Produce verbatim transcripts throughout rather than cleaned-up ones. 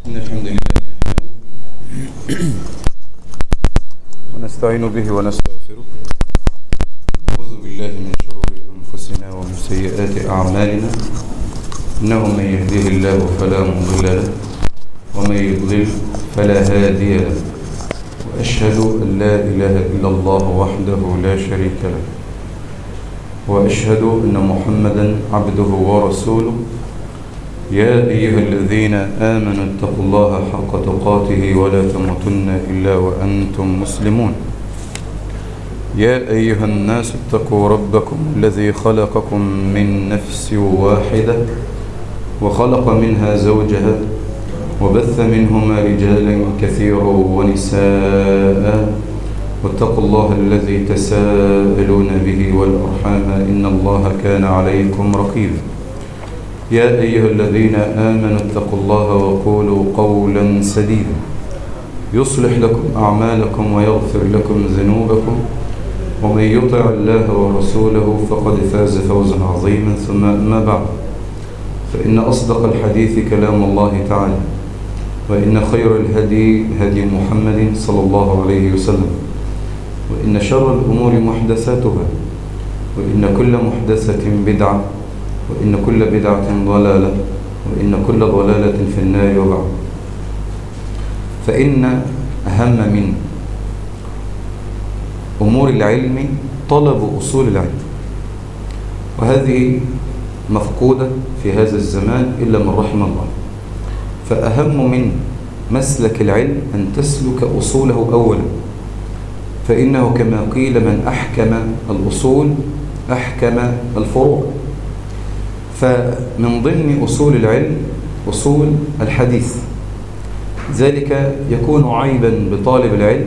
إن الحمد لله نحمده ونستعين به ونستغفره. نعوذ بالله من شرور أنفسنا ومن سيئات أعمالنا. إنه من يهده الله فلا مضل له ومن يضلل فلا هادي له، وأشهد أن لا إله إلا الله وحده لا شريك له، وأشهد أن محمدا عبده ورسوله. يا أيها الذين آمنوا اتقوا الله حق تقاته ولا تموتن إلا وأنتم مسلمون. يا أيها الناس اتقوا ربكم الذي خلقكم من نفس واحدة وخلق منها زوجها وبث منهما رجالا كثيرا ونساء، واتقوا الله الذي تساءلون به والأرحام إن الله كان عليكم رقيبا. يا أيها الذين آمنوا اتقوا الله وقولوا قولا سديدا يصلح لكم أعمالكم ويغفر لكم ذنوبكم، ومن يطع الله ورسوله فقد فاز فوزا عظيما. ثم أما بعد، فإن أصدق الحديث كلام الله تعالى، وإن خير الهدي هدي محمد صلى الله عليه وسلم، وإن شر الأمور محدثاتها، وإن كل محدثة بدعة، وإن كل بدعة ضلالة، وإن كل ضلالة في النار. وبعد، فإن أهم من أمور العلم طلب أصول العلم، وهذه مفقودة في هذا الزمان إلا من رحم الله. فأهم من مسلك العلم أن تسلك أصوله أولا، فإنه كما قيل من أحكم الأصول أحكم الفروع. فمن ضمن أصول العلم أصول الحديث، ذلك يكون عيبا بطالب العلم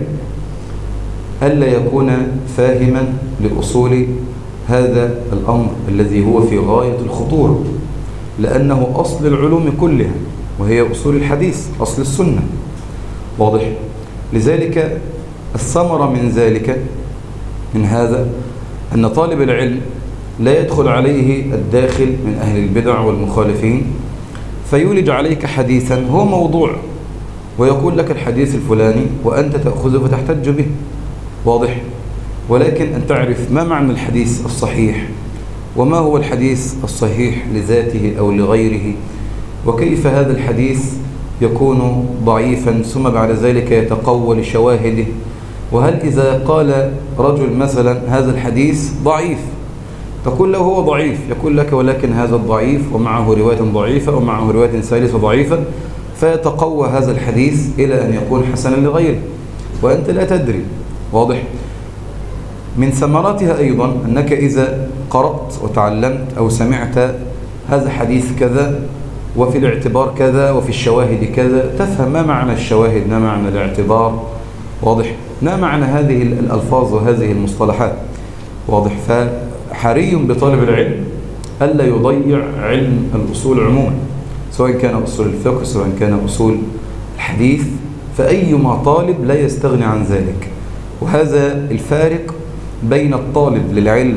ألا يكون فاهما لأصول هذا الأمر الذي هو في غاية الخطورة، لأنه أصل العلوم كلها، وهي أصول الحديث أصل السنة. واضح؟ لذلك الثمرة من ذلك من هذا أن طالب العلم لا يدخل عليه الداخل من أهل البدع والمخالفين فيولج عليك حديثا هو موضوع، ويقول لك الحديث الفلاني وأنت تأخذه فتحتج به. واضح؟ ولكن أن تعرف ما معنى الحديث الصحيح، وما هو الحديث الصحيح لذاته أو لغيره، وكيف هذا الحديث يكون ضعيفا ثم بعد ذلك يتقوى لشواهده. وهل إذا قال رجل مثلا هذا الحديث ضعيف تقول له هو ضعيف، يقول لك ولكن هذا الضعيف ومعه رواية ضعيفة ومعه رواية ثالثة ضعيفة، فيتقوى هذا الحديث إلى أن يكون حسنا لغيره وأنت لا تدري. واضح؟ من ثمراتها أيضا أنك إذا قرأت وتعلمت أو سمعت هذا حديث كذا وفي الاعتبار كذا وفي الشواهد كذا، تفهم ما معنى الشواهد، ما معنى الاعتبار. واضح؟ ما معنى هذه الألفاظ وهذه المصطلحات. واضح؟ فحري بطالب العلم ألا يضيع علم الأصول عموما، سواء كان أصول الفقه سواء كان أصول الحديث، فأيما طالب لا يستغني عن ذلك. وهذا الفارق بين الطالب للعلم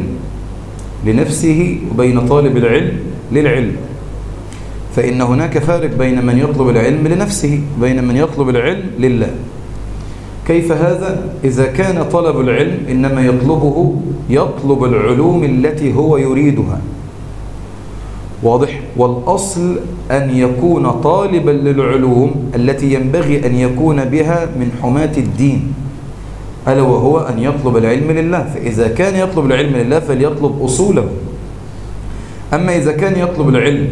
لنفسه وبين طالب العلم للعلم. فإن هناك فارق بين من يطلب العلم لنفسه وبين من يطلب العلم لله. كيف هذا؟ إذا كان طلب العلم إنما يطلبه يطلب العلوم التي هو يريدها. واضح؟ والأصل أن يكون طالبا للعلوم التي ينبغي أن يكون بها من حماة الدين، ألا وهو أن يطلب العلم لله. فإذا كان يطلب العلم لله فليطلب أصوله. أما إذا كان يطلب العلم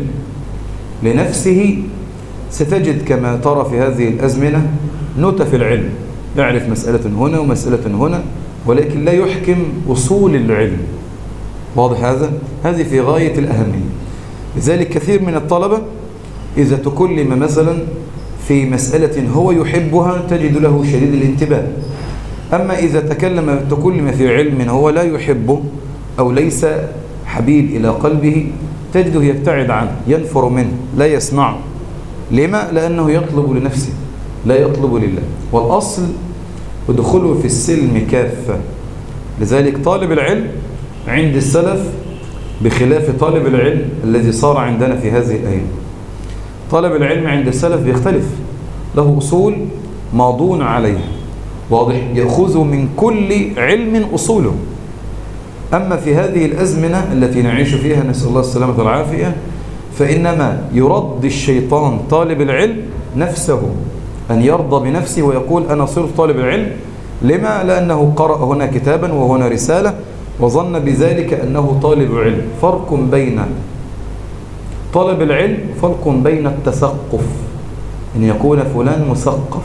لنفسه ستجد كما ترى في هذه الأزمنة نوتة في العلم، يعرف مسألة هنا ومسألة هنا ولكن لا يحكم أصول العلم. واضح هذا؟ هذه في غاية الأهمية. لذلك كثير من الطلبة إذا تكلم مثلا في مسألة هو يحبها تجد له شديد الانتباه، أما إذا تكلم تكلم في علم هو لا يحبه أو ليس حبيب إلى قلبه تجده يبتعد عنه، ينفر منه، لا يسمعه. لما؟ لأنه يطلب لنفسه لا يطلب لله. والأصل ادخلوا في السلم كافة. لذلك طالب العلم عند السلف بخلاف طالب العلم الذي صار عندنا في هذه الأيام. طالب العلم عند السلف بيختلف. له أصول ماضون عليها، واضح، يأخذ من كل علم أصوله. أما في هذه الأزمنة التي نعيش فيها نسأل الله السلامة والعافية، فإنما يرد الشيطان طالب العلم نفسه، أن يرضى بنفسه ويقول أنا صرت طالب العلم. لما؟ لأنه قرأ هنا كتابا وهنا رسالة وظن بذلك أنه طالب علم. فرق بين طلب العلم، فرق بين التثقف، أن يكون فلان مثقف.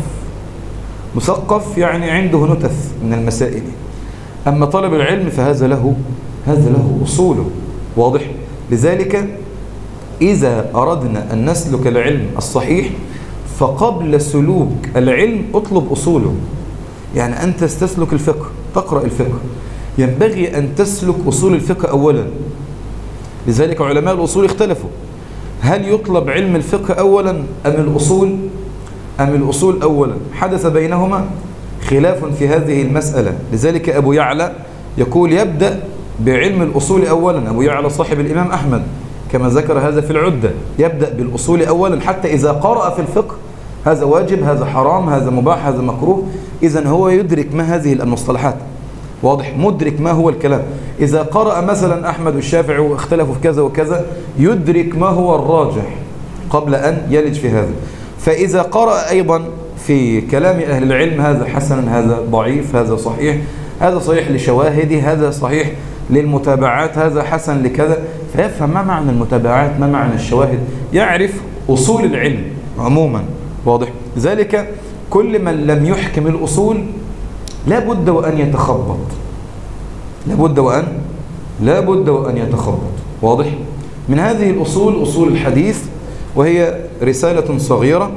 مثقف يعني عنده نتث من المسائل. أما طلب العلم فهذا له هذا له أصوله، واضح. لذلك إذا أردنا أن نسلك العلم الصحيح فقبل سلوك العلم اطلب أصوله. يعني أنت تسلك الفقه، تقرأ الفقه، ينبغي أن تسلك أصول الفقه أولا. لذلك علماء الأصول اختلفوا، هل يطلب علم الفقه أولا أم الأصول أم الأصول أولا؟ حدث بينهما خلاف في هذه المسألة. لذلك أبو يعلى يقول يبدأ بعلم الأصول أولا. أبو يعلى صاحب الإمام أحمد كما ذكر هذا في العدة، يبدأ بالأصول أولا حتى إذا قرأ في الفقه هذا واجب، هذا حرام، هذا مباح، هذا مكروه، إذن هو يدرك ما هذه المصطلحات، واضح، مدرك ما هو الكلام. إذا قرأ مثلا أحمد والشافعي واختلفوا في كذا وكذا يدرك ما هو الراجح قبل أن يلج في هذا. فإذا قرأ أيضا في كلام أهل العلم هذا حسن، هذا ضعيف، هذا صحيح، هذا صحيح لشواهده، هذا صحيح للمتابعات، هذا حسن لكذا، فيفهم ما معنى المتابعات، ما معنى الشواهد، يعرف أصول العلم عموما، واضح. لذلك كل من لم يحكم الأصول لا بد وأن يتخبط، لا بد وأن لا بد وأن يتخبط، واضح. من هذه الأصول أصول الحديث، وهي رسالة صغيرة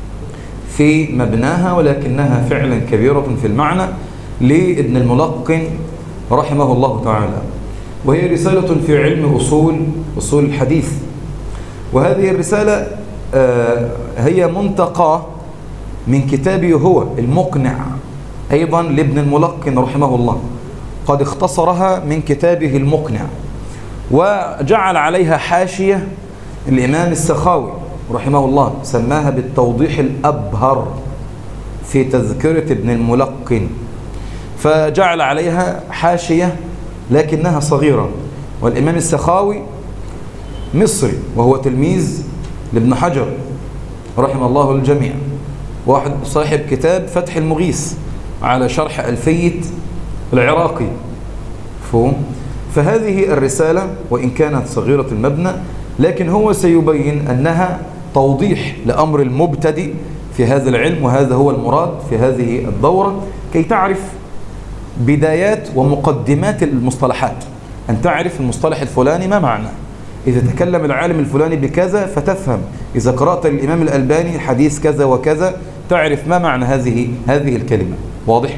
في مبناها ولكنها فعلا كبيرة في المعنى لابن الملقن رحمه الله تعالى، وهي رسالة في علم أصول أصول الحديث. وهذه الرسالة هي منتقى من كتابه هو المقنع أيضا لابن الملقن رحمه الله، قد اختصرها من كتابه المقنع وجعل عليها حاشية الإمام السخاوي رحمه الله، سماها بالتوضيح الأبهر في تذكرة ابن الملقن، فجعل عليها حاشية لكنها صغيرة. والإمام السخاوي مصري وهو تلميذ لابن حجر رحمه الله الجميع، واحد صاحب كتاب فتح المغيث على شرح ألفية العراقي، فهم؟ فهذه الرسالة وإن كانت صغيرة المبنى لكن هو سيبين أنها توضيح لأمر المبتدئ في هذا العلم، وهذا هو المراد في هذه الدورة، كي تعرف بدايات ومقدمات المصطلحات، أن تعرف المصطلح الفلاني ما معنى، إذا تكلم العالم الفلاني بكذا فتفهم، إذا قرأت الإمام الألباني حديث كذا وكذا تعرف ما معنى هذه هذه الكلمة، واضح؟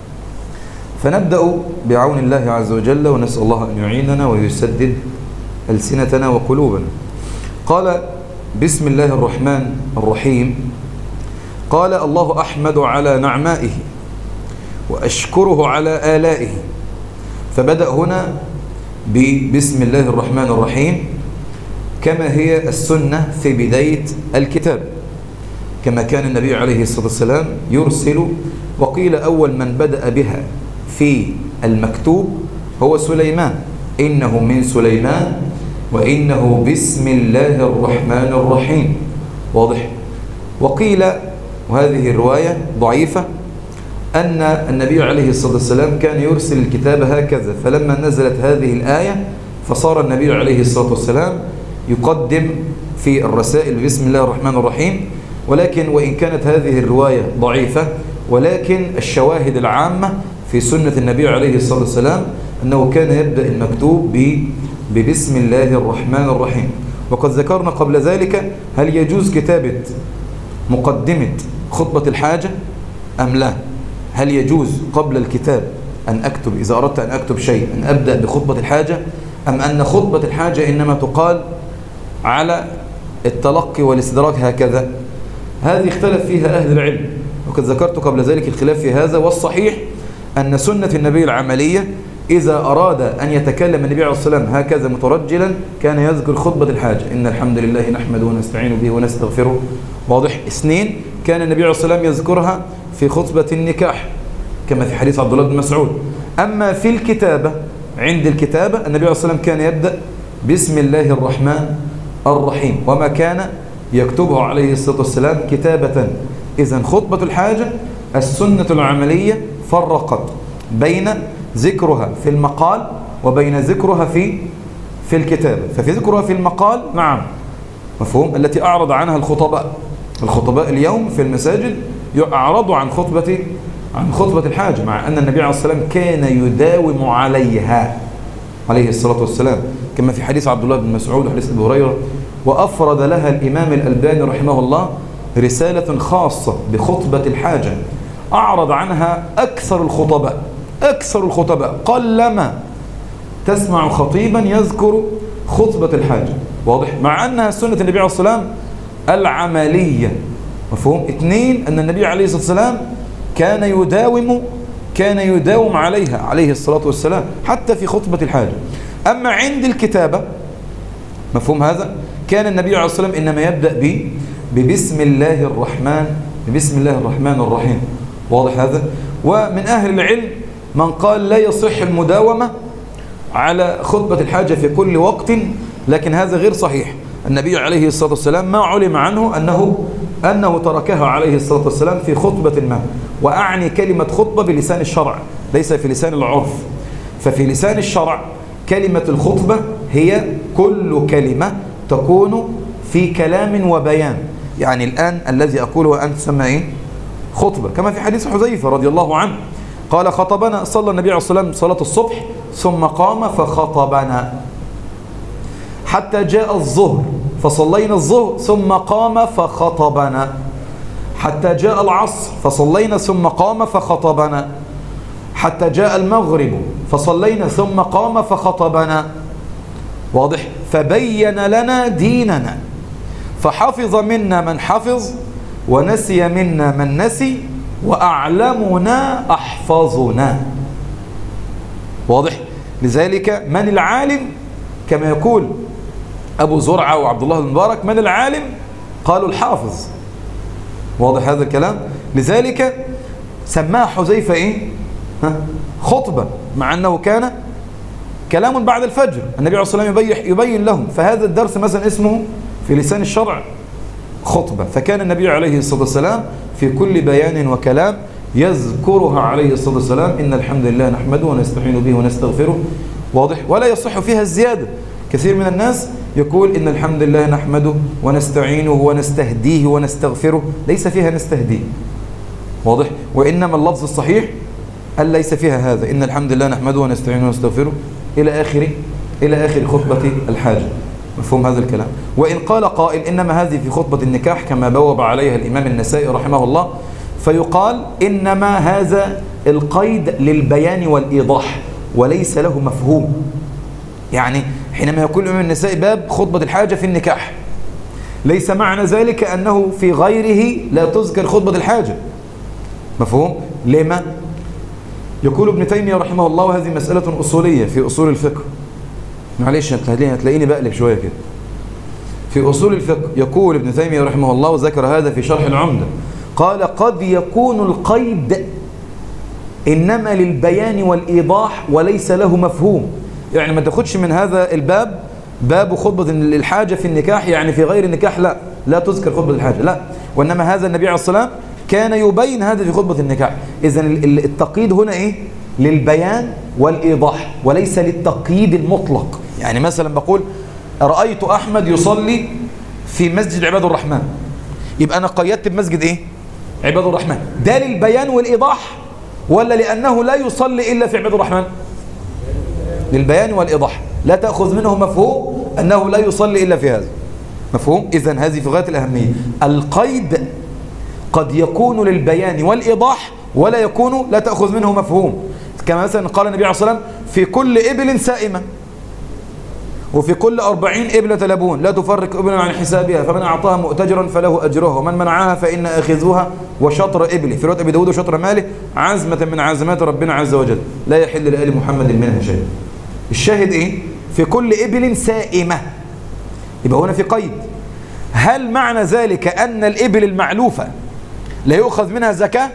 فنبدأ بعون الله عز وجل، ونسأل الله أن يعيننا ويسدد ألسنتنا وقلوبنا. قال بسم الله الرحمن الرحيم. قال الله أحمد على نعمائه وأشكره على آلائه. فبدأ هنا ببسم الله الرحمن الرحيم كما هي السنة في بداية الكتاب، كما كان النبي عليه الصلاة والسلام يرسل. وقيل أول من بدأ بها في المكتوب هو سليمان، إنه من سليمان وإنه بسم الله الرحمن الرحيم، واضح. وقيل وهذه الرواية ضعيفة أن النبي عليه الصلاة والسلام كان يرسل الكتاب هكذا، فلما نزلت هذه الآية فصار النبي عليه الصلاة والسلام يقدم في الرسائل بسم الله الرحمن الرحيم. ولكن وإن كانت هذه الرواية ضعيفة، ولكن الشواهد العامة في سنة النبي عليه الصلاة والسلام أنه كان يبدأ المكتوب ببسم الله الرحمن الرحيم. وقد ذكرنا قبل ذلك هل يجوز كتابة مقدمة خطبة الحاجة أم لا؟ هل يجوز قبل الكتاب أن أكتب، إذا أردت أن أكتب شيء، أن أبدأ بخطبة الحاجة، أم أن خطبة الحاجة إنما تقال على التلقي والاستدراك هكذا؟ هذه اختلف فيها أهل العلم، وقد ذكرت قبل ذلك الخلاف في هذا. والصحيح أن سنة النبي العملية إذا أراد أن يتكلم النبي عليه الصلاة والسلام هكذا مترجلا كان يذكر خطبة الحاجة، إن الحمد لله نحمده ونستعين به ونستغفره، واضح. اثنين، كان النبي عليه الصلاة والسلام يذكرها في خطبة النكاح كما في حديث عبد الله بن مسعود. أما في الكتابة، عند الكتابة النبي عليه الصلاة والسلام كان يبدأ بسم الله الرحمن الرحيم، وما كان يكتبه عليه الصلاة والسلام كتابة. إذن خطبة الحاجة السنة العملية فرقت بين ذكرها في المقال وبين ذكرها في في الكتابة. ففي ذكرها في المقال نعم مفهوم، التي أعرض عنها الخطباء الخطباء اليوم في المساجد أعرضوا عن خطبة عن خطبة الحاجة، مع أن النبي عليه الصلاة والسلام كان يداوم عليها عليه الصلاة والسلام كما في حديث عبد الله بن مسعود وحديث أبي هريرة. وأفرد لها الإمام الألباني رحمه الله رسالة خاصة بخطبة الحاجة أعرض عنها أكثر الخطباء أكثر الخطباء قلما تسمع خطيبا يذكر خطبة الحاجة، واضح، مع أنها سنة النبي عليه الصلاة والسلام العملية. مفهوم. اثنين، أن النبي عليه الصلاة والسلام كان يداوم كان يداوم عليها عليه الصلاة والسلام حتى في خطبة الحاجة. أما عند الكتابة مفهوم هذا، كان النبي عليه الصلاة والسلام إنما يبدأ ب ببسم الله الرحمن بسم الله الرحمن الرحيم، واضح هذا. ومن أهل العلم من قال لا يصح المداومة على خطبة الحاجة في كل وقت، لكن هذا غير صحيح. النبي عليه الصلاة والسلام ما علم عنه أنه أنه تركها عليه الصلاة والسلام في خطبة ما، وأعني كلمة خطبة بلسان الشرع ليس في لسان العرف. ففي لسان الشرع كلمة الخطبة هي كل كلمة تكون في كلام وبيان. يعني الآن الذي أقوله أنت تسمى إيه؟ خطبة، كما في حديث حذيفة رضي الله عنه قال خطبنا، صلى النبي عليه الصلاة والسلام صلاة الصبح ثم قام فخطبنا حتى جاء الظهر فصلينا الظهر ثم قام فخطبنا حتى جاء العصر فصلينا ثم قام فخطبنا حتى جاء المغرب فصلينا ثم قام فخطبنا، واضح. فبين لنا ديننا فحفظ منا من حفظ ونسي منا من نسي وأعلمنا أحفظنا، واضح. لذلك من العالم كما يقول أبو زرعة وعبد الله بن مبارك، من العالم؟ قالوا الحافظ، واضح هذا الكلام. لذلك سماها حذيفة إيه؟ ها؟ خطبة، مع أنه كان كلام بعد الفجر النبي عليه الصلاة والسلام يبين, يبين لهم. فهذا الدرس مثلا اسمه في لسان الشرع خطبة. فكان النبي عليه الصلاة والسلام في كل بيان وكلام يذكرها عليه الصلاة والسلام إن الحمد لله نحمده ونستعين به ونستغفره، واضح. ولا يصح فيها الزيادة. كثير من الناس يقول إن الحمد لله نحمده ونستعينه ونستهديه ونستغفره، ليس فيها نستهديه، واضح. وإنما اللفظ الصحيح أن ليس فيها هذا، إن الحمد لله نحمده ونستعينه ونستغفره إلى آخر إلى آخر خطبة الحاجة. مفهوم هذا الكلام. وإن قال قائل إنما هذه في خطبة النكاح كما بوب عليها الإمام النسائي رحمه الله، فيقال إنما هذا القيد للبيان والإيضاح وليس له مفهوم. يعني حينما يقول الإمام النسائي باب خطبة الحاجة في النكاح، ليس معنى ذلك أنه في غيره لا تذكر خطبة الحاجة. مفهوم؟ لما؟ يقول ابن تيمية رحمه الله، وهذه مسألة أصولية في أصول الفقه، معلش هتلاقيني بقلب شوية كده. في أصول الفقه يقول ابن تيمية رحمه الله، وذكر هذا في شرح العمدة، قال قد يكون القيد إنما للبيان والإيضاح وليس له مفهوم. يعني ما تاخدش من هذا الباب باب خطبة الحاجة في النكاح، يعني في غير النكاح لا لا تذكر خطبة الحاجة، لا. وإنما هذا النبي عليه الصلاة والسلام كان يبين هذا في خطبة النكاح. إذن التقييد هنا إيه؟ للبيان والإيضاح وليس للتقييد المطلق. يعني مثلا بقول رأيت أحمد يصلي في مسجد عباد الرحمن، يبقى أنا قيدت بمسجد إيه؟ عباد الرحمن. ده للبيان والإيضاح ولا لأنه لا يصلي إلا في عباد الرحمن؟ للبيان والإيضاح، لا تأخذ منه مفهوم أنه لا يصلي إلا في هذا. مفهوم؟ إذن هذه في غاية الأهمية. القيد قد يكون للبيان والإيضاح ولا يكون لا تأخذ منه مفهوم. كما مثلا قال النبي عليه الصلاة والسلام في كل إبل سائمة وفي كل أربعين إبلة لبون لا تفرق إبلا عن حسابها، فمن أعطاها مؤتجرا فله أجرها ومن منعها فإن أخذوها وشطر إبله. في رواية أبي داود وشطر ماله عزمة من عزمات ربنا عز وجل لا يحل لآل محمد منها شيء. الشاهد إيه؟ في كل إبل سائمة، يبقى هنا في قيد. هل معنى ذلك أن الإبل المعلوفة لا يؤخذ منها زكاة.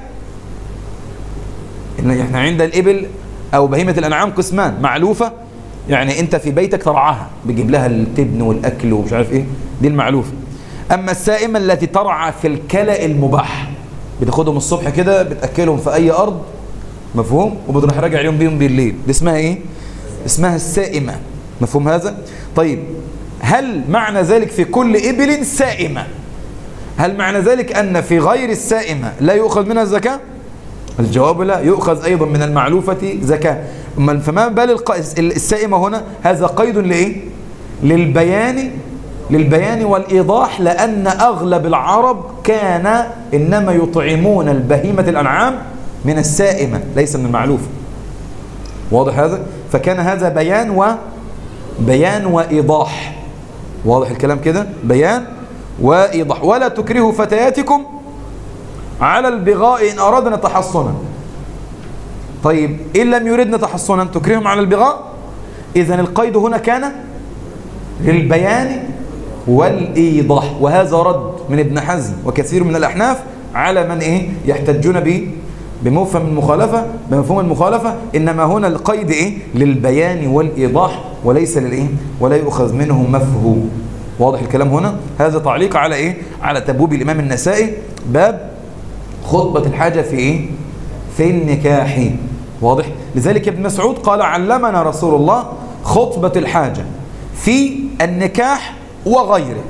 احنا عند الإبل أو بهيمة الأنعام قسمان: معلوفة، يعني أنت في بيتك ترعاها، بيجيب لها التبن والأكل ومش عارف إيه، دي المعلوفة. أما السائمة التي ترعى في الكلأ المباح، بتاخدهم الصبح كده بتأكلهم في أي أرض، مفهوم، وبتروح راجع اليوم بيهم بالليل، دي اسمها إيه؟ اسمها السائمة. مفهوم هذا؟ طيب، هل معنى ذلك في كل إبل سائمة؟ هل معنى ذلك أن في غير السائمة لا يؤخذ منها الزكاة؟ الجواب لا، يؤخذ أيضا من المعلوفة زكاة. فما بال السائمة هنا؟ هذا قيد لإيه؟ للبيان للبيان والإيضاح، لأن أغلب العرب كان إنما يطعمون البهيمة الأنعام من السائمة ليس من المعلوفة. واضح هذا؟ فكان هذا بيان و بيان وإيضاح. واضح الكلام كده؟ بيان وإيضاح. ولا تكرهوا فتياتكم على البغاء إن أرادنا تحصنا. طيب، إن لم يردنا تحصنا تكرههم على البغاء؟ إذن القيد هنا كان للبيان والإيضاح، وهذا رد من ابن حزم وكثير من الأحناف على من إيه يحتجون به بمفهوم المخالفة بمفهوم المخالفة. إنما هنا القيد إيه؟ للبيان والإيضاح وليس للإيه؟ ولا يؤخذ منه مفهوم. واضح الكلام هنا؟ هذا تعليق على إيه؟ على تبويب الإمام النسائي باب خطبة الحاجة في إيه؟ في النكاح. واضح؟ لذلك ابن مسعود قال: علمنا رسول الله خطبة الحاجة في النكاح وغيره،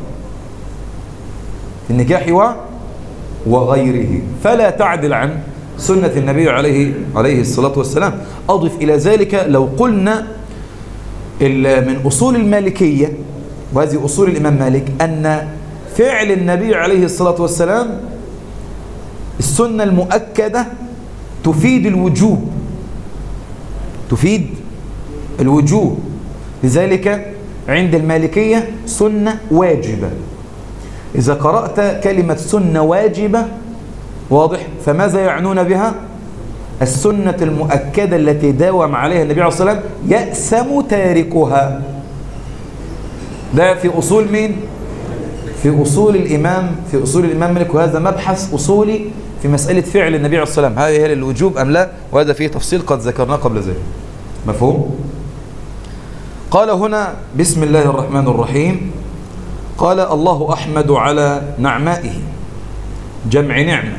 في النكاح وغيره، فلا تعدل عن سنة النبي عليه عليه الصلاة والسلام. أضف إلى ذلك لو قلنا من أصول المالكية، وهذه أصول الإمام مالك، أن فعل النبي عليه الصلاة والسلام السنة المؤكدة تفيد الوجوب، تفيد الوجوب. لذلك عند المالكية سنة واجبة. إذا قرأت كلمة سنة واجبة، واضح، فماذا يعنون بها؟ السنة المؤكدة التي داوم عليها النبي عليه الصلاة والسلام يأسم تاركها. ده في أصول مين؟ في أصول الإمام في أصول الإمام مالك، وهذا مبحث أصولي في مسألة فعل النبي عليه الصلاة والسلام، هل هي للوجوب أم لا، وهذا فيه تفصيل قد ذكرناه قبل ذلك. مفهوم؟ قال هنا: بسم الله الرحمن الرحيم. قال: الله أحمد على نعمائه، جمع نعمة،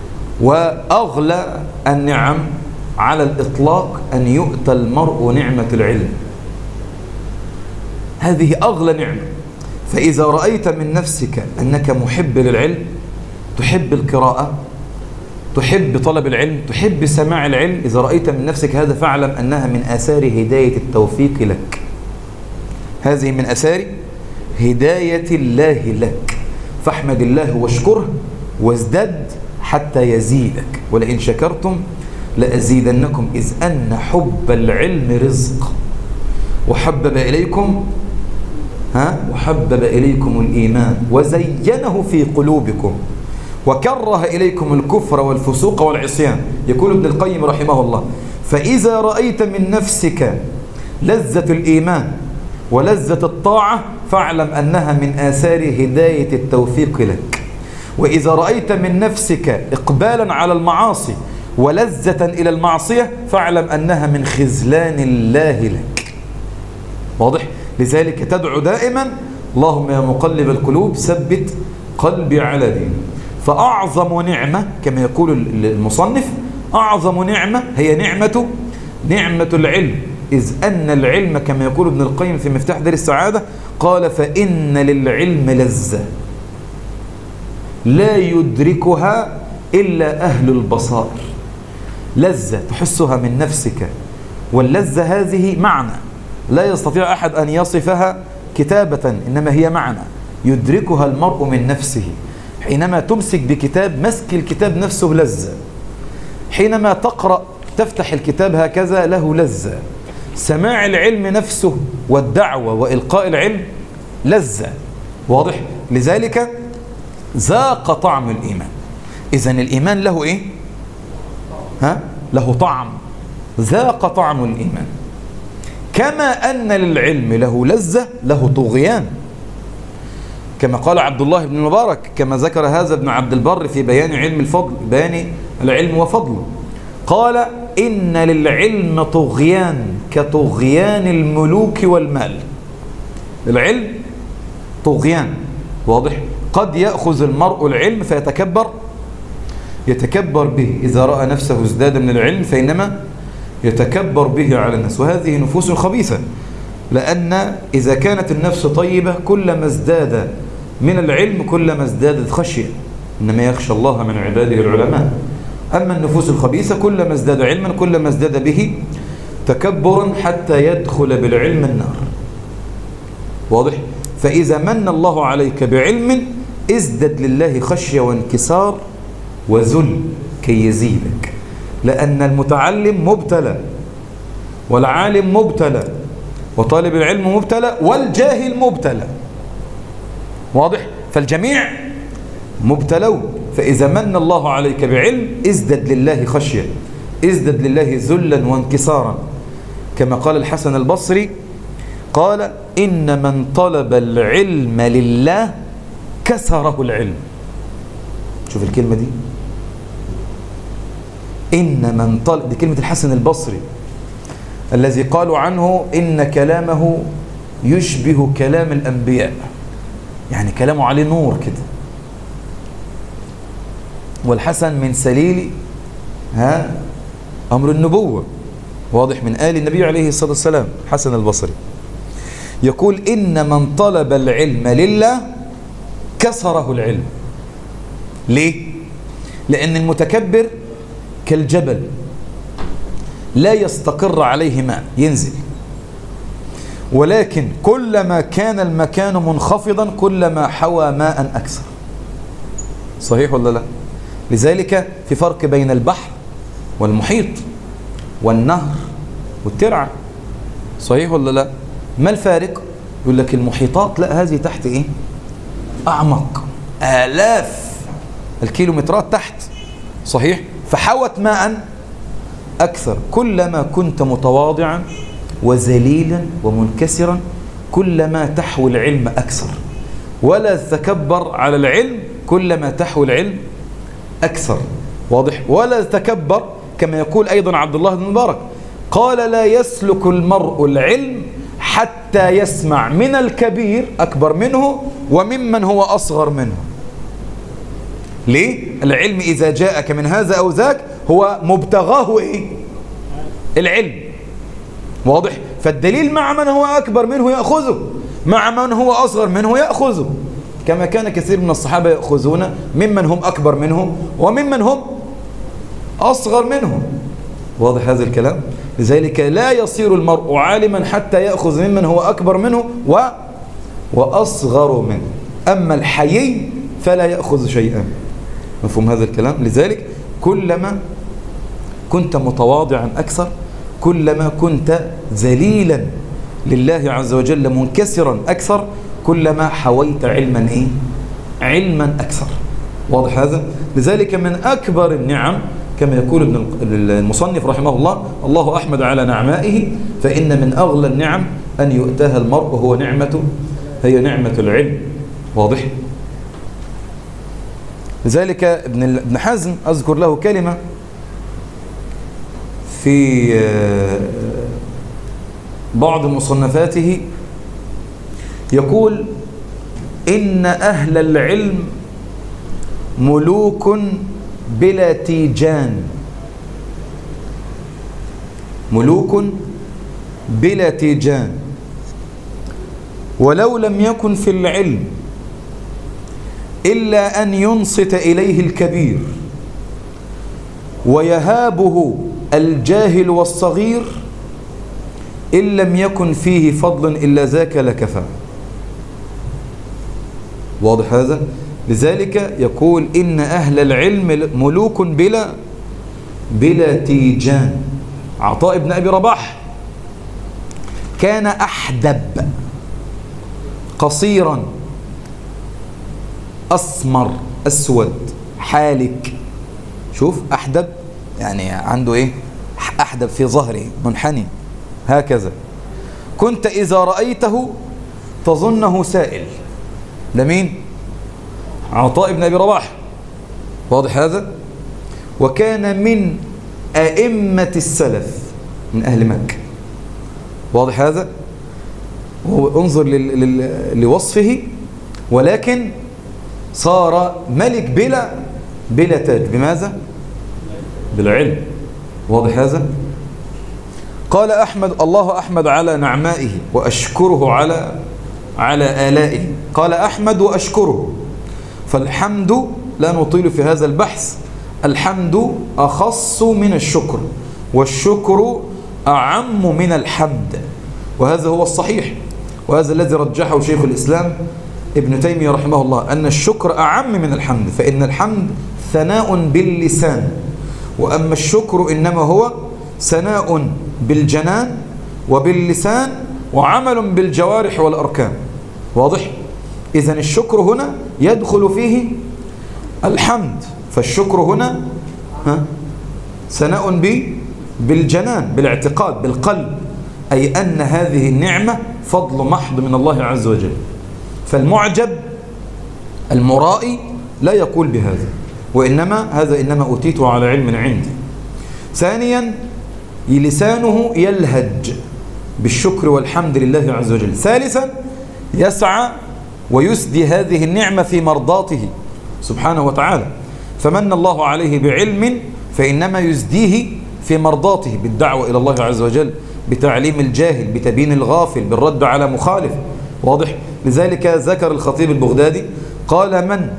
وأغلى النعم على الإطلاق أن يؤتى المرء نعمة العلم، هذه أغلى نعمة. فإذا رأيت من نفسك أنك محب للعلم، تحب القراءة، تحب طلب العلم، تحب سماع العلم، إذا رأيت من نفسك هذا فاعلم أنها من آثار هداية التوفيق لك، هذه من آثار هداية الله لك، فاحمد الله واشكره وازدد حتى يزيدك، ولئن شكرتم لأزيدنكم، إذ أن حب العلم رزق، وحبب إليكم ها وحبب إليكم الإيمان وزينه في قلوبكم وكره إليكم الكفر والفسوق والعصيان. يقول ابن القيم رحمه الله: فإذا رأيت من نفسك لذة الإيمان ولذة الطاعة فاعلم أنها من آثار هداية التوفيق لك، وإذا رأيت من نفسك إقبالا على المعاصي ولذة إلى المعصية فاعلم أنها من خذلان الله لك. واضح؟ لذلك تدعو دائما: اللهم يا مقلب القلوب ثبت قلبي على دينك. فأعظم نعمة كما يقول المصنف، أعظم نعمة هي نعمة نعمة العلم، إذ أن العلم كما يقول ابن القيم في مفتاح دار السعادة، قال: فإن للعلم لذة لا يدركها إلا أهل البصائر. لذة تحسها من نفسك، واللذة هذه معنى لا يستطيع أحد أن يصفها كتابة، إنما هي معنى يدركها المرء من نفسه. حينما تمسك بكتاب، مسك الكتاب نفسه لذة، حينما تقرأ تفتح الكتاب هكذا له لذة، سماع العلم نفسه والدعوة وإلقاء العلم لذة. واضح؟ لذلك ذاق طعم الإيمان. إذن الإيمان له إيه؟ ها؟ له طعم، ذاق طعم الإيمان. كما أن للعلم له لذة، له طغيان. كما قال عبد الله بن المبارك، كما ذكر هذا ابن عبد البر في بيان علم الفضل، بيان العلم وفضله، قال إن للعلم طغيان كطغيان الملوك والمال. العلم طغيان، واضح؟ قد يأخذ المرء العلم فيتكبر، يتكبر به إذا رأى نفسه ازداد من العلم فإنما يتكبر به على الناس، وهذه نفوس خبيثة. لأن إذا كانت النفس طيبة كلما ازداد من العلم كلما ازدادت خشية، إنما يخشى الله من عباده العلماء. أما النفوس الخبيثة كلما ازداد علما كلما ازداد به تكبرا حتى يدخل بالعلم النار، واضح؟ فإذا من الله عليك بعلم ازدد لله خشية وانكسار وذل كي يزيدك، لأن المتعلم مبتلى والعالم مبتلى وطالب العلم مبتلى والجاهل مبتلى، واضح؟ فالجميع مبتلون. فإذا من الله عليك بعلم ازدد لله خشية، ازدد لله ذلا وانكسارا، كما قال الحسن البصري قال إن من طلب العلم لله كسره العلم. شوف الكلمة دي، إن من طلب، دي كلمة الحسن البصري الذي قالوا عنه إن كلامه يشبه كلام الأنبياء، يعني كلامه عليه نور كده. والحسن من سليل ها أمر النبوة، واضح؟ من آل النبي عليه الصلاة والسلام حسن البصري يقول إن من طلب العلم لله كسره العلم. ليه؟ لأن المتكبر كالجبل لا يستقر عليه ماء، ينزل، ولكن كلما كان المكان منخفضا كلما حوى ماء أكثر. صحيح ولا لا؟ لذلك في فرق بين البحر والمحيط والنهر والترعة. صحيح ولا لا؟ ما الفارق؟ يقول لك المحيطات لا، هذه تحت ايه؟ أعمق آلاف الكيلومترات تحت، صحيح؟ فحوت ماء أكثر. كلما كنت متواضعا وذليلا ومنكسرا كلما تحوي العلم أكثر، ولا تتكبر على العلم كلما تحوي العلم أكثر، واضح؟ ولا تتكبر، كما يقول أيضا عبد الله بن مبارك قال لا يسلك المرء العلم حتى يسمع من الكبير أكبر منه وممن هو أصغر منه. ليه؟ العلم إذا جاءك من هذا أو ذاك هو مبتغاه إيه؟ العلم، واضح؟ فالدليل مع من هو أكبر منه يأخذه، مع من هو أصغر منه يأخذه، كما كان كثير من الصحابة يأخذون ممن هم أكبر منهم وممن هم أصغر منهم، واضح هذا الكلام؟ لذلك لا يصير المرء عالما حتى يأخذ ممن هو أكبر منه و... وأصغر منه. أما الحيي فلا يأخذ شيئا. مفهوم هذا الكلام؟ لذلك كلما كنت متواضعا أكثر كلما كنت ذليلا لله عز وجل منكسرا أكثر كلما حويت علما إيه؟ علما أكثر، واضح هذا؟ لذلك من أكبر النعم كما يقول ابن المصنف رحمه الله الله أحمد على نعمائه، فإن من أغلى النعم أن يؤتاها المرء هو نعمة هي نعمة العلم، واضح؟ لذلك ابن ابن حزم أذكر له كلمة في بعض مصنفاته يقول إن أهل العلم ملوك بلا تيجان، ملوك بلا تيجان، ولو لم يكن في العلم إلا أن ينصت إليه الكبير ويهابه الجاهل والصغير إن لم يكن فيه فضل إلا ذاك لكفى، واضح هذا؟ لذلك يقول إن أهل العلم ملوك بلا بلا تيجان. عطاء بن أبي رباح كان أحدب قصيرا أسمر أسود حالك، شوف أحدب يعني عنده إيه؟ أحدب في ظهره منحني هكذا، كنت إذا رأيته تظنه سائل، ده مين؟ عطاء بن أبي رباح، واضح هذا؟ وكان من أئمة السلف من أهل مكة، واضح هذا؟ انظر لوصفه، ولكن صار ملك بلا بلا تاج. بماذا؟ بالعلم، واضح هذا؟ قال أحمد الله أحمد على نعمائه وأشكره على على آلائه. قال أحمد وأشكره، فالحمد لا نطيل في هذا البحث، الحمد أخص من الشكر، والشكر أعم من الحمد، وهذا هو الصحيح، وهذا الذي رجحه شيخ الإسلام ابن تيمية رحمه الله، أن الشكر أعم من الحمد، فإن الحمد ثناء باللسان، وأما الشكر إنما هو ثناء بالجنان وباللسان وعمل بالجوارح والأركان، واضح؟ إذن الشكر هنا يدخل فيه الحمد، فالشكر هنا ثناء بالجنان، بالاعتقاد، بالقلب، أي أن هذه النعمة فضل محض من الله عز وجل. فالمعجب المرائي لا يقول بهذا، وإنما هذا إنما أوتيته على علم عندي. ثانيا لسانه يلهج بالشكر والحمد لله عز وجل. ثالثا يسعى ويسدي هذه النعمة في مرضاته سبحانه وتعالى، فمن الله عليه بعلم فإنما يسديه في مرضاته، بالدعوة إلى الله عز وجل، بتعليم الجاهل، بتبيين الغافل، بالرد على مخالف، واضح؟ لذلك ذكر الخطيب البغدادي قال: من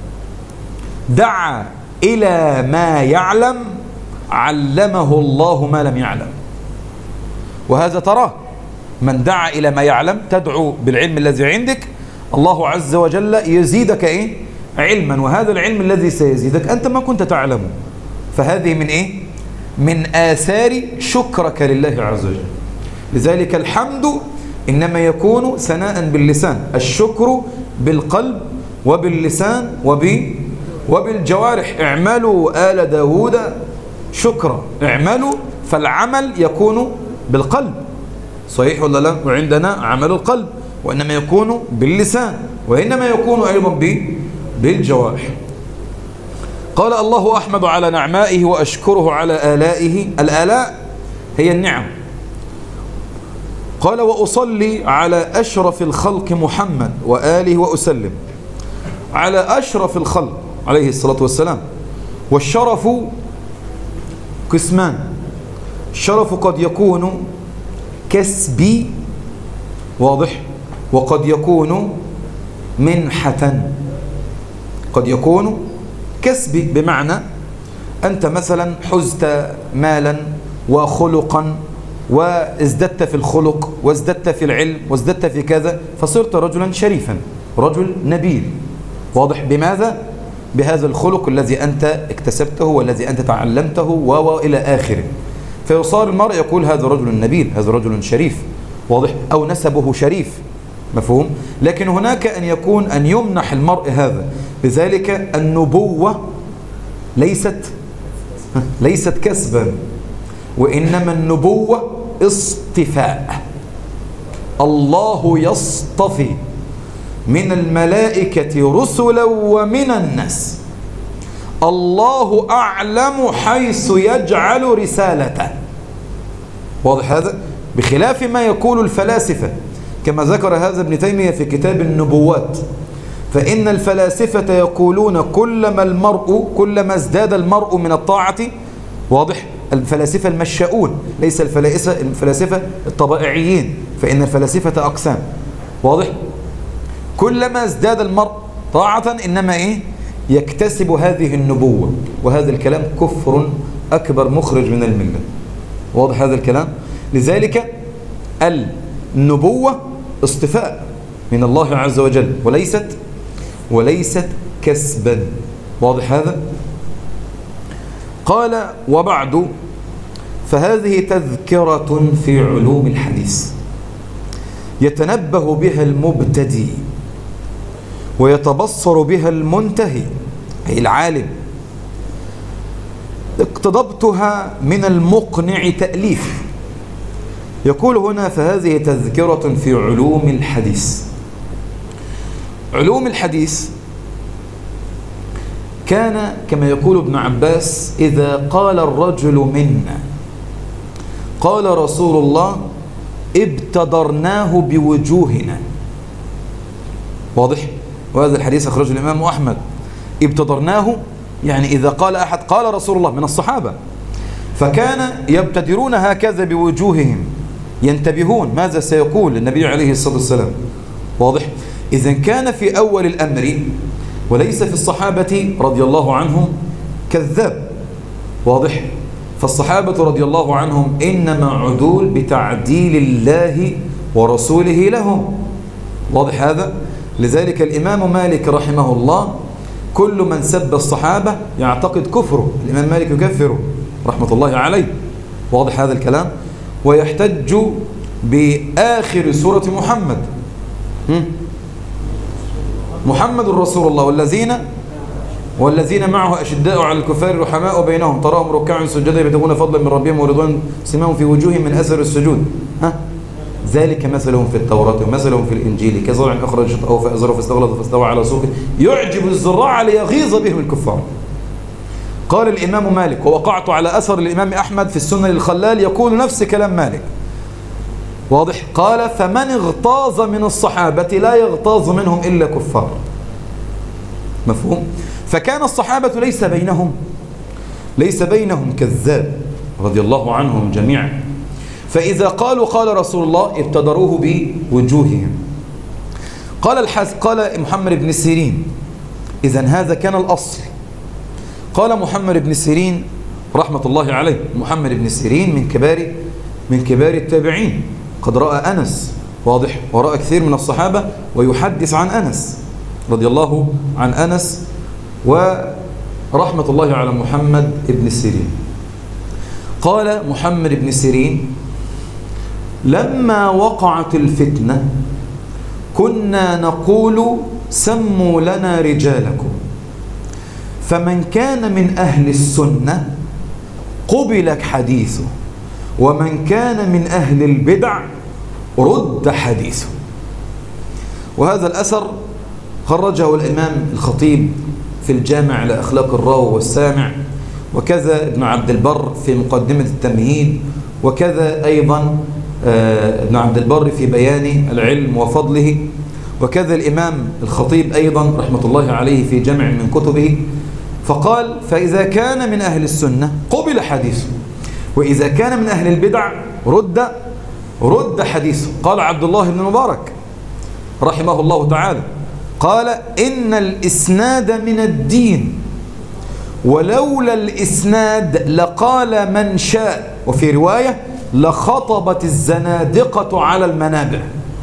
دعا إلى ما يعلم علمه الله ما لم يعلم. وهذا تراه، من دعا إلى ما يعلم، تدعو بالعلم الذي عندك، الله عز وجل يزيدك إيه؟ علما، وهذا العلم الذي سيزيدك أنت ما كنت تعلمه. فهذه من إيه؟ من آثار شكرك لله عز وجل. لذلك الحمد إنما يكون ثناء باللسان، الشكر بالقلب وباللسان وب وبالجوارح. اعملوا آل داود شكرا، اعملوا، فالعمل يكون بالقلب، صحيح ولا لا؟ وعندنا عمل القلب، وإنما يكون باللسان، وإنما يكون أيضا بالجوارح. قال: الله أحمد على نعمائه وأشكره على آلائه. الآلاء هي النعم. قال: وأصلي على أشرف الخلق محمد وآله وأسلم. على أشرف الخلق عليه الصلاة والسلام. والشرف قسمان، الشرف قد يكون كسبي، واضح؟ وقد يكون منحة. قد يكون كسبي بمعنى أنت مثلا حزت مالا وخلقا وازددت في الخلق وازددت في العلم وازددت في كذا، فصرت رجلا شريفا، رجل نبيل، واضح؟ بماذا؟ بهذا الخلق الذي أنت اكتسبته والذي أنت تعلمته وإلى آخره. فيصار المرء يقول هذا رجل نبيل، هذا رجل شريف، واضح؟ أو نسبه شريف، مفهوم؟ لكن هناك أن يكون أن يمنح المرء هذا. لذلك النبوة ليست ليست كسبا، وإنما النبوة اصطفاء. الله يصطفي من الملائكة رسلا ومن الناس، الله أعلم حيث يجعل رسالته، واضح هذا؟ بخلاف ما يقول الفلاسفة، كما ذكر هذا ابن تيمية في كتاب النبوات، فإن الفلاسفة يقولون كلما المرء كلما ازداد المرء من الطاعة، واضح؟ الفلاسفة المشاؤون، ليس الفلاسفة الطبائعيين، فإن الفلاسفة أقسام، واضح؟ كلما ازداد المرء طاعة إنما إيه؟ يكتسب هذه النبوة، وهذا الكلام كفر أكبر مخرج من الملة، واضح هذا الكلام؟ لذلك النبوة اصطفاء من الله عز وجل، وليست وليست كسبا، واضح هذا؟ قال: وبعد، فهذه تذكرة في علوم الحديث يتنبه بها المبتدئ ويتبصر بها المنتهي، أي العالم. اقتضبتها من المقنع تأليف. يقول هنا: فهذه تذكرة في علوم الحديث. علوم الحديث كان كما يقول ابن عباس: إذا قال الرجل منا قال رسول الله ابتدرناه بوجوهنا. واضح؟ وهذا الحديث أخرجه الإمام أحمد. ابتدرناه يعني إذا قال أحد قال رسول الله من الصحابة، فكان يبتدرون هكذا بوجوههم، ينتبهون ماذا سيقول النبي عليه الصلاة والسلام. واضح؟ إذن كان في أول الأمر وليس في الصحابة رضي الله عنهم كذاب. واضح؟ فالصحابة رضي الله عنهم إنما عدول بتعديل الله ورسوله لهم. واضح هذا؟ لذلك الإمام مالك رحمه الله كل من سب الصحابة يعتقد كفره، الإمام مالك يكفره رحمة الله عليه. واضح هذا الكلام؟ ويحتج بآخر سورة محمد: محمد رسول الله والذين والذين معه أشداء على الكفار رحماء بينهم تراهم ركعا سجدا يبتغون فضلا من ربهم ورضوان سماهم في وجوههم من أثر السجود. ها؟ ذلك مثلهم في التوراة ومثلهم في الإنجيل كزرع أخرج شطأه فأزره فاستغلظ فاستوى على سوقه يعجب الزراع ليغيظ بهم الكفار. قال الإمام مالك: ووقعت على أثر الإمام أحمد في السنن الخلال يقول نفس كلام مالك. واضح؟ قال: فمن اغتاظ من الصحابة لا يغتاظ منهم إلا كفار. مفهوم؟ فكان الصحابة ليس بينهم ليس بينهم كذاب رضي الله عنهم جميعا، فإذا قالوا قال رسول الله ابتدروه بوجوههم. قال الحس قال محمد بن سيرين: إذن هذا كان الأصل. قال محمد بن سيرين رحمة الله عليه، محمد بن سيرين من كبار من كبار التابعين، قد رأى أنس. واضح؟ ورأى كثير من الصحابة ويحدث عن أنس رضي الله عن أنس، ورحمة الله على محمد بن سيرين. قال محمد بن سيرين: لما وقعت الفتنة كنا نقول سموا لنا رجالكم، فمن كان من أهل السنة قبل حديثه، ومن كان من أهل البدع رد حديثه. وهذا الأثر خرجه الإمام الخطيب في الجامع لأخلاق الراوي والسامع، وكذا ابن عبد البر في مقدمة التمهيد، وكذا أيضا ابن عبد البر في بيان العلم وفضله، وكذا الإمام الخطيب أيضا رحمة الله عليه في جمع من كتبه. فقال: فإذا كان من أهل السنة قبل حديثه، وإذا كان من أهل البدع رد رد حديثه. قال عبد الله بن مبارك رحمه الله تعالى: قال: إن الإسناد من الدين، ولولا الإسناد لقال من شاء، وفي رواية لخطبت الزنادقة على المنابر.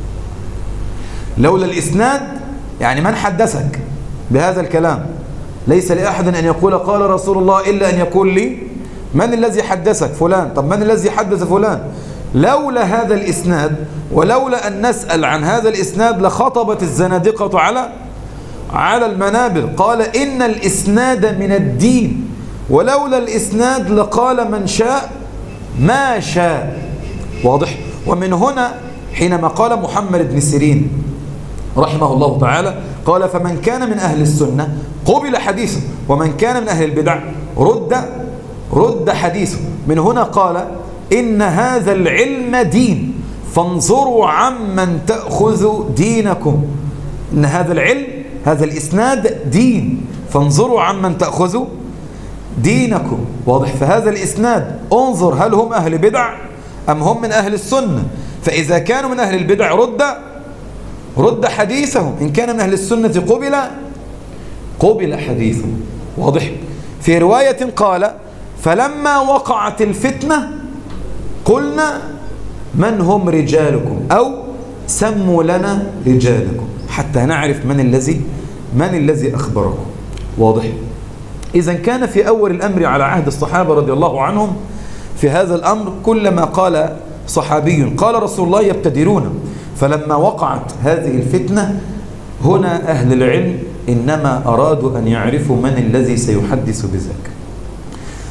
لولا الإسناد يعني من حدثك بهذا الكلام؟ ليس لأحد أن يقول قال رسول الله إلا أن يقول لي من الذي حدثك؟ فلان. طب من الذي حدث فلان؟ لولا هذا الإسناد ولولا أن نسأل عن هذا الإسناد لخطبت الزنادقة على على المنابر. قال: إن الإسناد من الدين، ولولا الإسناد لقال من شاء ما شاء. واضح؟ ومن هنا حينما قال محمد بن سيرين رحمه الله تعالى قال: فمن كان من أهل السنة قبل حديثه، ومن كان من أهل البدع رد رد حديثه. من هنا قال: إن هذا العلم دين فانظروا عمن تأخذوا دينكم. إن هذا العلم هذا الإسناد دين فانظروا عمن تأخذوا دينكم. واضح؟ فهذا الإسناد انظر هل هم أهل بدع أم هم من أهل السنة. فإذا كانوا من أهل البدع رد رد حديثهم، إن كان من أهل السنة قبل قبل حديثهم. واضح؟ في رواية قال: فلما وقعت الفتنة قلنا من هم رجالكم، أو سموا لنا رجالكم، حتى نعرف من الذي من الذي أخبركم. واضح؟ إذن كان في أول الأمر على عهد الصحابة رضي الله عنهم في هذا الأمر كلما قال صحابي قال رسول الله يبتدرون. فلما وقعت هذه الفتنة هنا أهل العلم إنما أرادوا أن يعرفوا من الذي سيحدث بذلك.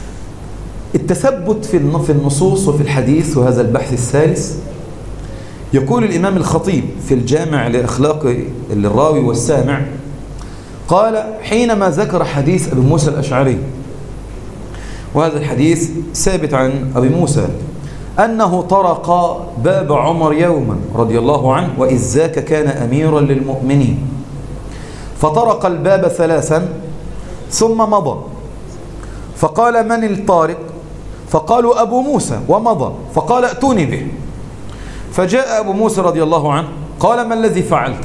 التثبت في النصوص وفي الحديث، وهذا البحث الثالث، يقول الإمام الخطيب في الجامع لأخلاق الراوي والسامع، قال حينما ذكر حديث أبي موسى الأشعري، وهذا الحديث ثابت عن أبي موسى أنه طرق باب عمر يوما رضي الله عنه وإذ ذاك كان أميرا للمؤمنين، فطرق الباب ثلاثا ثم مضى، فقال من الطارق؟ فقالوا أبو موسى، ومضى، فقال ائتوني به. فجاء أبو موسى رضي الله عنه قال ما الذي فعلت؟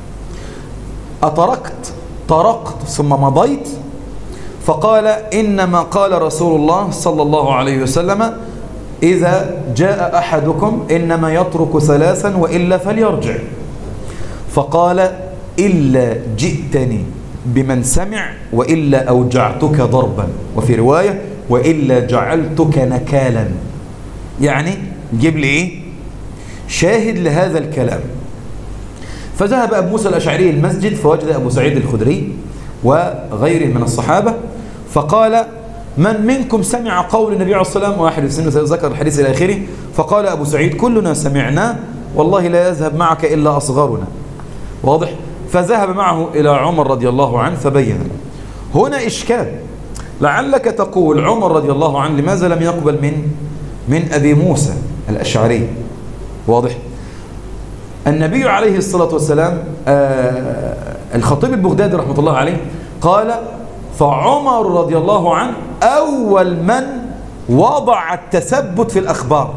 أطرقت طرقت ثم مضيت؟ فقال إنما قال رسول الله صلى الله عليه وسلم إذا جاء أحدكم إنما يترك ثلاثا وإلا فليرجع. فقال إلا جئتني بمن سمع وإلا أوجعتك ضربا، وفي رواية وإلا جعلتك نكالا، يعني جيب لي إيه؟ شاهد لهذا الكلام. فذهب أبو موسى الأشعري المسجد فوجد أبو سعيد الخدري وغيره من الصحابة، فقال من منكم سمع قول النبي عليه الصلاة والسلام؟ واحد في سنه ذكر الحديث إلى آخره، فقال أبو سعيد كلنا سمعناه والله لا يذهب معك إلا أصغرنا. واضح؟ فذهب معه إلى عمر رضي الله عنه فبين. هنا إشكال، لعلك تقول عمر رضي الله عنه لماذا لم يقبل من من أبي موسى الأشعري؟ واضح؟ النبي عليه الصلاة والسلام آه الخطيب البغدادي رحمة الله عليه قال فعمر رضي الله عنه أول من وضع التثبت في الأخبار.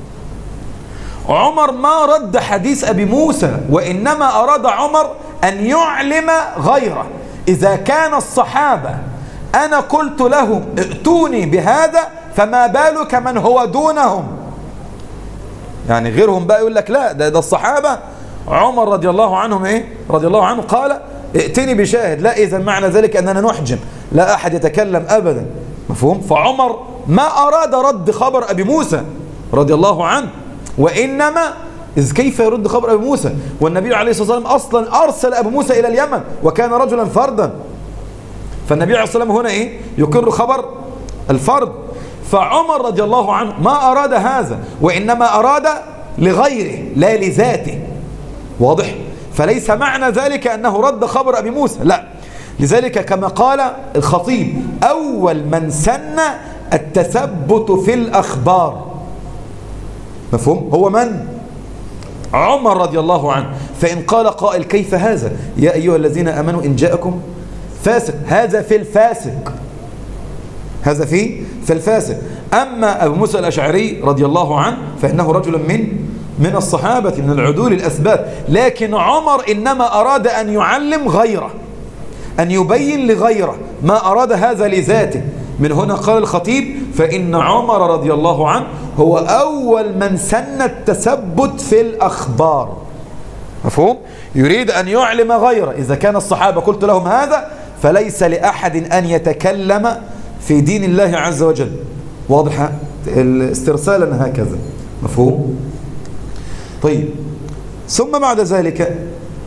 عمر ما رد حديث أبي موسى، وإنما أراد عمر أن يعلم غيره. إذا كان الصحابة أنا قلت لهم ائتوني بهذا فما بالك من هو دونهم؟ يعني غيرهم بقى يقول لك لا ده, ده الصحابة. عمر رضي الله عنهم إيه؟ رضي الله عنه قال ائتني بشاهد. لا، إذا معنى ذلك أننا نحجم، لا أحد يتكلم أبدا. مفهوم؟ فعمر ما أراد رد خبر أبي موسى رضي الله عنه، وإنما إذ كيف يرد خبر أبي موسى والنبي عليه الصلاة والسلام أصلا أرسل أبو موسى إلى اليمن وكان رجلا فردا. فالنبي عليه الصلاة والسلام هنا إيه؟ يقر خبر الفرد. فعمر رضي الله عنه ما أراد هذا، وإنما أراد لغيره لا لذاته. واضح؟ فليس معنى ذلك أنه رد خبر أبي موسى، لا. لذلك كما قال الخطيب أول من سن التثبت في الأخبار. مفهوم؟ هو من؟ عمر رضي الله عنه. فإن قال قائل كيف هذا؟ يا أيها الذين آمنوا إن جاءكم فاسق، هذا في الفاسق، هذا في في الفاسق. أما أبو موسى الأشعري رضي الله عنه فإنه رجل من من الصحابة من العدول الأثبات، لكن عمر إنما أراد أن يعلم غيره، أن يبين لغيره، ما أراد هذا لذاته. من هنا قال الخطيب فإن عمر رضي الله عنه هو أول من سن التثبت في الأخبار. مفهوم؟ يريد أن يعلم غيره. إذا كان الصحابة قلت لهم هذا فليس لأحد أن يتكلم في دين الله عز وجل. واضح؟ استرسالا هكذا. مفهوم؟ طيب، ثم بعد ذلك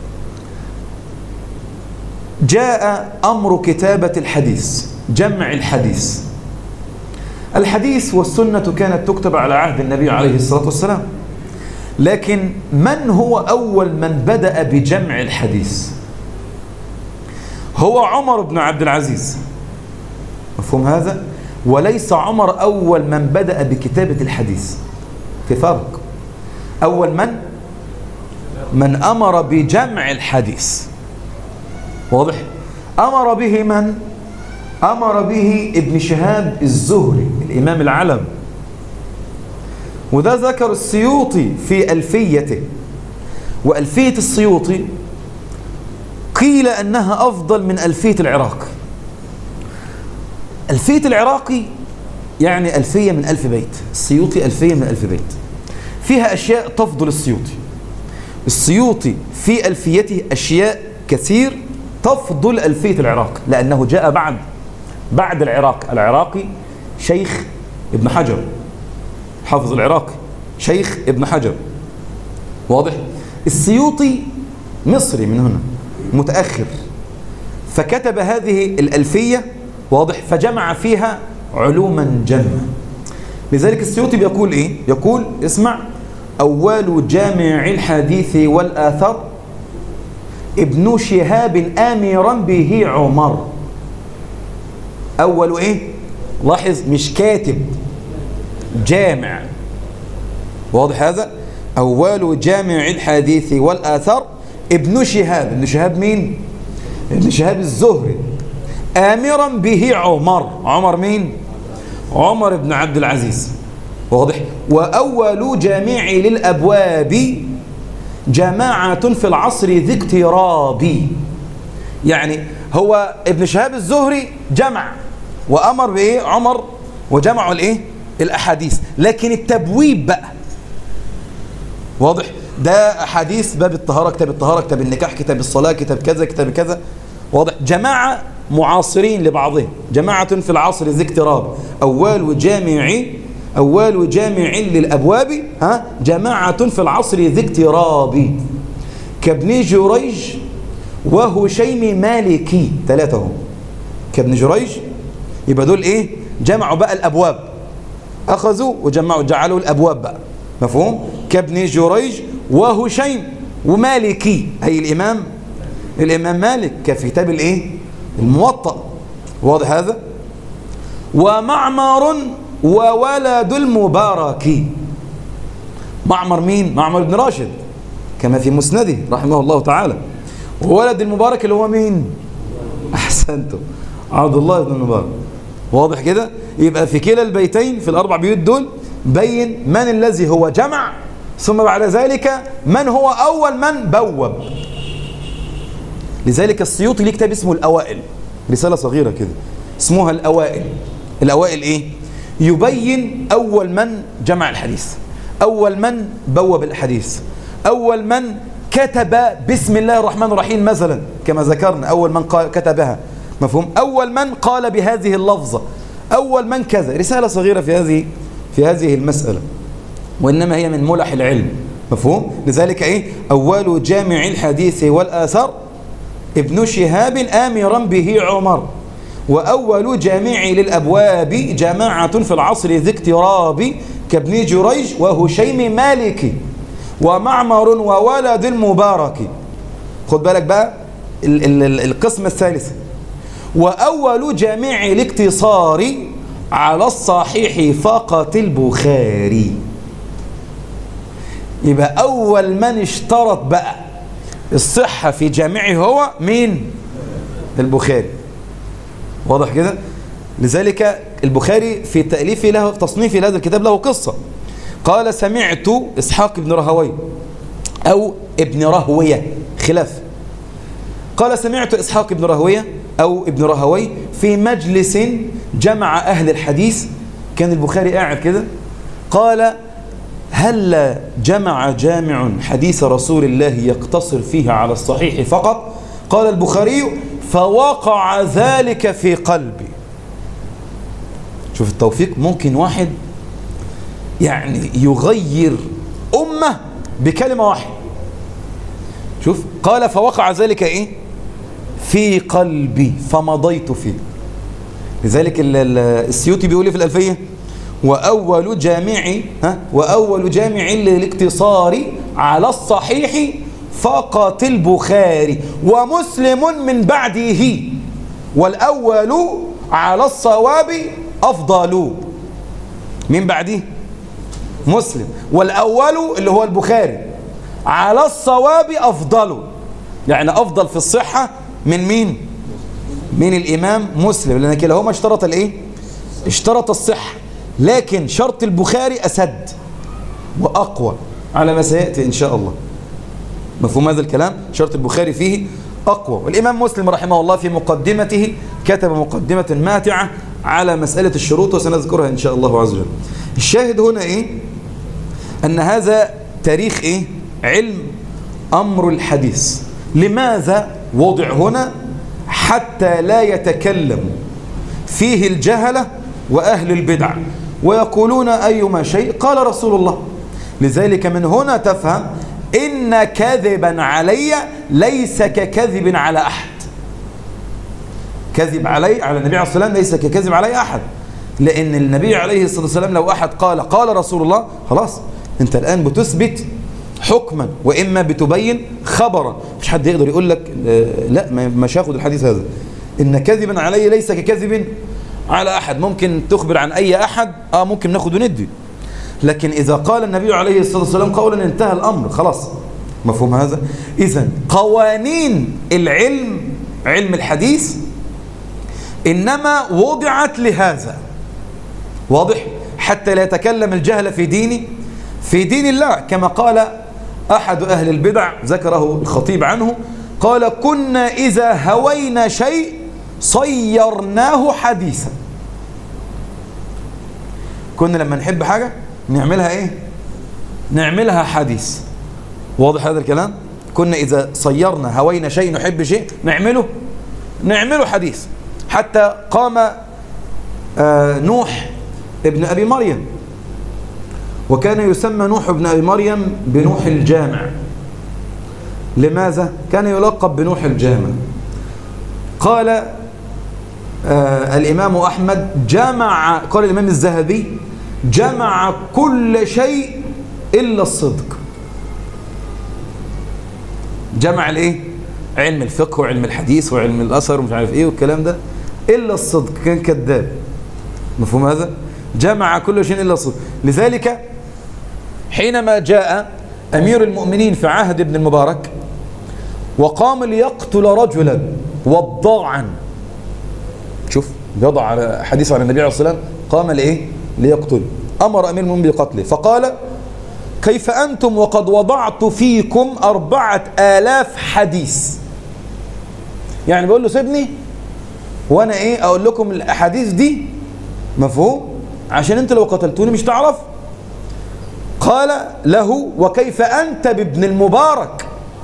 جاء أمر كتابة الحديث، جمع الحديث. الحديث والسنة كانت تكتب على عهد النبي عليه الصلاة والسلام، لكن من هو أول من بدأ بجمع الحديث؟ هو عمر بن عبد العزيز. مفهوم هذا؟ وليس عمر أول من بدأ بكتابة الحديث، في فرق. أول من من أمر بجمع الحديث. واضح؟ أمر به من؟ أمر به ابن شهاب الزهري الإمام العلم، وذا ذكر السيوطي في ألفيته. وألفية السيوطي قيل أنها أفضل من ألفية العراقي. ألفية العراقي يعني ألفية من ألف بيت، السيوطي ألفية من ألف بيت، فيها أشياء تفضل السيوطي. السيوطي في ألفيته أشياء كثير تفضل ألفية العراقي، لأنه جاء بعد بعد العراقي. العراقي شيخ ابن حجر، حافظ العراقي شيخ ابن حجر. واضح؟ السيوطي مصري من هنا متأخر، فكتب هذه الألفية. واضح؟ فجمع فيها علوما جمة. لذلك السيوطي بيقول إيه؟ يقول اسمع: أول جامع الحديث والآثر ابن شهاب آمرا به عمر. أول إيه؟ لاحظ مش كاتب، جامع. واضح هذا؟ أول جامع الحديث والآثر ابن شهاب. ابن شهاب مين؟ ابن شهاب الزهري. آمرا به عمر. عمر مين؟ عمر بن عبد العزيز. واضح؟ وأول جامع للأبواب جماعة في العصر ذي اقتراب. يعني هو ابن شهاب الزهري جمع وأمر بإيه؟ عمر، وجمعوا الإيه؟ الأحاديث. لكن التبويب بقى واضح؟ ده أحاديث باب الطهارة، كتاب الطهارة، كتاب النكاح، كتاب الصلاة، كتاب كذا، كتاب كذا. واضح؟ جماعة معاصرين لبعضهم، جماعة في العصر ذي اقتراب. أول جامع أول جامع للأبواب ها جماعة في العصر ذي اقتراب كابن جريج وهشيم مالكي. ثلاثة هم. كابن جريج يبقى دول إيه؟ جمعوا بقى الأبواب، أخذوا وجمعوا جعلوا الأبواب بقى. مفهوم؟ كابن جريج وهشيم ومالكي، أي الإمام الإمام مالك كفي كتاب الإيه؟ الموطأ. واضح هذا؟ ومعمر وولد المبارك. معمر مين؟ معمر بن راشد كما في مسنده رحمه الله تعالى. وولد المبارك اللي هو مين؟ أحسنتم، عبد الله بن المبارك. واضح كده؟ يبقى في كلا البيتين في الأربع بيوت دول بين من الذي هو جمع، ثم بعد ذلك من هو أول من بوب. لذلك السيوطي ليه كتاب اسمه الأوائل، رسالة صغيرة كده اسمها الأوائل. الأوائل إيه؟ يبين أول من جمع الحديث، أول من بوب الحديث، أول من كتب بسم الله الرحمن الرحيم مثلا كما ذكرنا، أول من كتبها. مفهوم؟ أول من قال بهذه اللفظة، أول من كذا. رسالة صغيرة في هذه في هذه المسألة، وإنما هي من ملح العلم. مفهوم؟ لذلك إيه؟ أول جامع الحديث والآثار ابن شهاب آمرا به عمر. وأول جامع للأبواب جماعة في العصر ذي اقتراب كابن جريج وهشيم مالكي ومعمر وولد المبارك. خد بالك بقى ال ال ال القسم الثالث. وأول جامع الاقتصار على الصحيح فقط البخاري. يبقى أول من اشترط بقى الصحة في جامعه هو مين؟ البخاري. واضح كده؟ لذلك البخاري في تأليفه له، في تصنيفه لهذا الكتاب له قصة. قال سمعت إسحاق بن رهوي أو ابن رهوية، خلاف. قال سمعت إسحاق بن رهوية أو ابن رهوي في مجلس جمع أهل الحديث. كان البخاري قاعد كده، قال هل جمع جامع حديث رسول الله يقتصر فيه على الصحيح فقط؟ قال البخاري فوقع ذلك في قلبي. شوف التوفيق، ممكن واحد يعني يغير أمة بكلمة واحدة. شوف، قال فوقع ذلك إيه؟ في قلبي فمضيت فيه. لذلك السيوطي بيقول لي في الألفية وأول جامع ها وأول جامع للاقتصار على الصحيح فقط البخاري ومسلم من بعده والأول على الصواب أفضل. من بعده مسلم، والأول اللي هو البخاري على الصواب أفضل، يعني أفضل في الصحة من مين؟ من الإمام مسلم، لأن كلاهما اشترط الإيه؟ اشترط الصحة، لكن شرط البخاري أسد وأقوى على ما سيأتي إن شاء الله. مفهوم هذا الكلام؟ شرط البخاري فيه أقوى. والإمام مسلم رحمه الله في مقدمته كتب مقدمة ماتعة على مسألة الشروط وسنذكرها إن شاء الله عز وجل. الشاهد هنا إيه؟ أن هذا تاريخ إيه؟ علم أمر الحديث. لماذا وضع هنا؟ حتى لا يتكلم فيه الجهلة وأهل البدع ويقولون أيما شيء قال رسول الله. لذلك من هنا تفهم إن كذبا علي ليس ككذب على أحد. كذب علي على النبي عليه الصلاة والسلام ليس ككذب علي أحد، لأن النبي عليه الصلاة والسلام لو أحد قال قال رسول الله خلاص أنت الآن بتثبت حكما وإما بتبين خبرا. مش حد يقدر يقول لك لا مش هاخد الحديث هذا، إن كذبا علي ليس ككذب على أحد. ممكن تخبر عن أي أحد آه ممكن ناخد وندي، لكن إذا قال النبي عليه الصلاة والسلام قولا انتهى الأمر خلاص. مفهوم هذا؟ إذن قوانين العلم، علم الحديث، إنما وضعت لهذا. واضح؟ حتى لا يتكلم الجهل في دين في دين الله، كما قال أحد أهل البدع ذكره الخطيب عنه، قال كنا إذا هوينا شيء صيرناه حديثا. كنا لما نحب حاجة نعملها إيه؟ نعملها حديث. واضح هذا الكلام؟ كنا إذا صيرنا هوينا شيء، نحب شيء نعمله نعمله حديث. حتى قام آه نوح ابن أبي مريم، وكان يسمى نوح ابن أبي مريم بنوح الجامع. لماذا؟ كان يلقب بنوح الجامع. قال آه الإمام أحمد جمع، قال الإمام الذهبي جمع كل شيء إلا الصدق. جمع الايه؟ علم الفقه وعلم الحديث وعلم الأثر ومش عارف ايه والكلام ده إلا الصدق، كان كذاب. مفهوم هذا؟ جمع كل شيء إلا الصدق. لذلك حينما جاء أمير المؤمنين في عهد ابن المبارك وقام ليقتل رجلا وضاعا، شوف بيضع على حديث عن النبي عليه الصلاة والسلام، قام لإيه؟ ليقتل. أمر أمير المؤمنين بقتله، فقال كيف أنتم وقد وضعت فيكم أربعة آلاف حديث. يعني بقول له سيبني وأنا إيه أقول لكم الأحاديث دي، مفهوم؟ عشان أنت لو قتلتوني مش تعرف. قال له وكيف أنت بابن المبارك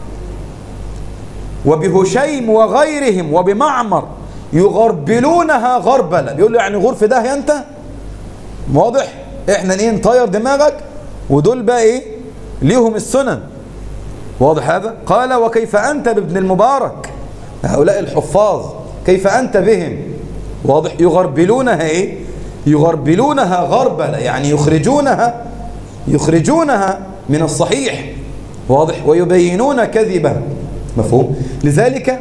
وبهشيم وغيرهم وبمعمر يغربلونها غربلة. بيقول له يعني غرف ده أنت؟ واضح؟ إحنا إيه نطير دماغك ودول بقى إيه ليهم السنن. واضح هذا؟ قال وكيف أنت بابن المبارك، هؤلاء الحفاظ كيف أنت بهم؟ واضح؟ يغربلونها إيه؟ يغربلونها غربلة، يعني يخرجونها يخرجونها من الصحيح. واضح؟ ويبينون كذبها. مفهوم؟ لذلك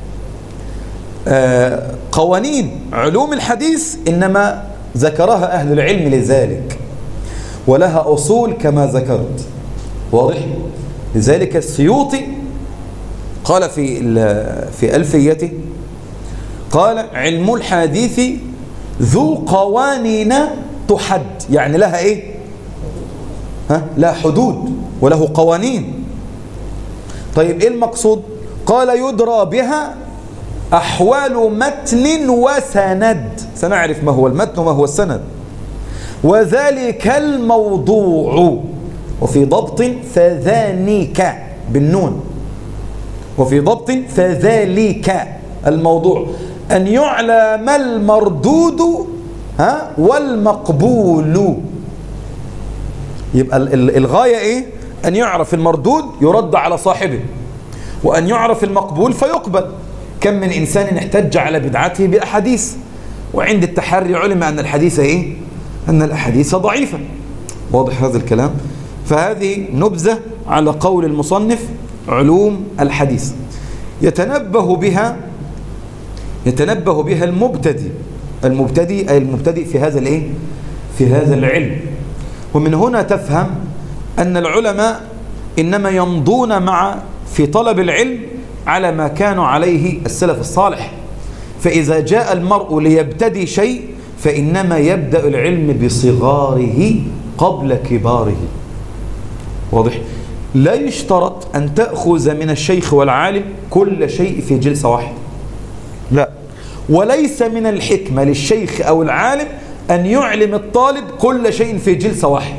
آه قوانين علوم الحديث إنما ذكرها أهل العلم لذلك، ولها أصول كما ذكرت. واضح؟ لذلك السيوطي قال في في ألفيته، قال علم الحديث ذو قوانين تحد، يعني لها إيه؟ ها؟ لها حدود وله قوانين. طيب إيه المقصود؟ قال يدرى بها أحوال متن وسند. سنعرف ما هو المتن وما هو السند. وذلك الموضوع، وفي ضبط فذانيك بالنون، وفي ضبط فذلك الموضوع أن يعلم المردود ها والمقبول. يبقى الغاية إيه؟ أن يعرف المردود يرد على صاحبه، وأن يعرف المقبول فيقبل. كم من إنسان احتج على بدعته بأحاديث، وعند التحري علم أن الحديث إيه؟ أن الأحاديث ضعيفة. واضح هذا الكلام؟ فهذه نبذة على قول المصنف علوم الحديث يتنبه بها يتنبه بها المبتدئ المبتدئ أي المبتدئ في هذا الإيه؟ في هذا العلم. ومن هنا تفهم أن العلماء إنما يمضون مع في طلب العلم على ما كانوا عليه السلف الصالح. فإذا جاء المرء ليبتدي شيء فإنما يبدأ العلم بصغاره قبل كباره. واضح؟ لا يشترط أن تأخذ من الشيخ والعالم كل شيء في جلسة واحدة، لا. وليس من الحكمة للشيخ أو العالم أن يعلم الطالب كل شيء في جلسة واحدة.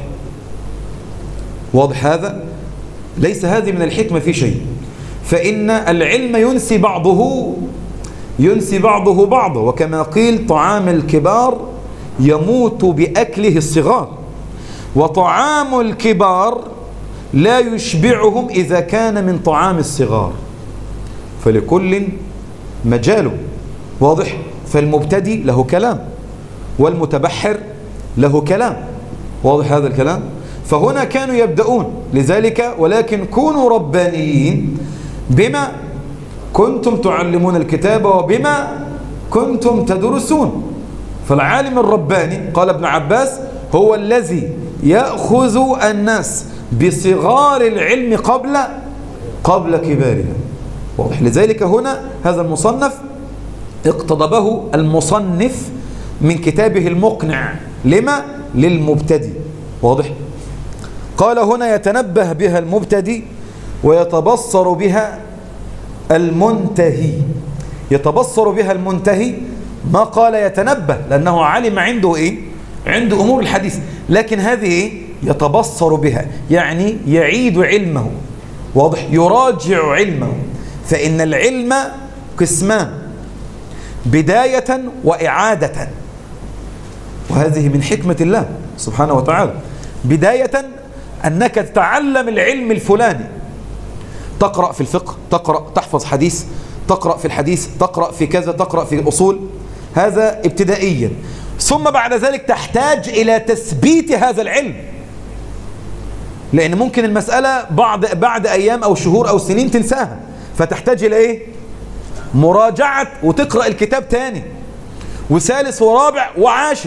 واضح هذا؟ ليس هذه من الحكمة في شيء، فإن العلم ينسي بعضه ينسي بعضه بعضه، وكما قيل طعام الكبار يموت بأكله الصغار، وطعام الكبار لا يشبعهم إذا كان من طعام الصغار، فلكل مجاله. واضح؟ فالمبتدئ له كلام والمتبحر له كلام. واضح هذا الكلام؟ فهنا كانوا يبدأون لذلك ولكن كونوا ربانيين بما كنتم تعلمون الكتاب وبما كنتم تدرسون. فالعالم الرباني قال ابن عباس هو الذي يأخذ الناس بصغار العلم قبل قبل كبارها. واضح؟ لذلك هنا هذا المصنف اقتضبه المصنف من كتابه المقنع لما للمبتدئ. واضح؟ قال هنا يتنبه بها المبتدئ ويتبصر بها المنتهي. يتبصر بها المنتهي ما قال يتنبه لأنه علم عنده إيه؟ عنده أمور الحديث، لكن هذه إيه؟ يتبصر بها يعني يعيد علمه. واضح؟ يراجع علمه. فإن العلم قسمان بداية وإعادة، وهذه من حكمة الله سبحانه وتعالى. بداية أنك تتعلم العلم الفلاني، تقرأ في الفقه، تقرأ تحفظ حديث، تقرأ في الحديث، تقرأ في كذا، تقرأ في الأصول، هذا ابتدائيا. ثم بعد ذلك تحتاج إلى تثبيت هذا العلم، لأن ممكن المسألة بعد بعد أيام أو شهور أو سنين تنساها، فتحتاج إلى إيه؟ مراجعة، وتقرأ الكتاب تاني وثالث ورابع وعاشر.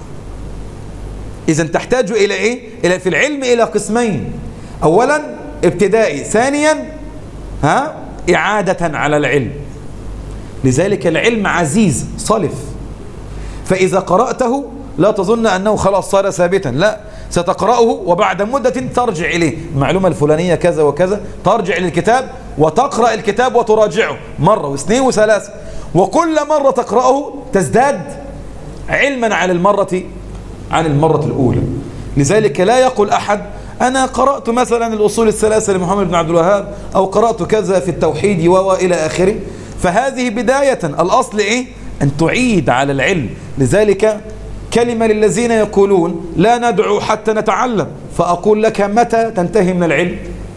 إذن تحتاج إلى إيه؟ إلى في العلم إلى قسمين: أولا ابتدائي، ثانيا ها إعادة على العلم. لذلك العلم عزيز صلف، فإذا قرأته لا تظن أنه خلاص صار ثابتا، لا، ستقرأه وبعد مدة ترجع إليه، المعلومة الفلانية كذا وكذا، ترجع للكتاب وتقرأ الكتاب وتراجعه مرة واثنين وثلاثة، وكل مرة تقرأه تزداد علما عن المرة عن المرة الأولى. لذلك لا يقول أحد أنا قرأت مثلا الأصول الثلاثة لمحمد بن عبد الوهاب أو قرأت كذا في التوحيد وإلى آخره، فهذه بداية. الأصل إيه؟ أن تعيد على العلم. لذلك كلمة للذين يقولون لا ندعو حتى نتعلم، فأقول لك متى تنتهي من العلم؟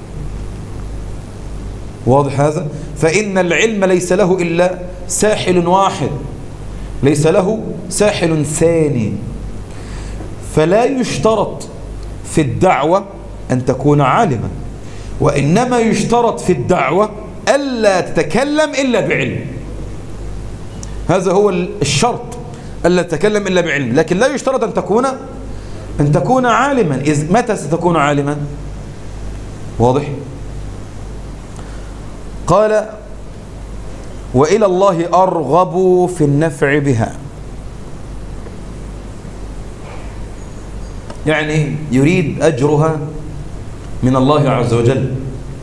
واضح هذا؟ فإن العلم ليس له إلا ساحل واحد، ليس له ساحل ثاني. فلا يشترط في الدعوة أن تكون عالما، وإنما يشترط في الدعوة ألا تتكلم إلا بعلم. هذا هو الشرط، ألا تتكلم إلا بعلم، لكن لا يشترط أن تكون أن تكون عالما. إذ متى ستكون عالما؟ واضح؟ قال وإلى الله أرغب في النفع بها، يعني يريد أجرها من الله عز وجل.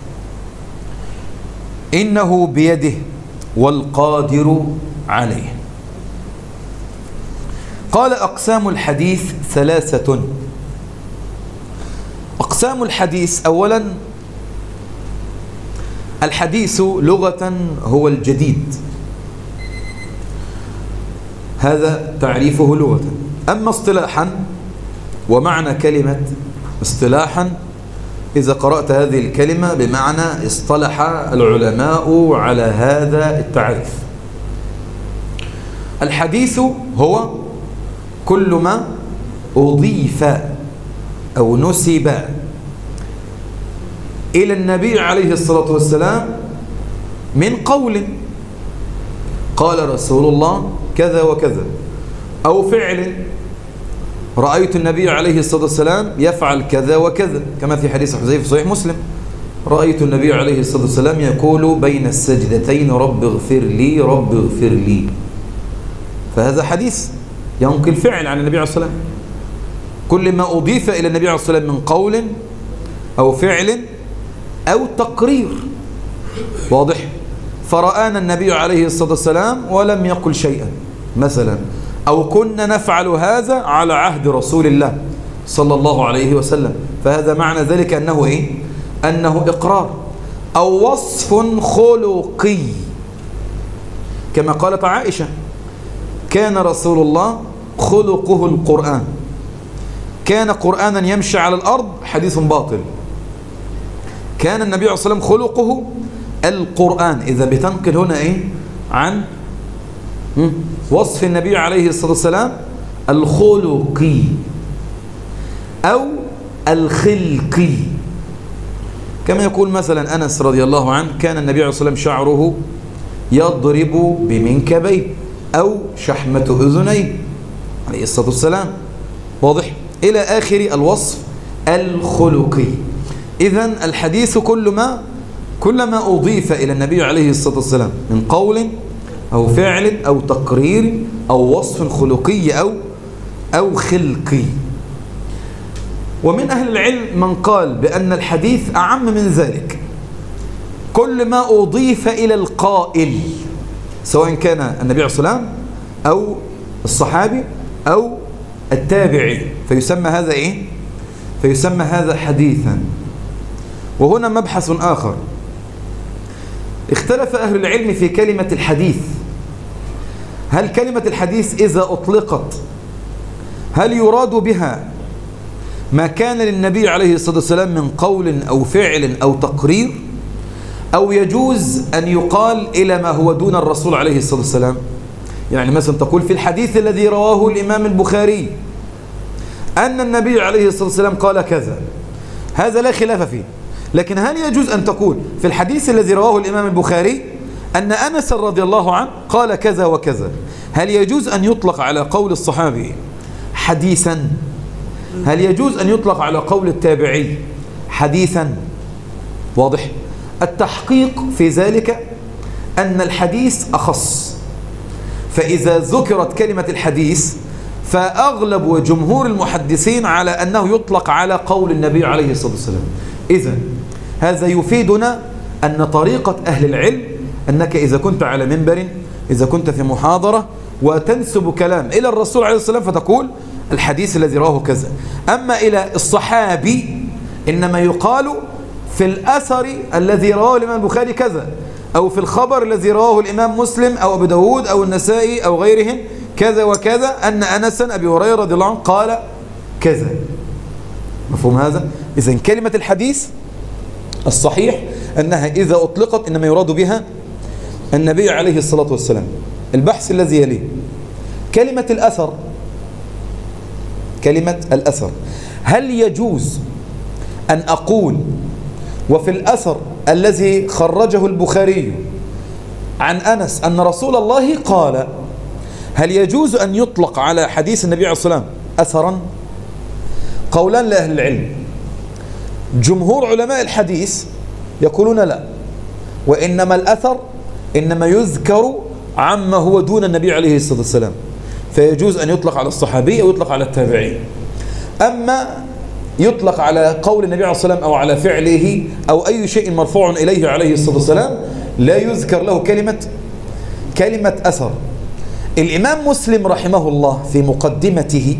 إنه بيده والقادر عليه. قال أقسام الحديث ثلاثة. أقسام الحديث: أولا الحديث لغة هو الجديد، هذا تعريفه لغة. أما اصطلاحا ومعنى كلمة اصطلاحا، إذا قرأت هذه الكلمة بمعنى اصطلح العلماء على هذا التعريف. الحديث هو كل ما أضيف أو نسب إلى النبي عليه الصلاة والسلام من قول، قال رسول الله كذا وكذا، أو فعل، رأيت النبي عليه الصلاة والسلام يفعل كذا وكذا، كما في حديث حذيفة في صحيح مسلم: رأيت النبي عليه الصلاة والسلام يقول بين السجدتين رب اغفر لي رب اغفر لي. فهذا حديث ينقل فعل عن النبي عليه الصلاة والسلام. كل ما أضيف إلى النبي عليه الصلاة والسلام من قول أو فعل أو تقرير. واضح؟ فرآنا النبي عليه الصلاة والسلام ولم يقل شيئا مثلا، أو كنا نفعل هذا على عهد رسول الله صلى الله عليه وسلم، فهذا معنى ذلك أنه إيه؟ أنه إقرار. أو وصف خلقي، كما قالت عائشة: كان رسول الله خلقه القرآن، كان قرآنا يمشي على الأرض، حديث باطل. كان النبي عليه الصلاة والسلام خلقه القرآن. إذا بتنقل هنا إيه؟ عن وصف النبي عليه الصلاة والسلام الخلقي. أو الخلقي. كما يقول مثلا أنس رضي الله عنه كان النبي عليه الصلاة والسلام شعره يضرب بمنكبيه أو شحمة أذنيه عليه الصلاة والسلام. واضح؟ إلى آخر الوصف الخلقي. إذن الحديث كل ما كل ما أضيف إلى النبي عليه الصلاة والسلام من قول أو فعل أو تقرير أو وصف خلقي أو أو خلقي. ومن أهل العلم من قال بأن الحديث أعم من ذلك، كل ما أضيف إلى القائل سواء كان النبي عليه الصلاة والسلام أو الصحابي أو التابعي فيسمى هذا إيه؟ فيسمى هذا حديثا. وهنا مبحث آخر، اختلف أهل العلم في كلمة الحديث. هل كلمة الحديث إذا أطلقت هل يراد بها ما كان للنبي عليه الصلاة والسلام من قول أو فعل أو تقرير، أو يجوز أن يقال إلى ما هو دون الرسول عليه الصلاة والسلام؟ يعني مثلا تقول في الحديث الذي رواه الإمام البخاري أن النبي عليه الصلاة والسلام قال كذا، هذا لا خلاف فيه. لكن هل يجوز أن تقول في الحديث الذي رواه الإمام البخاري أن أنس رضي الله عنه قال كذا وكذا، هل يجوز أن يطلق على قول الصحابي حديثا؟ هل يجوز أن يطلق على قول التابعي حديثا؟ واضح؟ التحقيق في ذلك أن الحديث أخص، فإذا ذكرت كلمة الحديث فأغلب وجمهور المحدثين على أنه يطلق على قول النبي عليه الصلاة والسلام. إذن هذا يفيدنا أن طريقة أهل العلم أنك إذا كنت على منبر، إذا كنت في محاضرة وتنسب كلام إلى الرسول عليه الصلاة والسلام فتقول الحديث الذي رواه كذا. أما إلى الصحابي إنما يقال في الأثر الذي رواه الإمام البخاري كذا، أو في الخبر الذي رواه الإمام مسلم أو أبو داود أو النسائي أو غيرهم كذا وكذا أن أنسا أبي هريرة رضي الله عنه قال كذا. مفهوم هذا؟ إذن كلمة الحديث الصحيح أنها إذا أطلقت إنما يراد بها النبي عليه الصلاة والسلام. البحث الذي يليه كلمة الأثر. كلمة الأثر، هل يجوز أن أقول وفي الأثر الذي خرجه البخاري عن أنس أن رسول الله قال، هل يجوز أن يطلق على حديث النبي عليه الصلاة والسلام أثرا؟ قولان لأهل العلم. جمهور علماء الحديث يقولون لا، وإنما الأثر إنما يذكر عما هو دون النبي عليه الصلاة والسلام، فيجوز أن يطلق على الصحابي أو يطلق على التابعي. أما يطلق على قول النبي عليه الصلاة والسلام أو على فعله أو أي شيء مرفوع إليه عليه الصلاة والسلام لا يذكر له كلمة كلمة أثر. الإمام مسلم رحمه الله في مقدمته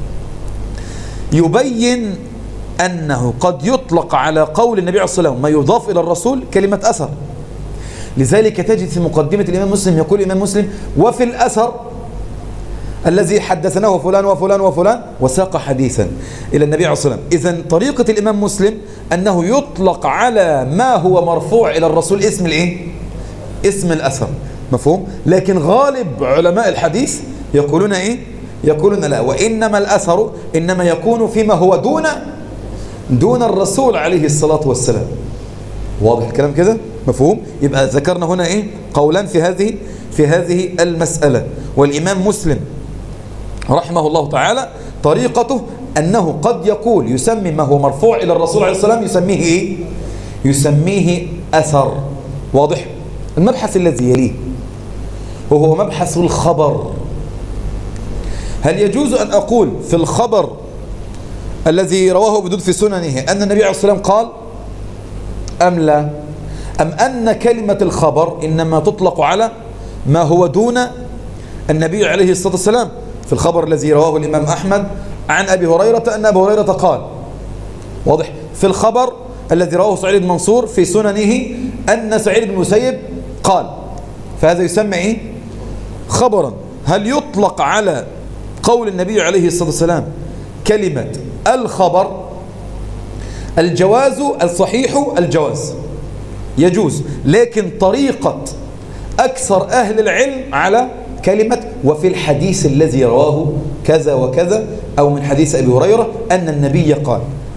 يبين أنه قد يطلق على قول النبي عليه الصلاة والسلام ما يضاف إلى الرسول كلمة أثر. لذلك تجد في مقدمة الإمام مسلم يقول الإمام مسلم وفي الأثر الذي حدثناه فلان وفلان وفلان وساق حديثا إلى النبي عليه الصلاة والسلام. إذن طريقة الإمام مسلم أنه يطلق على ما هو مرفوع إلى الرسول اسم الإيه؟ اسم الأثر. مفهوم؟ لكن غالب علماء الحديث يقولون إيه؟ يقولون لا، وإنما الأثر إنما يكون فيما هو دون دون الرسول عليه الصلاة والسلام. واضح الكلام كده؟ مفهوم؟ يبقى ذكرنا هنا إيه؟ قولان في هذه في هذه المسألة. والإمام مسلم رحمه الله تعالى طريقته أنه قد يقول يسمي ما هو مرفوع إلى الرسول عليه الصلاة والسلام يسميه إيه؟ يسميه أثر. واضح؟ المبحث الذي يليه وهو مبحث الخبر. هل يجوز أن أقول في الخبر الذي رواه أبو داود في سننه أن النبي عليه الصلاة والسلام قال أم لا؟ أم أن كلمة الخبر إنما تطلق على ما هو دون النبي عليه الصلاة والسلام؟ في الخبر الذي رواه الإمام أحمد عن أبي هريرة أن أبي هريرة قال. واضح؟ في الخبر الذي رواه سعيد بن منصور في سننه أن سعيد بن المسيب قال، فهذا يسمى إيه؟ خبرا. هل يطلق على قول النبي عليه الصلاة والسلام كلمة الخبر؟ الجواز الصحيح الجواز يجوز، لكن طريقة أكثر أهل العلم على كلمة وفي الحديث الذي رواه كذا وكذا أو من حديث أبي هريرة أن النبي قال.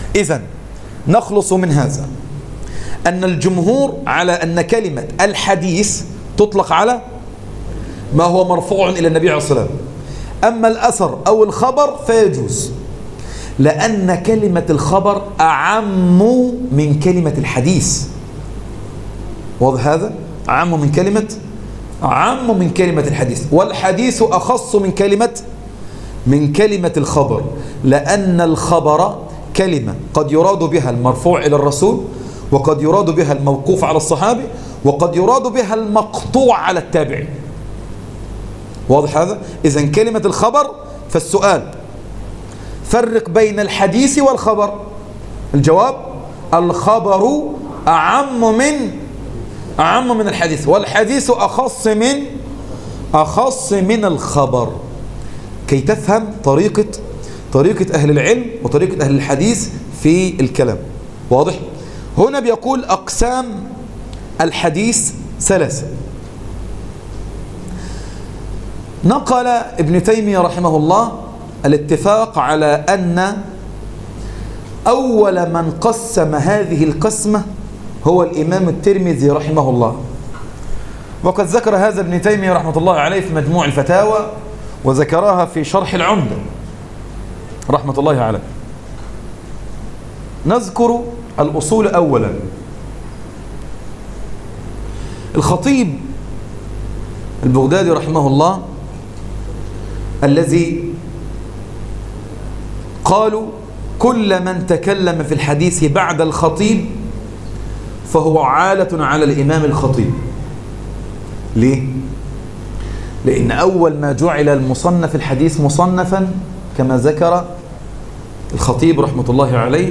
إذن نخلص من هذا أن الجمهور على أن كلمة الحديث تطلق على ما هو مرفوع إلى النبي عليه الصلاة والسلام. أما الأثر أو الخبر فيجوز، لأن كلمة الخبر أعم من كلمة الحديث. واضح هذا؟ أعم من كلمة أعم من كلمة الحديث، والحديث أخص من كلمة من كلمة الخبر، لأن الخبر كلمة قد يراد بها المرفوع إلى الرسول، وقد يراد بها الموقوف على الصحابي، وقد يراد بها المقطوع على التابعي. واضح هذا؟ إذن كلمة الخبر، فالسؤال فرق بين الحديث والخبر. الجواب الخبر أعم من أعم من الحديث، والحديث أخص من أخص من الخبر، كي تفهم طريقة طريقة أهل العلم وطريقة أهل الحديث في الكلام. واضح؟ هنا بيقول أقسام الحديث ثلاثة. نقل ابن تيمية رحمه الله الاتفاق على أن أول من قسم هذه القسمة هو الإمام الترمذي رحمه الله، وقد ذكر هذا ابن تيمية رحمة الله عليه في مجموع الفتاوى، وذكرها في شرح العمدة رحمة الله عليه. نذكر الأصول أولا. الخطيب البغدادي رحمه الله الذي قالوا كل من تكلم في الحديث بعد الخطيب فهو عالة على الإمام الخطيب. ليه؟ لأن أول ما جعل المصنف الحديث مصنفا كما ذكر الخطيب رحمة الله عليه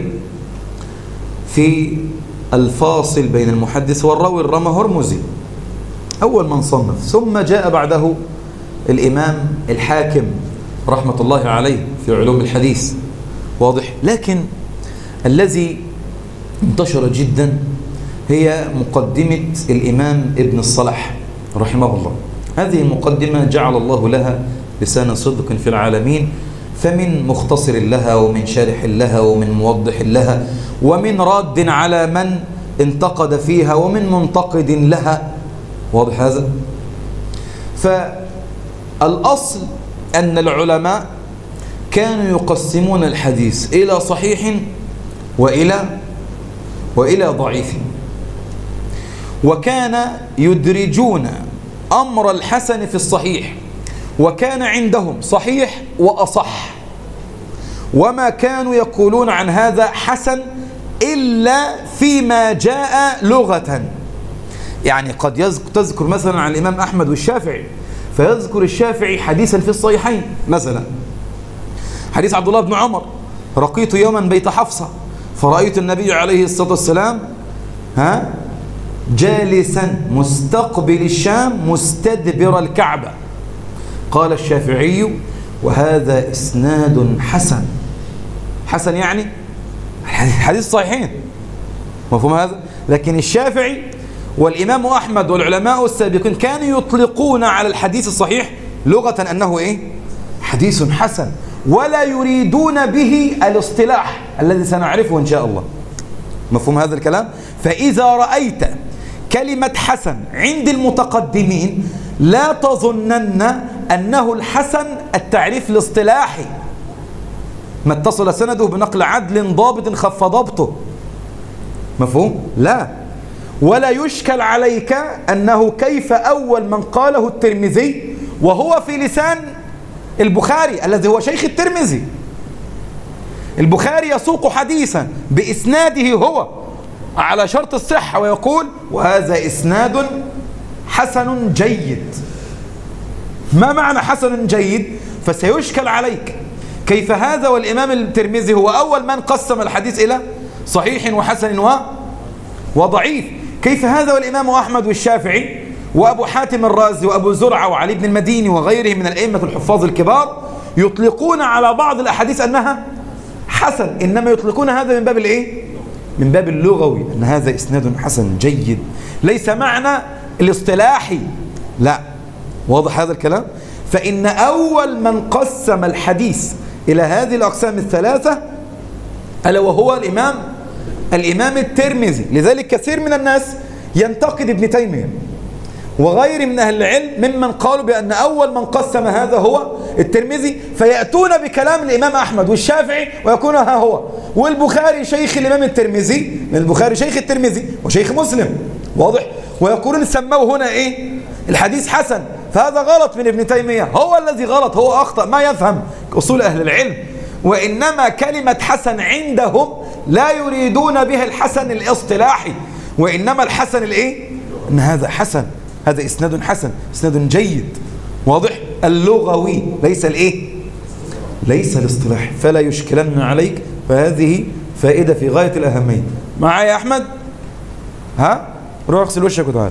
في الفاصل بين المحدث والراوي الرمى هرمزي، أول من صنف، ثم جاء بعده الإمام الحاكم رحمة الله عليه في علوم الحديث. واضح؟ لكن الذي انتشر جدا هي مقدمة الإمام ابن الصلاح رحمه الله. هذه المقدمة جعل الله لها لسان صدق في العالمين، فمن مختصر لها ومن شارح لها ومن موضح لها ومن راد على من انتقد فيها ومن منتقد لها. واضح هذا؟ فالأصل أن العلماء كانوا يقسمون الحديث إلى صحيح وإلى وإلى ضعيف، وكان يدرجون أمر الحسن في الصحيح، وكان عندهم صحيح وأصح، وما كانوا يقولون عن هذا حسن إلا فيما جاء لغة. يعني قد تذكر مثلا عن الإمام أحمد والشافعي، فيذكر الشافعي حديثا في الصحيحين، مثلا حديث عبد الله بن عمر: رقيت يوما بيت حفصة فرأيت النبي عليه الصلاة والسلام ها جالسا مستقبل الشام مستدبر الكعبة. قال الشافعي: وهذا إسناد حسن. حسن يعني حديث صحيحين، مفهوم هذا؟ لكن الشافعي والإمام أحمد والعلماء السابقين كانوا يطلقون على الحديث الصحيح لغة أنه إيه؟ حديث حسن، ولا يريدون به الاصطلاح الذي سنعرفه إن شاء الله. مفهوم هذا الكلام؟ فإذا رأيت كلمة حسن عند المتقدمين لا تظنن أنه الحسن التعريف الاصطلاحي، ما اتصل سنده بنقل عدل ضابط خف ضبطه. مفهوم؟ لا. ولا يشكل عليك أنه كيف أول من قاله الترمذي وهو في لسان البخاري الذي هو شيخ الترمذي. البخاري يسوق حديثا بإسناده هو على شرط الصحة ويقول: وهذا إسناد حسن جيد. ما معنى حسن جيد؟ فسيشكل عليك كيف هذا والإمام الترمذي هو أول من قسم الحديث إلى صحيح وحسن و... وضعيف، كيف هذا والإمام أحمد والشافعي وأبو حاتم الرازي وأبو زرعة وعلي بن المديني وغيرهم من الأئمة الحفاظ الكبار يطلقون على بعض الأحاديث أنها حسن، إنما يطلقون هذا من باب الإيه؟ من باب اللغوي، أن هذا إسناد حسن جيد، ليس معنى الاصطلاحي، لا. واضح هذا الكلام؟ فإن أول من قسم الحديث إلى هذه الأقسام الثلاثة ألا وهو الإمام الإمام الترمذي. لذلك كثير من الناس ينتقد ابن تيمية وغير من أهل العلم ممن قالوا بأن أول من قسم هذا هو الترمذي، فيأتون بكلام الإمام أحمد والشافعي ويكون ها هو، والبخاري شيخ الإمام الترمذي، من البخاري شيخ الترمذي وشيخ مسلم، واضح؟ ويقولون سموه هنا إيه؟ الحديث حسن. فهذا غلط من ابن تيمية، هو الذي غلط، هو أخطأ، ما يفهم أصول أهل العلم. وإنما كلمة حسن عندهم لا يريدون بها الحسن الاصطلاحي، وإنما الحسن الإيه؟ إن هذا حسن، هذا إسناد حسن، إسناد جيد، واضح؟ اللغوي ليس الإيه؟ ليس الاصطلاحي. فلا يشكلن عليك، فهذه فائدة في غاية الأهمية. معايا يا أحمد؟ ها؟ روح اغسل وشك وتعال.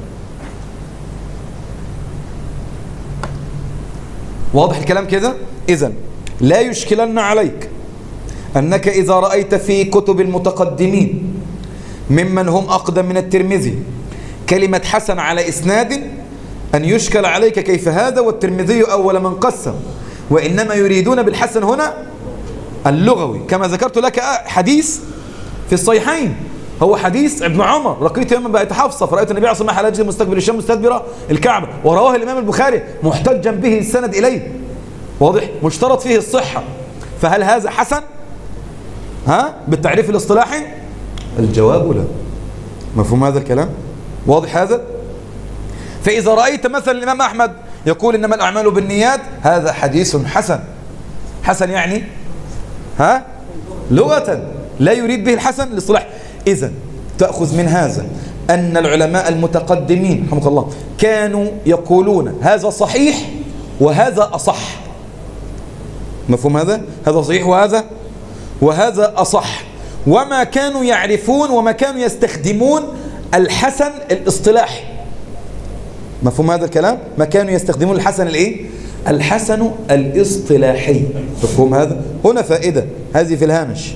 واضح الكلام كده؟ إذن لا يشكلن عليك أنك إذا رأيت في كتب المتقدمين ممن هم أقدم من الترمذي كلمة حسن على إسناد أن يشكل عليك كيف هذا والترمذي أول من قسم، وإنما يريدون بالحسن هنا اللغوي. كما ذكرت لك حديث في الصحيحين، هو حديث ابن عمر: لقيت يوما بقيت حفصة فرأيت النبي عليه الصلاة والسلام على مستقبل الشام مستدبرة الكعبة، ورواه الإمام البخاري محتجا به السند إليه، واضح؟ مشترط فيه الصحة. فهل هذا حسن؟ ها؟ بالتعريف الاصطلاحي؟ الجواب لا. مفهوم هذا الكلام؟ واضح هذا؟ فإذا رأيت مثلا الإمام أحمد يقول إنما الأعمال بالنيات، هذا حديث حسن. حسن يعني ها؟ لغة، لا يريد به الحسن الاصطلاحي. إذن تأخذ من هذا أن العلماء المتقدمين رحمه الله كانوا يقولون هذا صحيح وهذا أصح. مفهوم هذا؟ هذا صحيح وهذا وهذا أصح. وما كانوا يعرفون وما كانوا يستخدمون الحسن الاصطلاحي. مفهوم هذا الكلام؟ ما كانوا يستخدمون الحسن الايه؟ الحسن الاصطلاحي. مفهوم هذا؟ هنا فائدة هذه في الهامش.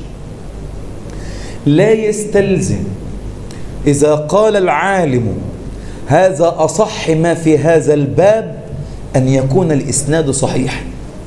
لا يستلزم إذا قال العالم هذا أصح ما في هذا الباب أن يكون الإسناد صحيح.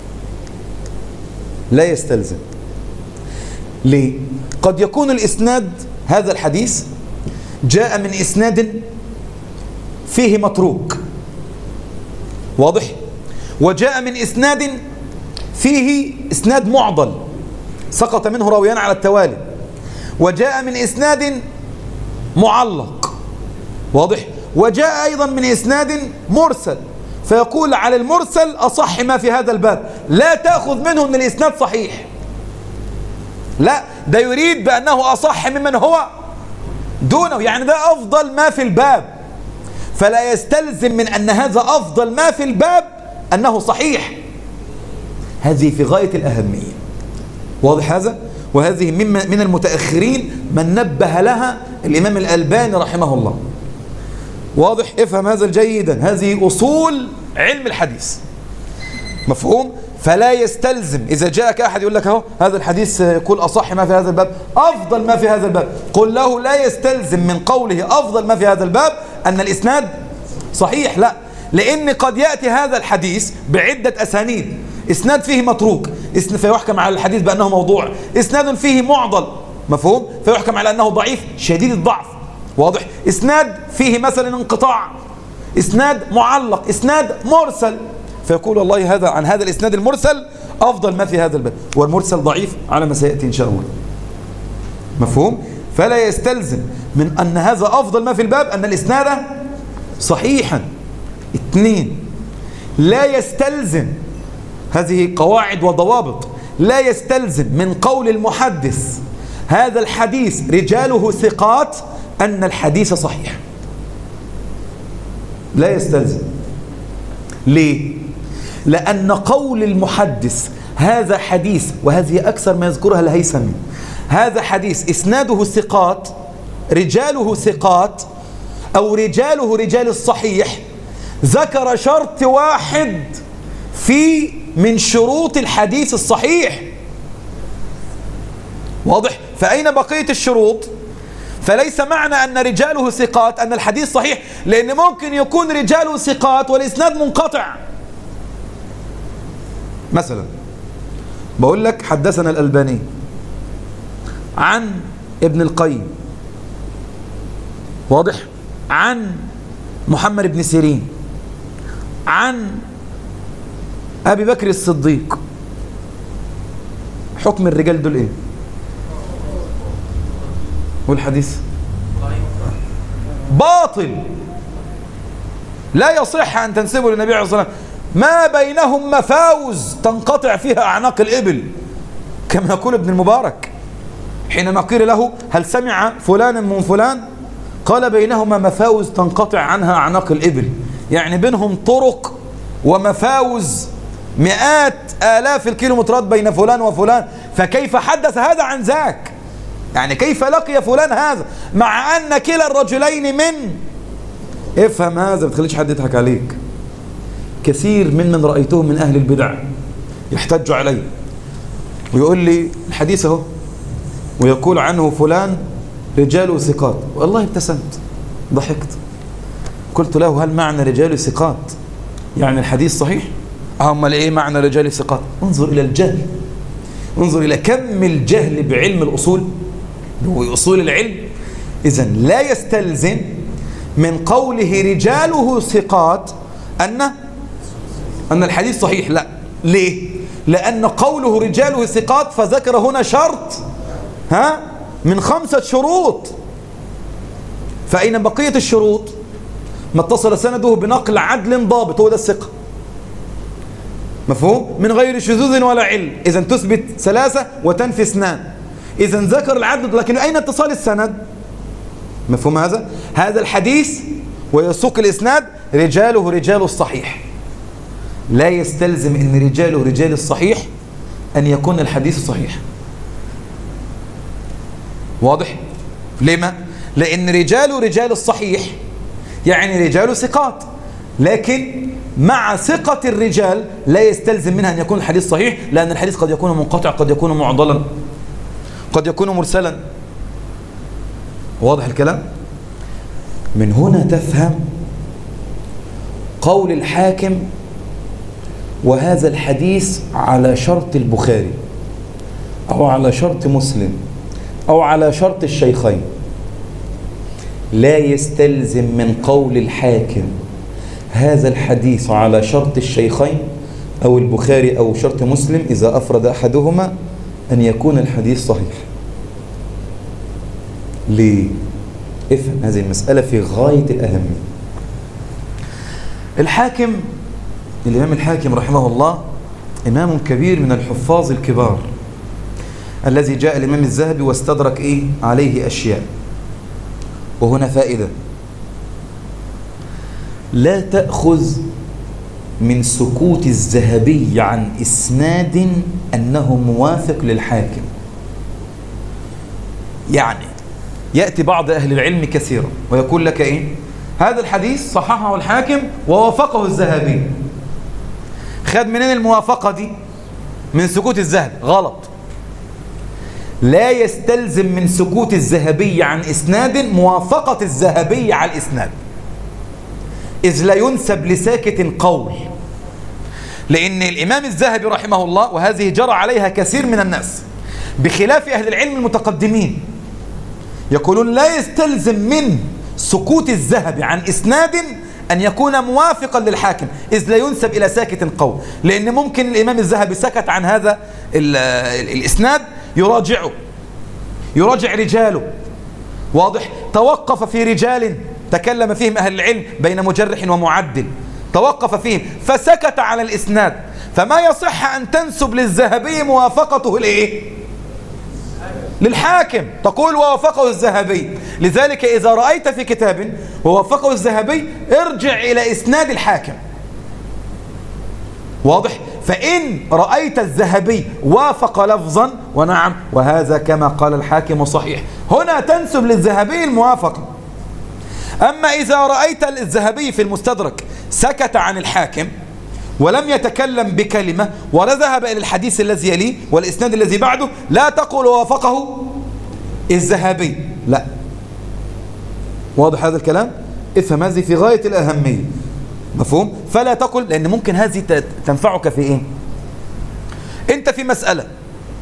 لا يستلزم. ليه؟ قد يكون الإسناد هذا الحديث جاء من إسناد فيه متروك، واضح؟ وجاء من إسناد فيه إسناد معضل سقط منه راويان على التوالي، وجاء من إسناد معلق، واضح؟ وجاء أيضا من إسناد مرسل، فيقول على المرسل أصح ما في هذا الباب. لا تأخذ منه أن الإسناد صحيح، لا، ده يريد بأنه أصح ممن هو دونه، يعني ده أفضل ما في الباب. فلا يستلزم من أن هذا أفضل ما في الباب أنه صحيح. هذه في غاية الأهمية، واضح هذا؟ وهذه من المتأخرين من نبه لها الإمام الألباني رحمه الله، واضح؟ افهم هذا جيدا، هذه أصول علم الحديث. مفهوم؟ فلا يستلزم إذا جاءك أحد يقول لك اهو هذا الحديث يقول أصح ما في هذا الباب، أفضل ما في هذا الباب، قل له لا يستلزم من قوله أفضل ما في هذا الباب أن الإسناد صحيح. لا، لأن قد يأتي هذا الحديث بعدة أسانيد، إسناد فيه متروك فيحكم على الحديث بأنه موضوع، إسناد فيه معضل، مفهوم؟ فيحكم على أنه ضعيف شديد الضعف، واضح؟ إسناد فيه مثلا انقطاع، إسناد معلق، إسناد مرسل، فيقول والله هذا عن هذا الإسناد المرسل أفضل ما في هذا الباب، والمرسل ضعيف على ما سيأتي إن شاء الله. مفهوم؟ فلا يستلزم من أن هذا أفضل ما في الباب أن الإسناد صحيحا. اثنين، لا يستلزم، هذه قواعد وضوابط، لا يستلزم من قول المحدث هذا الحديث رجاله ثقات أن الحديث صحيح. لا يستلزم. ليه؟ لأن قول المحدث هذا حديث، وهذه أكثر ما يذكرها الهيثمي، هذا حديث إسناده ثقات، رجاله ثقات، أو رجاله رجال الصحيح، ذكر شرط واحد في من شروط الحديث الصحيح، واضح؟ فأين بقية الشروط؟ فليس معنى أن رجاله ثقات أن الحديث صحيح، لأن ممكن يكون رجاله ثقات والإسناد منقطع. مثلا بقول لك حدثنا الألباني عن ابن القيم، واضح، عن محمد بن سيرين، عن أبي بكر الصديق، حكم الرجال دول ايه؟ والحديث باطل لا يصح أن تنسبه للنبي عليه الصلاة والسلام، ما بينهم مفاوز تنقطع فيها أعناق الإبل، كما يقول ابن المبارك حينما قيل له هل سمع فلان من فلان؟ قال بينهما مفاوز تنقطع عنها أعناق الإبل، يعني بينهم طرق ومفاوز مئات آلاف الكيلومترات بين فلان وفلان، فكيف حدث هذا عن ذاك؟ يعني كيف لقي فلان هذا مع أن كلا الرجلين من، افهم هذا، ما تخليش حد يضحك عليك. كثير من من رأيتهم من أهل البدع يحتج علي ويقول لي الحديث اهو ويقول عنه فلان رجال ثقات، والله ابتسمت ضحكت، قلت له هل معنى رجال ثقات يعني الحديث صحيح؟ امال ايه معنى رجال ثقات؟ انظر الى الجهل، انظر الى كم الجهل بعلم الاصول واصول العلم. اذا لا يستلزم من قوله رجاله ثقات ان ان الحديث صحيح، لا. ليه؟ لان قوله رجاله ثقات فذكر هنا شرط ها من خمسة شروط، فأين بقية الشروط؟ ما اتصل سنده بنقل عدل ضابط، هو ده الثقة، مفهوم؟ من غير شذوذ ولا علم، إذا تثبت ثلاثة وتنفي اثنان، إذا ذكر العدل، لكن أين اتصال السند؟ مفهوم هذا؟ هذا الحديث ويسوق الإسناد رجاله رجال الصحيح، لا يستلزم أن رجاله رجال الصحيح أن يكون الحديث صحيح. واضح؟ لما؟ لأن رجال رجال الصحيح يعني رجال ثقات، لكن مع ثقة الرجال لا يستلزم منها أن يكون الحديث صحيح، لأن الحديث قد يكون منقطع، قد يكون معضلا، قد يكون مرسلا. واضح الكلام؟ من هنا تفهم قول الحاكم وهذا الحديث على شرط البخاري أو على شرط مسلم أو على شرط الشيخين. لا يستلزم من قول الحاكم هذا الحديث على شرط الشيخين أو البخاري أو شرط مسلم إذا أفرد أحدهما أن يكون الحديث صحيح. ليه؟ افهم هذه المسألة في غاية الأهمية. الحاكم، الإمام الحاكم رحمه الله إمام كبير من الحفاظ الكبار، الذي جاء الإمام الذهبي واستدرك إيه عليه أشياء. وهنا فائدة، لا تأخذ من سكوت الذهبي عن إسناد أنه موافق للحاكم. يعني يأتي بعض أهل العلم كثيرا ويقول لك إيه هذا الحديث صححه الحاكم ووافقه الذهبي. خد منين الموافقة دي؟ من سكوت الذهبي. غلط. لا يستلزم من سكوت الذهبي عن إسناد موافقة الذهبي على الإسناد، إذ لا ينسب لساكت قول، لأن الإمام الذهبي رحمه الله وهذه جرى عليها كثير من الناس بخلاف أهل العلم المتقدمين يقولون لا يستلزم من سكوت الذهبي عن إسناد أن يكون موافقا للحاكم، إذ لا ينسب إلى ساكت قول، لأن ممكن الإمام الذهبي سكت عن هذا الإسناد يراجعه، يراجع رجاله. واضح؟ توقف في رجال تكلم فيهم أهل العلم بين مجرح ومعدل، توقف فيهم فسكت على الإسناد، فما يصح أن تنسب للذهبي موافقته لإيه؟ للحاكم، تقول ووافقه الذهبي. لذلك إذا رأيت في كتاب ووافقه الذهبي ارجع إلى إسناد الحاكم. واضح؟ فإن رأيت الذهبي وافق لفظا ونعم وهذا كما قال الحاكم صحيح، هنا تنسب للذهبي الموافقة. أما إذا رأيت الذهبي في المستدرك سكت عن الحاكم ولم يتكلم بكلمة ولا ذهب إلى الحديث الذي يليه والإسناد الذي بعده، لا تقول وافقه الذهبي، لا. واضح هذا الكلام؟ افهم هذه في غاية الأهمية. مفهوم؟ فلا تقل، لأن ممكن هذه تنفعك في إيه؟ أنت في مسألة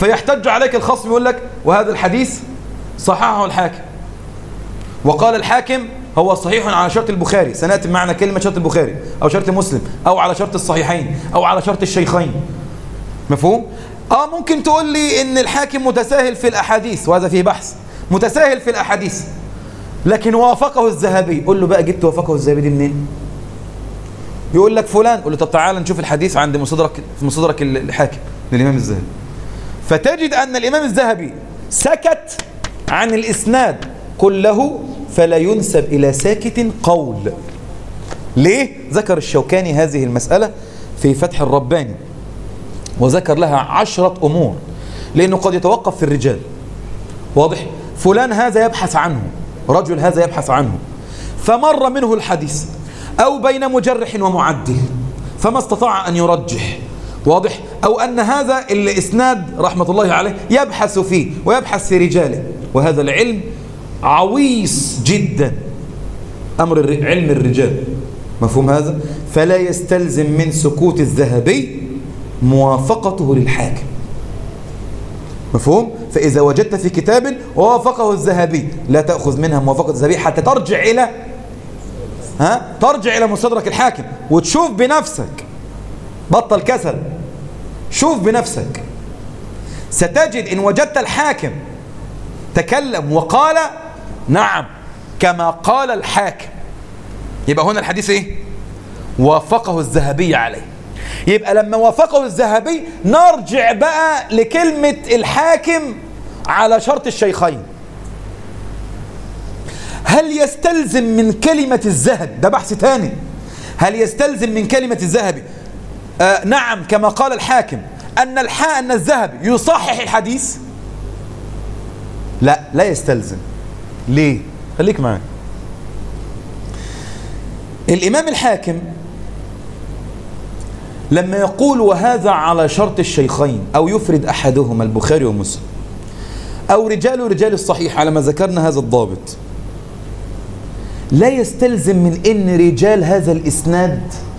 فيحتج عليك الخصم يقول لك وهذا الحديث صححه الحاكم، وقال الحاكم هو صحيح على شرط البخاري، سنأتي معنى كلمة شرط البخاري أو شرط مسلم أو على شرط الصحيحين أو على شرط الشيخين. مفهوم؟ آه ممكن تقول لي إن الحاكم متساهل في الأحاديث، وهذا فيه بحث، متساهل في الأحاديث لكن وافقه الذهبي. قول له بقى جبت وافقه الذهبي دي منين؟ يقول لك فلان، قول له طب تعالى نشوف الحديث عند مصدرك في مصدرك الحاكم للإمام الذهبي، فتجد أن الإمام الذهبي سكت عن الإسناد كله فلا ينسب إلى ساكت قول. ليه؟ ذكر الشوكاني هذه المسألة في فتح الرباني وذكر لها عشرة أمور، لأنه قد يتوقف في الرجال. واضح؟ فلان هذا يبحث عنه، رجل هذا يبحث عنه، فمر منه الحديث أو بين مجرح ومعدل فما استطاع أن يرجح. واضح؟ أو أن هذا الإسناد رحمة الله عليه يبحث فيه ويبحث في رجاله، وهذا العلم عويص جدا، أمر علم الرجال. مفهوم هذا؟ فلا يستلزم من سكوت الذهبي موافقته للحاكم. مفهوم؟ فإذا وجدت في كتاب ووافقه الذهبي لا تأخذ منها موافقة الذهبي حتى ترجع إلى ها ترجع إلى مستدرك الحاكم وتشوف بنفسك. بطل كسل، شوف بنفسك. ستجد إن وجدت الحاكم تكلم وقال نعم كما قال الحاكم، يبقى هنا الحديث إيه؟ وافقه الذهبي عليه. يبقى لما وافقه الذهبي نرجع بقى لكلمة الحاكم على شرط الشيخين. هل يستلزم من كلمة الذهبي، ده بحث تاني، هل يستلزم من كلمة الذهبي آه نعم كما قال الحاكم أن الحا أن الذهبي يصحح الحديث؟ لا، لا يستلزم. ليه؟ خليك معي. الإمام الحاكم لما يقول وهذا على شرط الشيخين أو يفرد أحدهما البخاري ومسلم أو رجال رجال الصحيح على ما ذكرنا هذا الضابط، لا يستلزم من إن رجال هذا الإسناد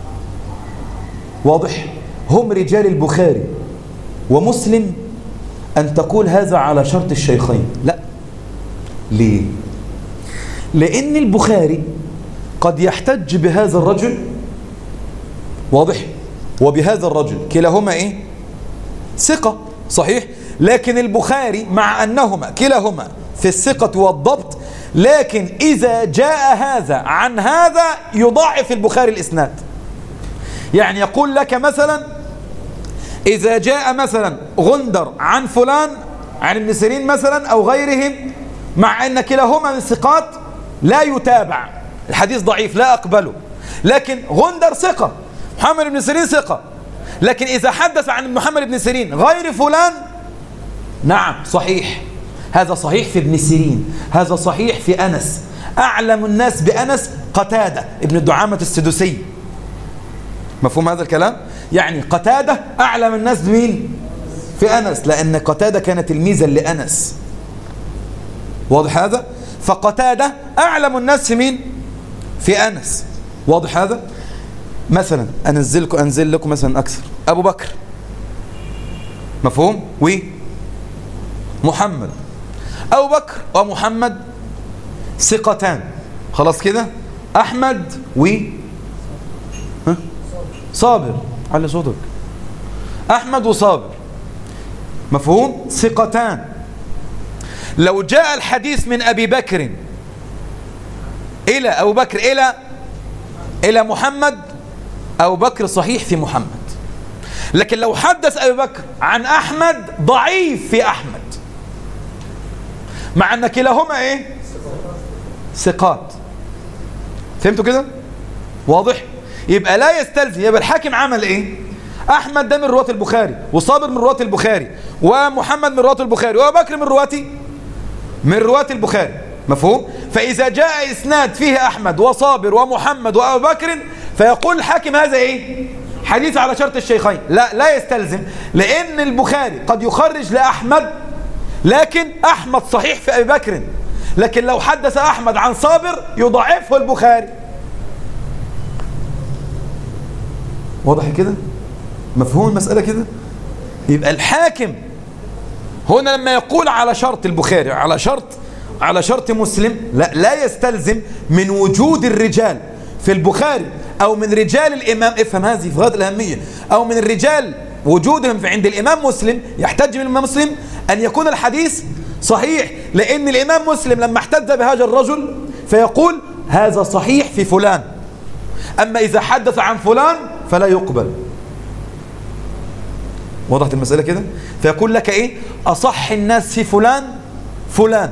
واضح هم رجال البخاري ومسلم أن تقول هذا على شرط الشيخين. لا. ليه؟ لأن البخاري قد يحتج بهذا الرجل واضح وبهذا الرجل، كلاهما إيه؟ ثقة، صحيح؟ لكن البخاري مع أنهما كلاهما في الثقة والضبط، لكن إذا جاء هذا عن هذا يضاعف البخاري الإسناد. يعني يقول لك مثلا إذا جاء مثلا غندر عن فلان عن ابن سيرين مثلا أو غيرهم، مع أن كلاهما من الثقات لا يتابع، الحديث ضعيف لا أقبله، لكن غندر ثقة، محمد بن سيرين ثقة، لكن إذا حدث عن محمد بن سيرين غير فلان نعم صحيح، هذا صحيح في ابن سيرين، هذا صحيح في أنس. أعلم الناس بأنس قتادة ابن الدعامة السدوسي. مفهوم هذا الكلام؟ يعني قتادة أعلم الناس بمين؟ في أنس، لأن قتادة كانت تلميذا لأنس. واضح هذا؟ فقتادة أعلم الناس في مين؟ في أنس. واضح هذا؟ مثلا أنزل لكم أنزل لكم مثلا أكثر أبو بكر، مفهوم؟ ومحمد. أبو بكر ومحمد ثقتان، خلاص كده. أحمد و ها؟ صابر، على صوتك. أحمد وصابر، مفهوم؟ ثقتان. لو جاء الحديث من أبي بكر إلى أبو بكر إلى إلى محمد، أبو بكر صحيح في محمد، لكن لو حدث أبي بكر عن أحمد ضعيف في أحمد، مع أن كلاهما إيه؟ ثقات. فهمتوا كده؟ واضح؟ يبقى لا يستلزم. يبقى الحاكم عمل إيه؟ أحمد ده من رواة البخاري، وصابر من رواة البخاري، ومحمد من رواة البخاري، وأبو بكر من رواة من رواة البخاري، مفهوم؟ فإذا جاء إسناد فيه أحمد وصابر ومحمد وأبو بكر فيقول الحاكم هذا إيه؟ حديث على شرط الشيخين. لا، لا يستلزم، لأن البخاري قد يخرج لأحمد لكن أحمد صحيح في أبي بكر، لكن لو حدث أحمد عن صابر يضعفه البخاري. واضح كده؟ مفهوم المسألة كده؟ يبقى الحاكم هنا لما يقول على شرط البخاري على شرط على شرط مسلم، لا, لا يستلزم من وجود الرجال في البخاري أو من رجال الإمام، افهم هذه في غاية الأهمية، أو من الرجال وجودهم في عند الإمام مسلم يحتج من الإمام مسلم أن يكون الحديث صحيح، لأن الإمام مسلم لما احتج بهذا الرجل فيقول هذا صحيح في فلان، أما إذا حدث عن فلان فلا يقبل. وضحت المسألة كده؟ فيقول لك إيه؟ أصح الناس في فلان فلان،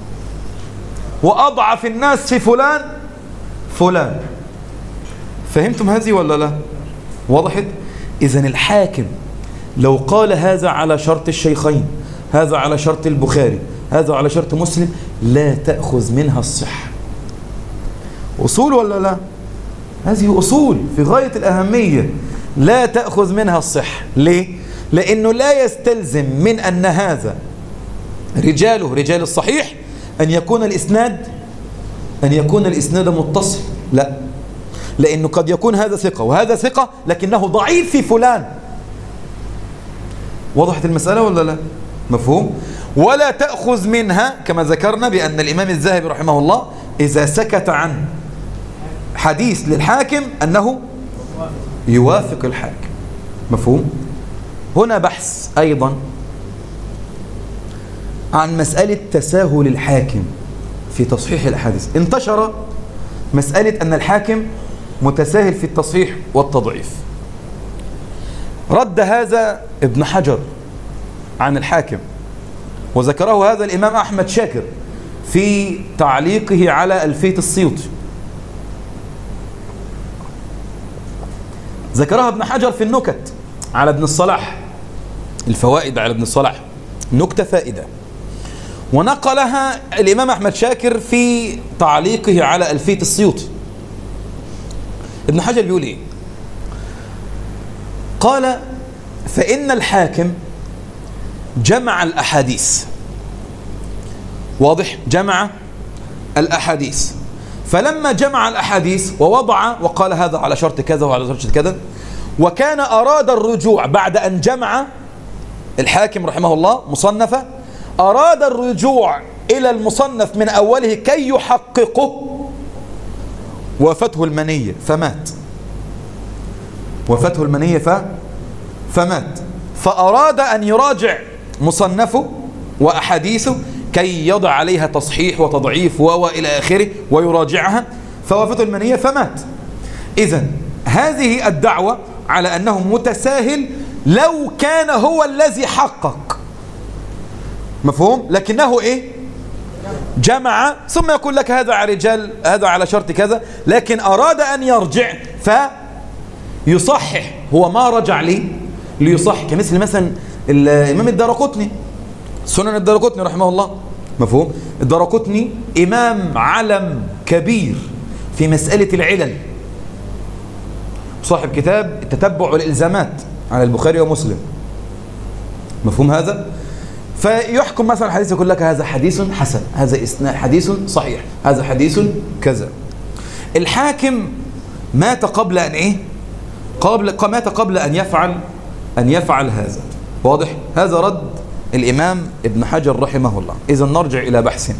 وأضعف الناس في فلان فلان. فهمتم هذه ولا لا؟ وضحت؟ إذن الحاكم لو قال هذا على شرط الشيخين، هذا على شرط البخاري، هذا على شرط مسلم، لا تأخذ منها الصحة. أصول ولا لا؟ هذه أصول في غاية الأهمية، لا تأخذ منها الصحة. ليه؟ لأنه لا يستلزم من أن هذا رجاله رجال الصحيح أن يكون الإسناد أن يكون الإسناد متصل، لا، لأنه قد يكون هذا ثقة وهذا ثقة لكنه ضعيف في فلان. وضحت المسألة ولا لا؟ مفهوم؟ ولا تأخذ منها كما ذكرنا بأن الإمام الذهبي رحمه الله إذا سكت عن حديث للحاكم أنه يوافق الحاكم. مفهوم؟ هنا بحث أيضا عن مسألة تساهل الحاكم في تصحيح الأحاديث. انتشر مسألة أن الحاكم متساهل في التصحيح والتضعيف. رد هذا ابن حجر عن الحاكم، وذكره هذا الإمام أحمد شاكر في تعليقه على ألفية السيوطي. ذكرها ابن حجر في النكت على ابن الصلاح، الفوائد على ابن الصلاح، نكتة فائدة، ونقلها الإمام أحمد شاكر في تعليقه على ألفية السيوطي. ابن حجر بيقول إيه؟ قال فإن الحاكم جمع الأحاديث، واضح؟ جمع الأحاديث، فلما جمع الأحاديث ووضع وقال هذا على شرط كذا وعلى شرط كذا، وكان أراد الرجوع بعد أن جمع الحاكم رحمه الله مصنفة، أراد الرجوع إلى المصنف من أوله كي يحققه، وافته المنية فمات، وافته المنية ف... فمات، فأراد أن يراجع مصنفه وأحاديثه كي يضع عليها تصحيح وتضعيف وإلى آخره ويراجعها، فوافته المنية فمات. إذن هذه الدعوة على أنه متساهل لو كان هو الذي حقق، مفهوم؟ لكنه إيه؟ جمع، ثم يقول لك هذا على رجال، هذا على شرط كذا، لكن أراد أن يرجع فيصحح. هو ما رجع ليه؟ ليصحح، كمثل مثلا الإمام الدارقطني، سنن الدارقطني رحمه الله، مفهوم؟ الدارقطني إمام علم كبير في مسألة العلل، صاحب كتاب التتبع والإلزامات على البخاري ومسلم، مفهوم هذا؟ فيحكم مثلا حديث يقول لك هذا حديث حسن، هذا إسناد حديث صحيح، هذا حديث كذا. الحاكم مات قبل أن إيه؟ قبل مات قبل أن يفعل أن يفعل هذا. واضح؟ هذا رد الإمام ابن حجر رحمه الله. إذا نرجع إلى بحثنا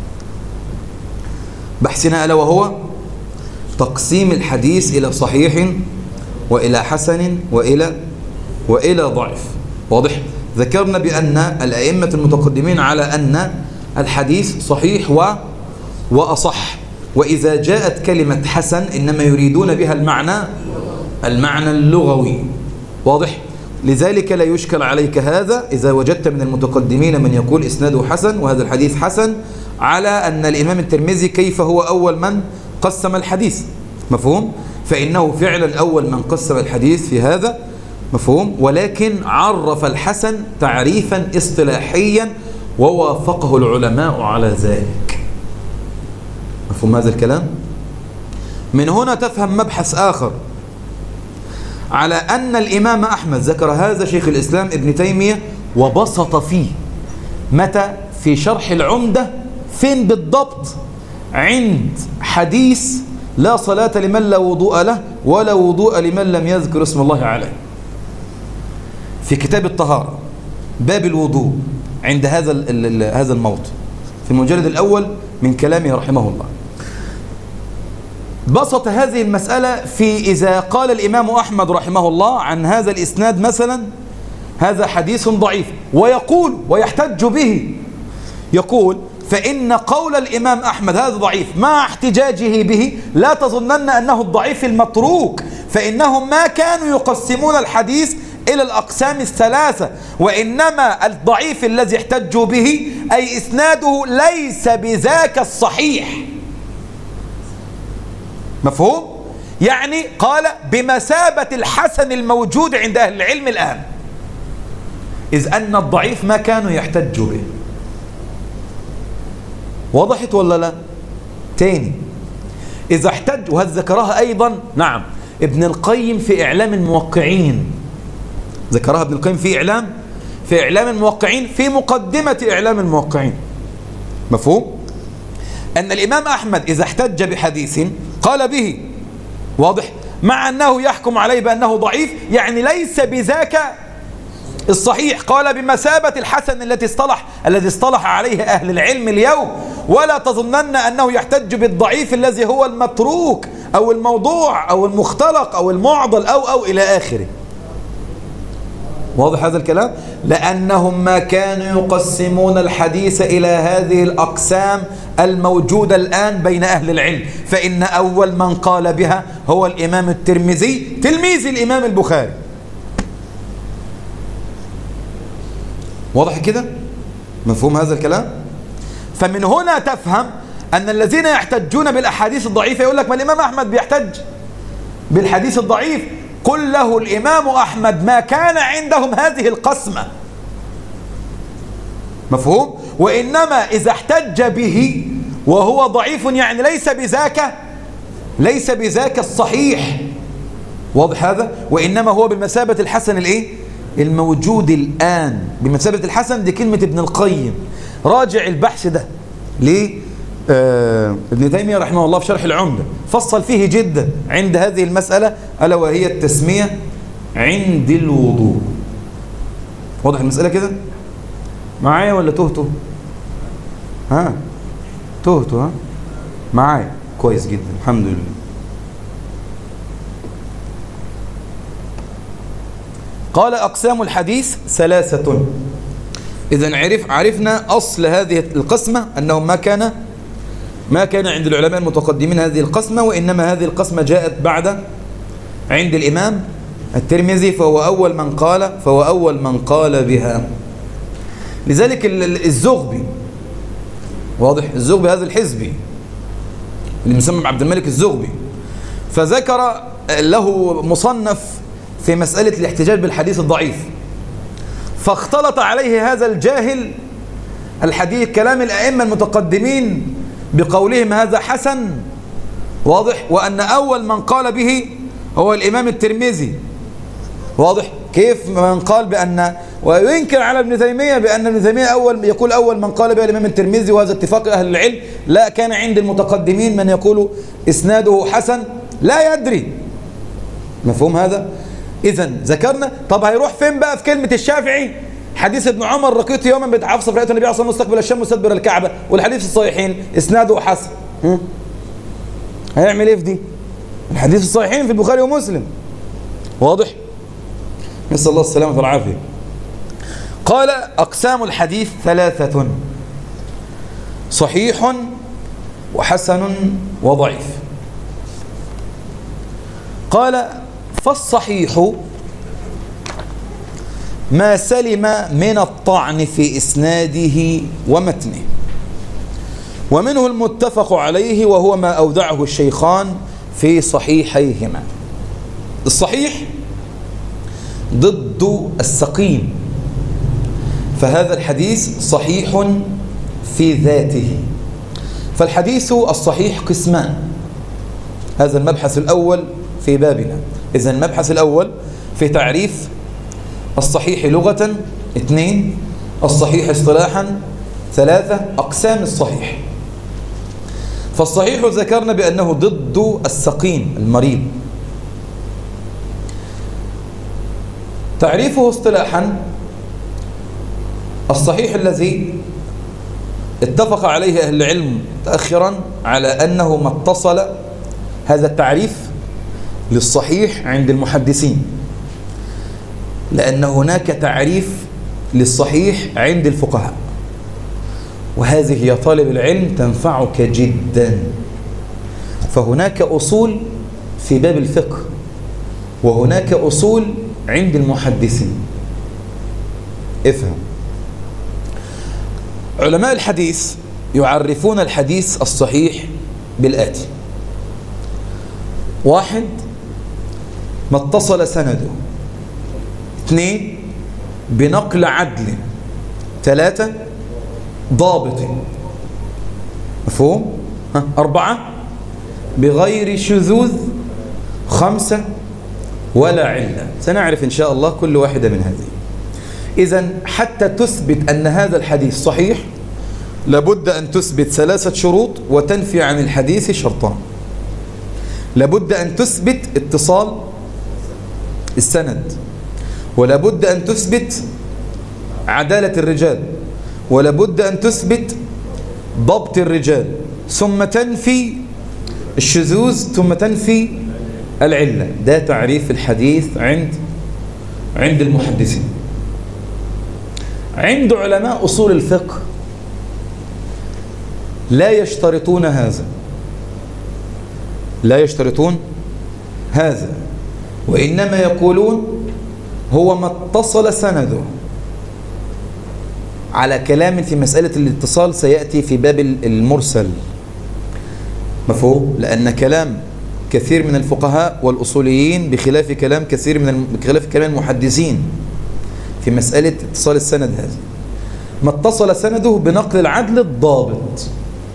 بحثنا ألا وهو تقسيم الحديث إلى صحيح وإلى حسن وإلى وإلى ضعف. واضح؟ ذكرنا بأن الأئمة المتقدمين على أن الحديث صحيح و وأصح، وإذا جاءت كلمة حسن إنما يريدون بها المعنى المعنى اللغوي. واضح؟ لذلك لا يشكل عليك هذا إذا وجدت من المتقدمين من يقول إسناده حسن وهذا الحديث حسن، على أن الإمام الترمذي كيف هو أول من قسم الحديث، مفهوم؟ فإنه فعلا أول من قسم الحديث في هذا، مفهوم؟ ولكن عرف الحسن تعريفا اصطلاحيا ووافقه العلماء على ذلك. مفهوم هذا الكلام؟ من هنا تفهم مبحث آخر على أن الإمام أحمد ذكر هذا شيخ الإسلام ابن تيمية وبسط فيه. متى؟ في شرح العمدة. فين بالضبط؟ عند حديث لا صلاة لمن لا وضوء له ولا وضوء لمن لم يذكر اسم الله عليه، في كتاب الطهارة باب الوضوء، عند هذا ال ال هذا الموطن في المجلد الأول من كلامه رحمه الله. بسط هذه المسألة في إذا قال الإمام أحمد رحمه الله عن هذا الإسناد مثلا هذا حديث ضعيف، ويقول ويحتج به، يقول فإن قول الإمام أحمد هذا ضعيف مع احتجاجه به لا تظنن أنه الضعيف المتروك، فإنهم ما كانوا يقسمون الحديث إلى الأقسام الثلاثة، وإنما الضعيف الذي احتجوا به أي إسناده ليس بذاك الصحيح. مفهوم؟ يعني قال بمثابة الحسن الموجود عند أهل العلم الآن، إذ أن الضعيف ما كانوا يحتجوا به. وضحت ولا لا؟ تاني، إذا احتج، وهذا ذكرها أيضا نعم ابن القيم في إعلام الموقعين، ذكرها ابن القيم في إعلام في إعلام الموقعين في مقدمة إعلام الموقعين. مفهوم؟ أن الإمام أحمد إذا احتج بحديث قال به، واضح، مع أنه يحكم عليه بأنه ضعيف، يعني ليس بذاك الصحيح، قال بمثابة الحسن التي اصطلح الذي اصطلح عليه أهل العلم اليوم، ولا تظنن أنه يحتج بالضعيف الذي هو المتروك أو الموضوع أو المختلق أو المعضل أو أو إلى آخره. واضح هذا الكلام؟ لأنهم ما كانوا يقسمون الحديث إلى هذه الأقسام الموجودة الآن بين أهل العلم، فإن أول من قال بها هو الإمام الترمذي تلميذ الإمام البخاري. واضح كده؟ مفهوم هذا الكلام؟ فمن هنا تفهم أن الذين يحتجون بالأحاديث الضعيفة يقول لك ما الإمام أحمد بيحتج بالحديث الضعيف، قل له الإمام أحمد ما كان عندهم هذه القسمة. مفهوم؟ وإنما إذا احتج به وهو ضعيف يعني ليس بذاك ليس بذاك الصحيح. واضح هذا؟ وإنما هو بمثابة الحسن الإيه؟ الموجود الآن، بمثابة الحسن. دي كلمة ابن القيم، راجع البحث ده ليه؟ آه ابن تيمية رحمه الله في شرح العمدة فصل فيه جدا عند هذه المسألة، ألا وهي التسمية عند الوضوء. واضح المسألة كده؟ معايا ولا تهتوا؟ ها؟ تهتوا ها؟ معايا كويس جدا الحمد لله. قال أقسام الحديث ثلاثة. إذن عرف عرفنا أصل هذه القسمة أنه ما كان ما كان عند العلماء المتقدمين هذه القسمة، وإنما هذه القسمة جاءت بعد عند الإمام الترمذي، فهو أول من قال فهو أول من قال بها. لذلك الزغبي، واضح، الزغبي هذا الحزبي اللي مسمى عبد الملك الزغبي، فذكر له مصنف في مسألة الاحتجاج بالحديث الضعيف، فاختلط عليه هذا الجاهل الحديث كلام الأئمة المتقدمين بقولهم هذا حسن، واضح، وأن أول من قال به هو الإمام الترمذي. واضح كيف من قال بأن، وينكر على ابن تيمية بأن ابن تيمية أول يقول أول من قال به الإمام الترمذي، وهذا اتفاق أهل العلم. لا، كان عند المتقدمين من يقول إسناده حسن لا يدري. مفهوم هذا؟ إذن ذكرنا. طب هيروح فين بقى في كلمة الشافعي؟ حديث ابن عمر رقيت يوما بتعفص فرأيت النبي عليه الصلاة والسلام مستقبل الشام مستدبر الكعبة، والحديث الصحيحين إسناده حسن. هيعمل إيه في دي؟ الحديث الصحيحين في البخاري ومسلم. واضح؟ نسأل الله السلامة والعافية. قال أقسام الحديث ثلاثة: صحيح وحسن وضعيف. قال فالصحيح ما سلم من الطعن في إسناده ومتنه، ومنه المتفق عليه وهو ما أودعه الشيخان في صحيحيهما. الصحيح ضد السقيم، فهذا الحديث صحيح في ذاته. فالحديث الصحيح قسمان، هذا المبحث الأول في بابنا. إذن المبحث الأول في تعريف الصحيح لغة، اثنين الصحيح اصطلاحا، ثلاثة أقسام الصحيح. فالصحيح ذكرنا بأنه ضد السقيم المريض. تعريفه اصطلاحا الصحيح الذي اتفق عليه أهل العلم متأخرا على أنه ما اتصل هذا التعريف للصحيح عند المحدثين، لأن هناك تعريف للصحيح عند الفقهاء، وهذه يا طالب العلم تنفعك جدا. فهناك أصول في باب الفقه وهناك أصول عند المحدثين. افهم. علماء الحديث يعرفون الحديث الصحيح بالآتي: واحد، ما اتصل سنده. اثنين، بنقل عدل. ثلاثة، ضابط. مفهوم؟ ها؟ أربعة، بغير شذوذ. خمسة، ولا علة. سنعرف إن شاء الله كل واحدة من هذه. إذن حتى تثبت أن هذا الحديث صحيح لابد أن تثبت ثلاثة شروط وتنفي عن الحديث شرطان. لابد أن تثبت اتصال السند، ولابد أن تثبت عدالة الرجال، ولابد أن تثبت ضبط الرجال، ثم تنفي الشذوذ، ثم تنفي العلة. ده تعريف الحديث عند عند المحدثين. عند علماء أصول الفقه لا يشترطون هذا، لا يشترطون هذا، وإنما يقولون هو ما اتصل سنده. على كلام في مسألة الاتصال سيأتي في باب المرسل. مفهوم؟ لأن كلام كثير من الفقهاء والأصوليين بخلاف كلام كثير من بخلاف كلام المحدثين في مسألة اتصال السند. هذا ما اتصل سنده بنقل العدل الضابط،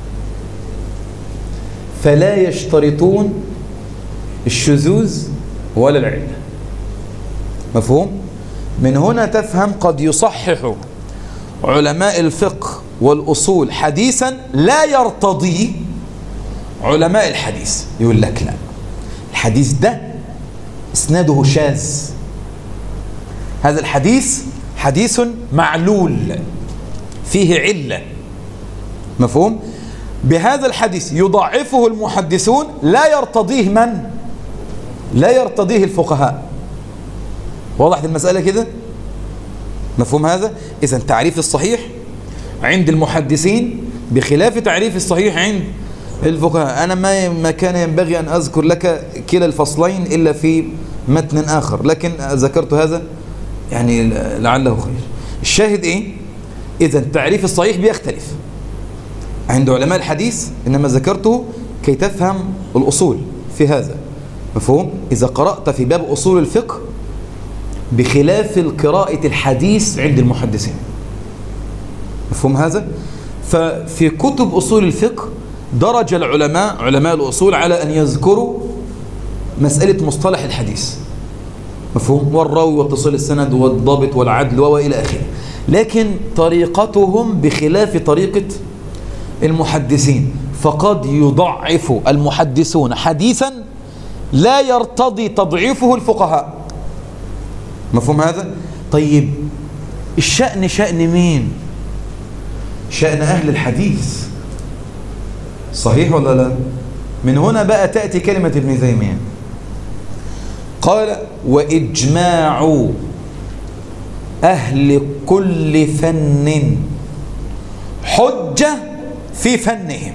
فلا يشترطون الشذوذ ولا العلة. مفهوم؟ من هنا تفهم قد يصحح علماء الفقه والأصول حديثا لا يرتضي علماء الحديث. يقول لك لا، الحديث ده اسناده شاذ، هذا الحديث حديث معلول فيه علة. مفهوم؟ بهذا الحديث يضعفه المحدثون، لا يرتضيه من؟ لا يرتضيه الفقهاء. وضحت المسألة كده؟ مفهوم هذا؟ إذن تعريف الصحيح عند المحدثين بخلاف تعريف الصحيح عند الفقهاء. أنا ما ما كان ينبغي أن أذكر لك كلا الفصلين إلا في متن آخر، لكن ذكرت هذا يعني لعله خير. الشاهد إيه؟ إذن تعريف الصحيح بيختلف عند علماء الحديث، إنما ذكرته كي تفهم الأصول في هذا. مفهوم؟ إذا قرأت في باب أصول الفقه بخلاف القراءة الحديث عند المحدثين. مفهوم هذا؟ ففي كتب أصول الفقه درج العلماء علماء الأصول على أن يذكروا مسألة مصطلح الحديث. مفهوم؟ والراوي واتصال السند والضابط والعدل وإلى آخره، لكن طريقتهم بخلاف طريقة المحدثين، فقد يضعف المحدثون حديثا لا يرتضي تضعيفه الفقهاء. مفهوم هذا؟ طيب الشأن شأن مين؟ شأن أهل الحديث، صحيح ولا لا؟ من هنا بقى تأتي كلمة ابن تيمية، قال: وإجماع أهل كل فن حجة في فنهم.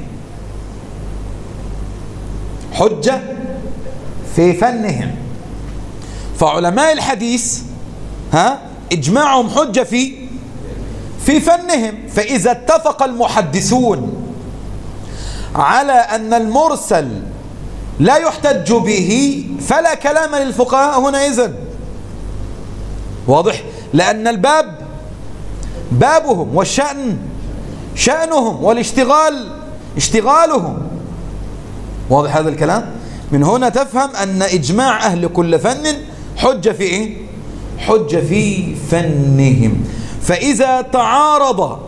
حجة في فنهم. فعلماء الحديث ها إجماعهم حجة في في فنهم. فإذا اتفق المحدثون على أن المرسل لا يحتج به فلا كلام للفقهاء هنا إذن. واضح؟ لأن الباب بابهم، والشأن شأنهم، والاشتغال اشتغالهم. واضح هذا الكلام؟ من هنا تفهم أن إجماع أهل كل فن حجة في إيه؟ حجة في فنهم. فإذا تعارض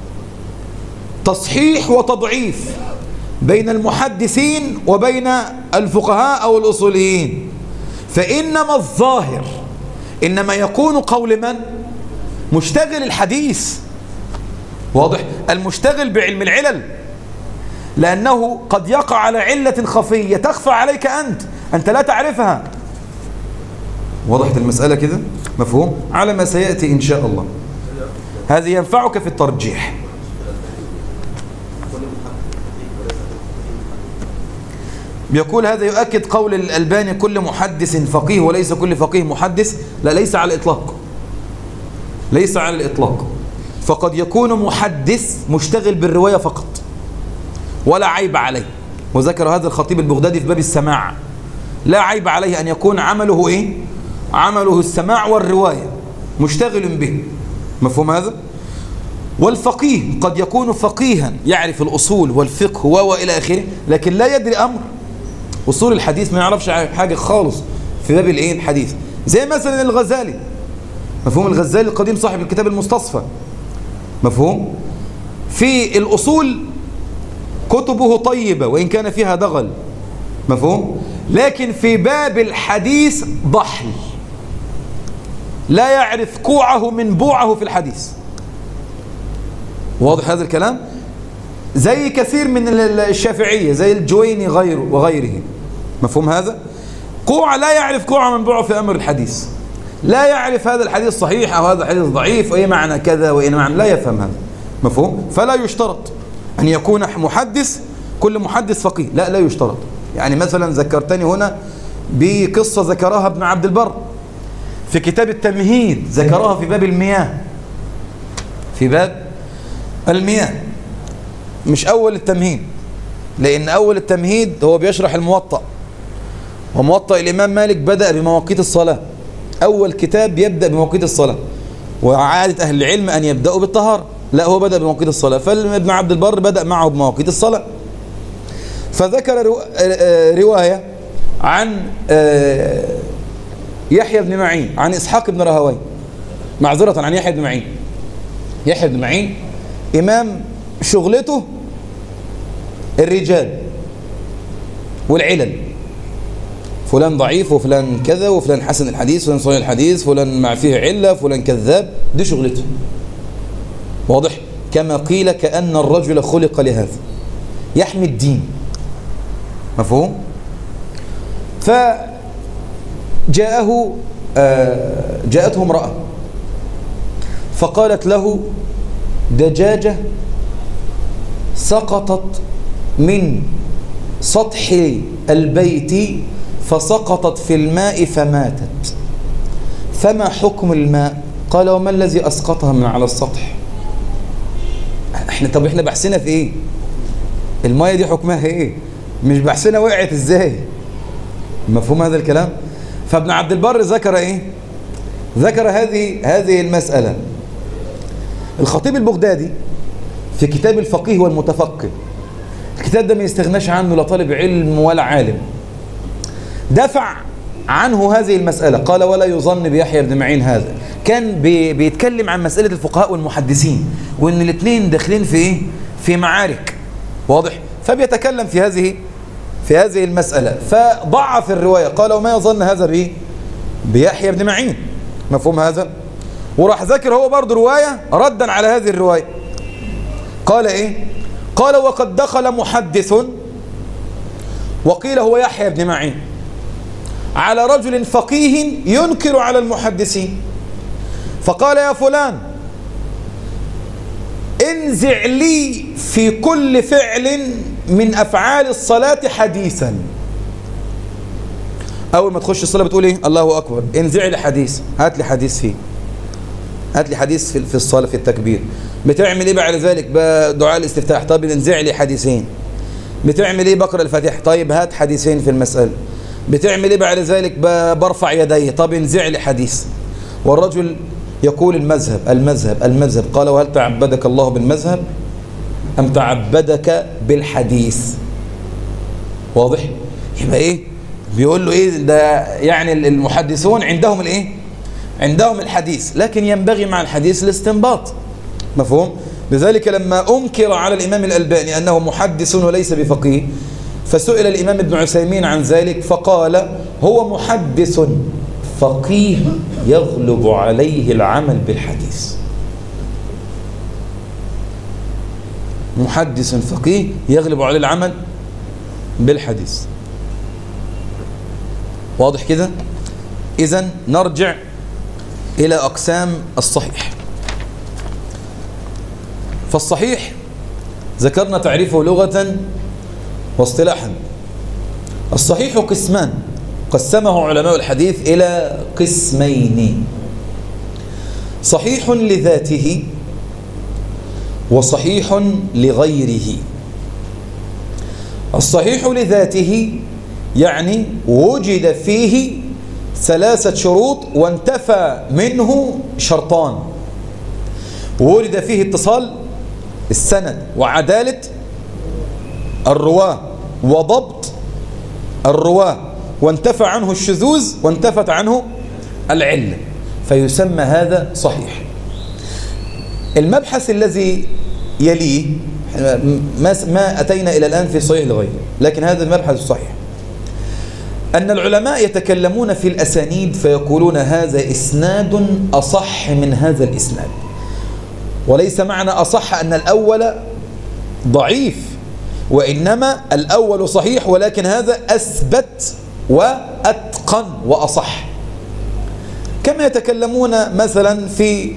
تصحيح وتضعيف بين المحدثين وبين الفقهاء أو الأصوليين، فإنما الظاهر إنما يكون قول من؟ مشتغل الحديث واضح؟ المشتغل بعلم العلل، لأنه قد يقع على علة خفية تخفى عليك أنت أنت لا تعرفها. وضحت المسألة كده؟ مفهوم؟ على ما سيأتي إن شاء الله. هذه ينفعك في الترجيح. يقول هذا يؤكد قول الألباني كل محدث فقيه وليس كل فقيه محدث. لا، ليس على الإطلاق، ليس على الإطلاق. فقد يكون محدث مشتغل بالرواية فقط ولا عيب عليه، وذكر هذا الخطيب البغدادي في باب السماع. لا عيب عليه أن يكون عمله إيه؟ عمله السماع والرواية، مشتغل به. مفهوم هذا؟ والفقيه قد يكون فقيها يعرف الأصول والفقه وإلى آخره، لكن لا يدري أمر أصول الحديث، ما يعرفش حاجة خالص في باب الإيه؟ الحديث. زي مثلا الغزالي. مفهوم؟ الغزالي القديم صاحب الكتاب المستصفى. مفهوم؟ في الأصول كتبه طيبة وإن كان فيها دغل. مفهوم؟ لكن في باب الحديث ضحل، لا يعرف كوعه من بوعه في الحديث. واضح هذا الكلام؟ زي كثير من الشافعية، زي الجويني غيره وغيره. مفهوم هذا؟ كوع لا يعرف كوعه من بوعه في أمر الحديث، لا يعرف هذا الحديث صحيح أو هذا الحديث ضعيف وإيه معنى كذا وإيه معنى، لا يفهم هذا. مفهوم؟ فلا يشترط أن يكون محدث كل محدث فقيه، لا لا يشترط. يعني مثلا ذكرتني هنا بقصة ذكرها ابن عبد البر في كتاب التمهيد، ذكرها في باب المياه، في باب المياه، مش أول التمهيد، لأن أول التمهيد هو بيشرح الموطأ، وموطأ الإمام مالك بدأ بمواقيت الصلاة. أول كتاب يبدأ بمواقيت الصلاة، وعادة أهل العلم أن يبدأوا بالطهارة، لا هو بدأ بمواقيت الصلاة، فابن عبد البر بدأ معه بمواقيت الصلاة. فذكر رواية عن يحيى بن معين عن إسحاق بن راهويه، معذرة عن يحيى بن معين. يحيى بن معين إمام شغلته الرجال والعلل، فلان ضعيف وفلان كذا وفلان حسن الحديث فلان صحيح الحديث فلان مع فيه علة فلان كذاب، دي شغلته. واضح؟ كما قيل كأن الرجل خلق لهذا، يحمي الدين. مفهوم؟ فجاءه جاءته امرأة فقالت له دجاجة سقطت من سطح البيت فسقطت في الماء فماتت، فما حكم الماء؟ قال وما الذي أسقطها من على السطح؟ احنا طب احنا بحثنا في ايه؟ الماء دي حكمها ايه؟ مش بحثنا وقعت ازاي؟ مفهوم هذا الكلام؟ فابن عبد البر ذكر ايه؟ ذكر هذه هذه المسألة. الخطيب البغدادي في كتاب الفقيه والمتفقه، الكتاب ده ما يستغناش عنه لا طالب علم ولا عالم، دفع عنه هذه المسألة. قال ولا يظن بيحيى بن معين هذا، كان بي بيتكلم عن مسألة الفقهاء والمحدثين وإن الاثنين داخلين في إيه؟ في معارك. واضح؟ فبيتكلم في هذه في هذه المسألة، فضعف الرواية. قال وما يظن هذا به بيحيى بن معين. مفهوم هذا؟ وراح ذكر هو برضه رواية ردا على هذه الرواية. قال إيه؟ قال وقد دخل محدث وقيل هو يحيى بن معين على رجل فقيه ينكر على المحدثين، فقال يا فلان انزع لي في كل فعل من أفعال الصلاة حديثا. أول ما تخش الصلاة بتقول إيه؟ الله أكبر، انزع لي حديث، هات لي حديث فيه، هات لي حديث في الصلاة في التكبير. بتعمل إيه بعد ذلك؟ بدعاء الاستفتاح، طيب انزع لي حديثين. بتعمل إيه؟ بقرأ الفاتحة، طيب هات حديثين في المسألة. بتعمل إيه بعد ذلك؟ برفع يدي، طب انزع لي حديث. والرجل يقول المذهب المذهب المذهب. قال وهل تعبدك الله بالمذهب أم تعبدك بالحديث؟ واضح؟ يبقى إيه؟ بيقول له إيه ده؟ يعني المحدثون عندهم الإيه؟ عندهم الحديث، لكن ينبغي مع الحديث الاستنباط. مفهوم؟ لذلك لما أنكر على الإمام الألباني أنه محدث وليس بفقيه، فسئل الإمام ابن عثيمين عن ذلك فقال هو محدث فقيه يغلب عليه العمل بالحديث. محدث فقيه يغلب عليه العمل بالحديث. واضح كده؟ إذن نرجع إلى أقسام الصحيح. فالصحيح ذكرنا تعريفه لغة واصطلاحا. الصحيح قسمان قسمه علماء الحديث إلى قسمين: صحيح لذاته وصحيح لغيره. الصحيح لذاته يعني وجد فيه ثلاثة شروط وانتفى منه شرطان: وجد فيه اتصال السند وعدالة الرواة وضبط الرواة، وانتفى عنه الشذوذ وانتفت عنه العلة، فيسمى هذا صحيح. المبحث الذي يليه ما أتينا إلى الآن في صحيح لغيره، لكن هذا المبحث الصحيح أن العلماء يتكلمون في الأسانيد فيقولون هذا إسناد أصح من هذا الإسناد، وليس معنى أصح أن الأول ضعيف، وإنما الأول صحيح ولكن هذا أثبت وأتقن وأصح. كما يتكلمون مثلا في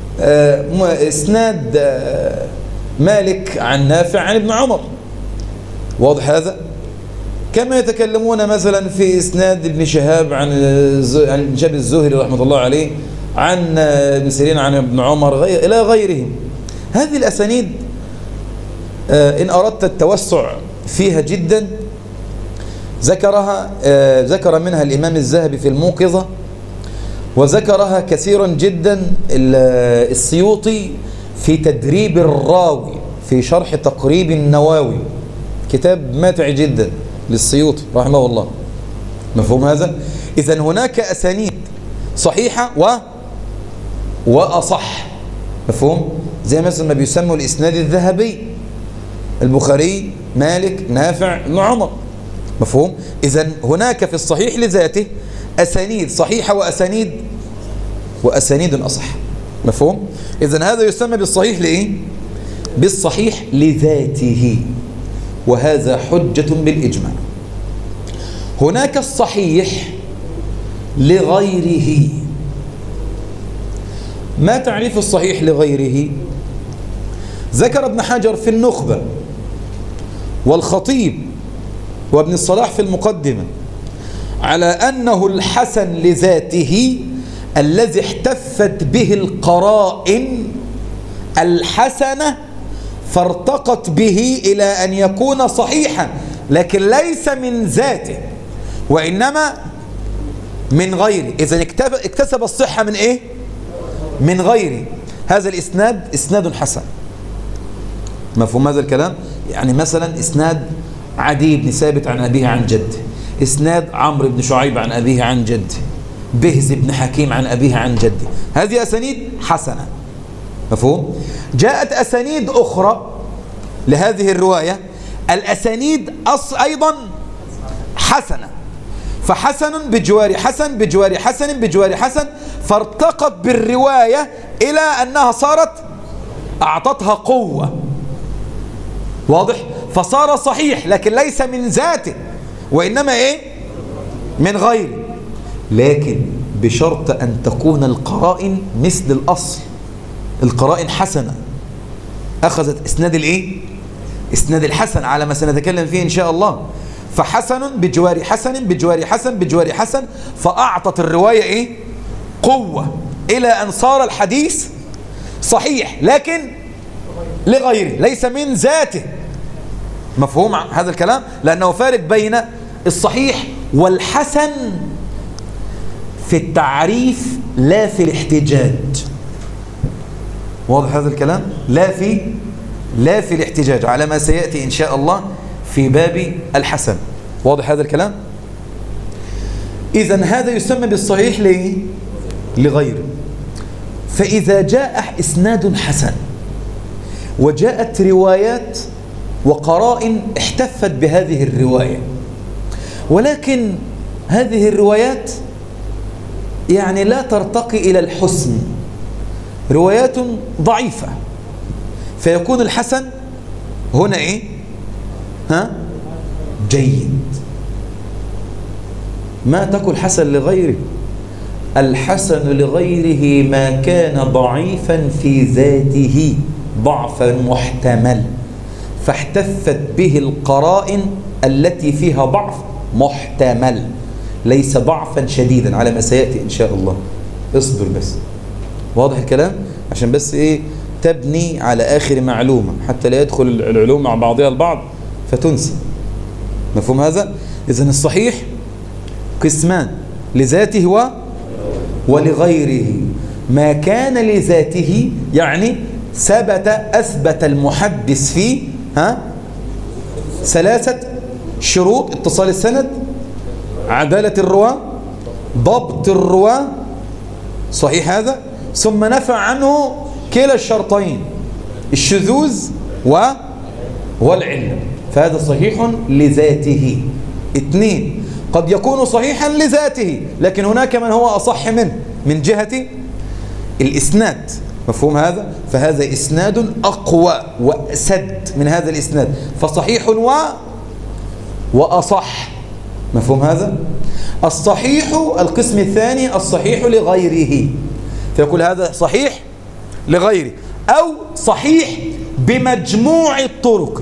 إسناد مالك عن نافع عن ابن عمر، واضح هذا؟ كما يتكلمون مثلا في إسناد ابن شهاب عن عن شهاب الزهري رحمة الله عليه عن ابن سيرين عن ابن عمر غير إلى غيرهم. هذه الأسانيد إن أردت التوسع فيها جدا ذكرها ذكر منها الإمام الذهبي في الموقظة، وذكرها كثيرا جدا السيوطي في تدريب الراوي في شرح تقريب النواوي، كتاب ماتع جدا للسيوطي رحمه الله. مفهوم هذا؟ إذن هناك أسانيد صحيحة و وأصح. مفهوم؟ زي مثلا ما بيسموا الإسناد الذهبي: البخاري مالك نافع ابن عمر. مفهوم؟ إذن هناك في الصحيح لذاته أسانيد صحيحة وأسانيد وأسانيد أصح. مفهوم؟ إذن هذا يسمى بالصحيح لإيه؟ بالصحيح لذاته، وهذا حجة بالإجماع. هناك الصحيح لغيره. ما تعريف الصحيح لغيره؟ ذكر ابن حجر في النخبة والخطيب وابن الصلاح في المقدمة على أنه الحسن لذاته الذي احتفت به القرائن الحسنة فارتقت به إلى أن يكون صحيحا، لكن ليس من ذاته وإنما من غيره. إذن اكتسب الصحة من إيه؟ من غيره. هذا الإسناد إسناد حسن. مفهوم هذا الكلام؟ يعني مثلا إسناد عدي بن ثابت عن أبيه عن جده، إسناد عمرو بن شعيب عن أبيه عن جده، بهز بن حكيم عن أبيه عن جده، هذه أسانيد حسنة. مفهوم؟ جاءت أسانيد أخرى لهذه الرواية، الأسانيد أص أيضا حسنة، فحسن بجوار حسن بجوار حسن بجوار حسن، فارتقت بالرواية إلى أنها صارت أعطتها قوة. واضح؟ فصار صحيح لكن ليس من ذاته وإنما إيه؟ من غيره، لكن بشرط أن تكون القرائن مثل الأصل. القرائن حسنة، أخذت إسناد الإيه؟ إسناد الحسن على ما سنتكلم فيه إن شاء الله. فحسن بجوار حسن بجوار حسن بجوار حسن، فأعطت الرواية إيه؟ قوة إلى أن صار الحديث صحيح لكن لغيره ليس من ذاته. مفهوم هذا الكلام؟ لأنه فارق بين الصحيح والحسن في التعريف لا في الاحتجاج. واضح هذا الكلام؟ لا في لا في الاحتجاج على ما سيأتي إن شاء الله في باب الحسن. واضح هذا الكلام؟ إذن هذا يسمى بالصحيح ليه؟ لغيره. فإذا جاء إسناد حسن وجاءت روايات وقرائن احتفت بهذه الرواية، ولكن هذه الروايات يعني لا ترتقي إلى الحسن، روايات ضعيفة، فيكون الحسن هنا إيه؟ ها؟ جيد. ما تقل حسن لغيره، الحسن لغيره ما كان ضعيفا في ذاته ضعفا محتمل، فاحتفت به القرائن التي فيها ضعف محتمل، ليس ضعفا شديدا على ما سيأتي إن شاء الله. اصبر بس، واضح الكلام؟ عشان بس إيه تبني على آخر معلومة حتى لا يدخل العلوم مع بعضها البعض فتنسي. مفهوم هذا؟ إذن الصحيح قسمان، لذاته و ولغيره. ما كان لذاته يعني ثبت أثبت المحدث فيه ها ثلاثة شروط: اتصال السند، عدالة الرواة، ضبط الرواة، صحيح هذا، ثم نفى عنه كلا الشرطين، الشذوذ و والعلة، فهذا صحيح لذاته. اثنين، قد يكون صحيحا لذاته لكن هناك من هو أصح منه من جهة الإسناد. مفهوم هذا؟ فهذا إسناد أقوى وأسد من هذا الإسناد، فصحيح و وأصح. مفهوم هذا؟ الصحيح القسم الثاني الصحيح لغيره، فيقول هذا صحيح لغيره أو صحيح بمجموع الطرق،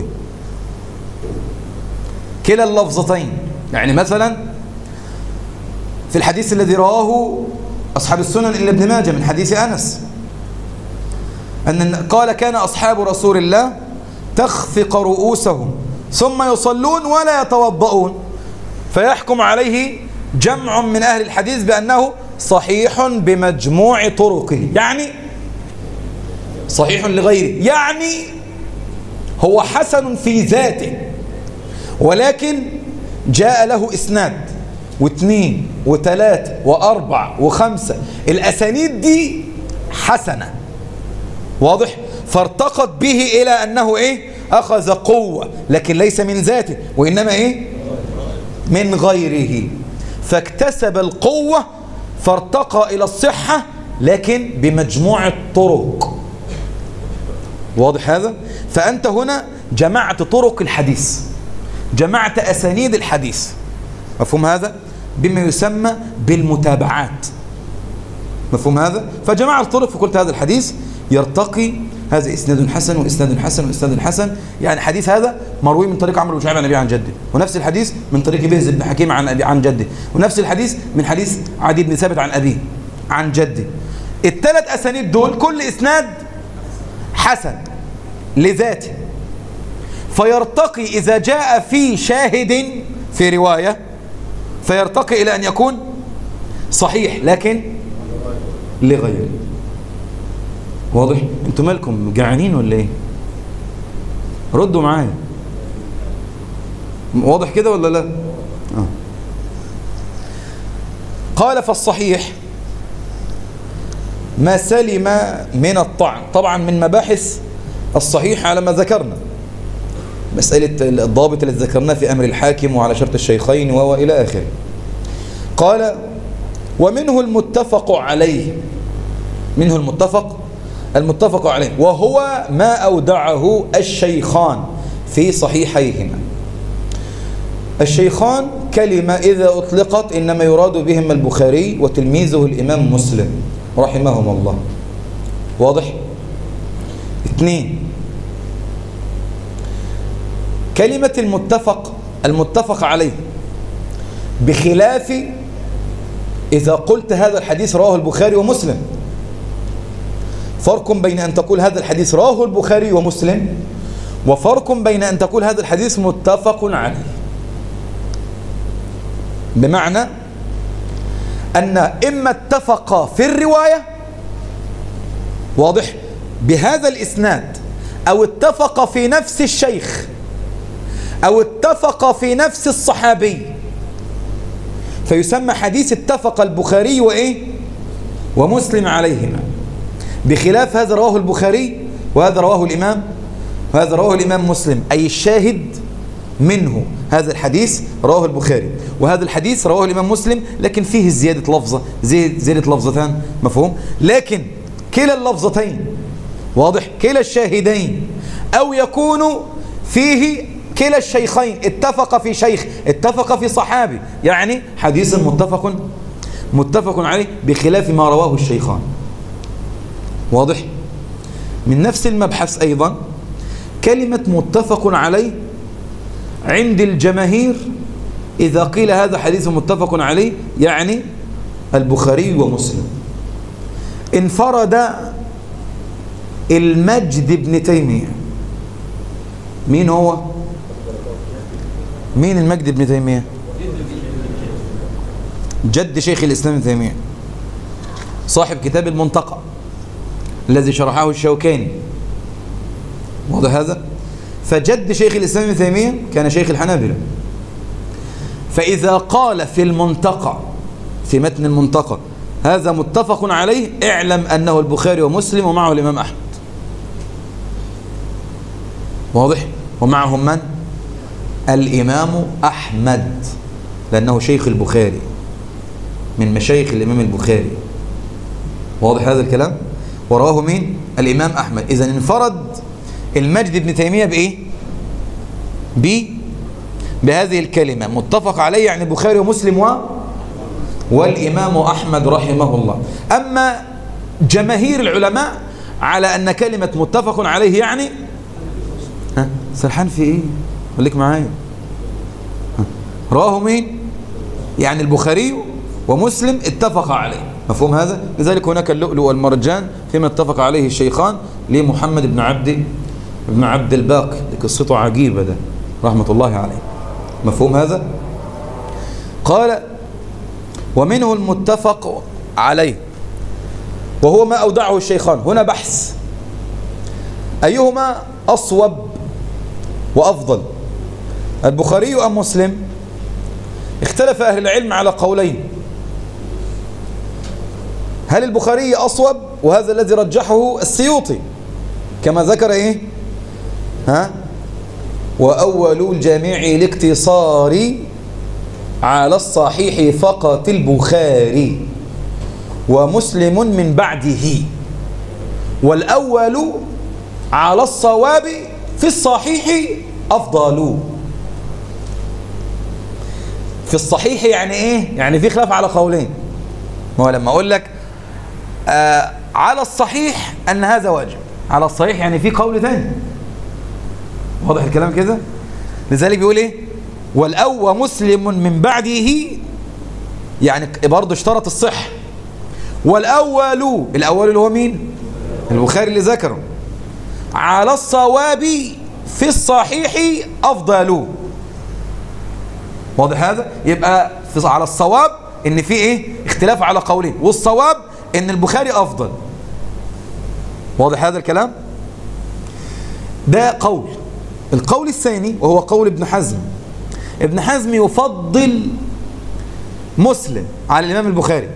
كلا اللفظتين. يعني مثلا في الحديث الذي رواه أصحاب السنن إلا ابن ماجه من حديث أنس أن قال: كان أصحاب رسول الله تخفق رؤوسهم ثم يصلون ولا يتوضؤون، فيحكم عليه جمع من أهل الحديث بأنه صحيح بمجموع طرقه، يعني صحيح لغيره، يعني هو حسن في ذاته ولكن جاء له إسناد واثنين وثلاثة وأربع وخمسة، الأسانيد دي حسنة، واضح؟ فارتقت به إلى أنه إيه؟ أخذ قوة، لكن ليس من ذاته وإنما إيه؟ من غيره، فاكتسب القوة فارتقى إلى الصحة لكن بمجموع الطرق. واضح هذا؟ فأنت هنا جمعت طرق الحديث، جمعت أسانيد الحديث. مفهوم هذا؟ بما يسمى بالمتابعات. مفهوم هذا؟ فجمع الطرق فقلت هذا الحديث يرتقي، هذا إسناد حسن وإسناد حسن وإسناد حسن، يعني حديث هذا مروي من طريق عمرو بن شعيب عن أبيه عن جده، ونفس الحديث من طريق بهز بن حكيم عن أبي عن جده، ونفس الحديث من حديث عدي بن ثابت عن أبيه عن جده. الثلاث أسانيد دول كل إسناد حسن لذاته، فيرتقي إذا جاء في شاهد في رواية فيرتقي إلى أن يكون صحيح لكن لغيره. واضح؟ انتوا مالكم جعانين ولا ايه؟ ردوا معايا. واضح كده ولا لا؟ آه. قال: فالصحيح ما سلم من الطعن. طبعا من مباحث الصحيح على ما ذكرنا مسألة الضابط الذي ذكرناه في أمر الحاكم وعلى شرط الشيخين وإلى آخره. قال: ومنه المتفق عليه، منه المتفق المتفق عليه وهو ما أودعه الشيخان في صحيحيهما. الشيخان كلمة إذا أطلقت إنما يراد بهم البخاري وتلميذه الإمام مسلم رحمهم الله. واضح؟ اثنين، كلمة المتفق المتفق عليه بخلاف إذا قلت هذا الحديث رواه البخاري ومسلم. فرق بين أن تقول هذا الحديث رواه البخاري ومسلم، وفرق بين أن تقول هذا الحديث متفق عليه، بمعنى أن إما اتفق في الرواية، واضح، بهذا الإسناد، أو اتفق في نفس الشيخ، أو اتفق في نفس الصحابي، فيسمى حديث اتفق البخاري وإيه؟ ومسلم عليهما، بخلاف هذا رواه البخاري وهذا رواه الإمام وهذا رواه الإمام مسلم، أي الشاهد منه هذا الحديث رواه البخاري وهذا الحديث رواه الإمام مسلم، لكن فيه زيادة لفظة، زيادة لفظتان. مفهوم؟ لكن كلا اللفظتين، واضح، كلا الشاهدين، أو يكون فيه كلا الشيخين اتفق في شيخ اتفق في صحابي، يعني حديث متفق متفق عليه بخلاف ما رواه الشيخان. واضح؟ من نفس المبحث أيضا كلمة متفق عليه عند الجماهير إذا قيل هذا حديث متفق عليه يعني البخاري ومسلم. انفرد المجد بن تيمية. مين هو؟ مين المجد بن تيمية؟ جد شيخ الإسلام ابن تيمية، صاحب كتاب المنتقى الذي شرحه الشوكاني. واضح هذا؟ فجد شيخ الإسلام ابن تيمية كان شيخ الحنابلة. فإذا قال في المنتقى في متن المنتقى هذا متفق عليه اعلم أنه البخاري ومسلم ومعه الإمام أحمد. واضح؟ ومعهم من؟ الإمام أحمد، لأنه شيخ البخاري من مشايخ الإمام البخاري. واضح هذا الكلام؟ ورواه مين؟ الإمام أحمد. إذن انفرد المجد بن تيمية بإيه؟ ب بهذه الكلمة متفق عليه يعني البخاري ومسلم و والإمام أحمد رحمه الله. أما جماهير العلماء على أن كلمة متفق عليه يعني ها سرحان في إيه؟ خليك معايا. رواه مين؟ يعني البخاري ومسلم اتفق عليه. مفهوم هذا؟ لذلك هناك اللؤلؤ والمرجان فيما اتفق عليه الشيخان لمحمد بن عبد بن عبد الباقي، قصته عجيبة ده رحمة الله عليه. مفهوم هذا؟ قال ومنه المتفق عليه وهو ما أودعه الشيخان. هنا بحث أيهما أصوب وأفضل، البخاري أم مسلم؟ اختلف أهل العلم على قولين. هل البخاري أصوب؟ وهذا الذي رجحه السيوطي كما ذكر إيه؟ ها؟ وأول الجميع الاقتصار على الصحيح فقط البخاري ومسلم من بعده، والأول على الصواب في الصحيح أفضل. في الصحيح يعني إيه؟ يعني في خلاف على قولين. ما هو لما أقول لك آه على الصحيح أن هذا واجب، على الصحيح يعني في قول ثاني. واضح الكلام كده؟ لذلك بيقول إيه؟ والأول مسلم من بعده، يعني برضه اشترط الصح. والأول الأول اللي هو مين؟ البخاري اللي ذكره. على الصواب في الصحيح أفضل. واضح هذا؟ يبقى في على الصواب ان في ايه؟ اختلاف على قولين، والصواب ان البخاري افضل. واضح هذا الكلام؟ ده قول. القول الثاني وهو قول ابن حزم. ابن حزم يفضل مسلم على الامام البخاري.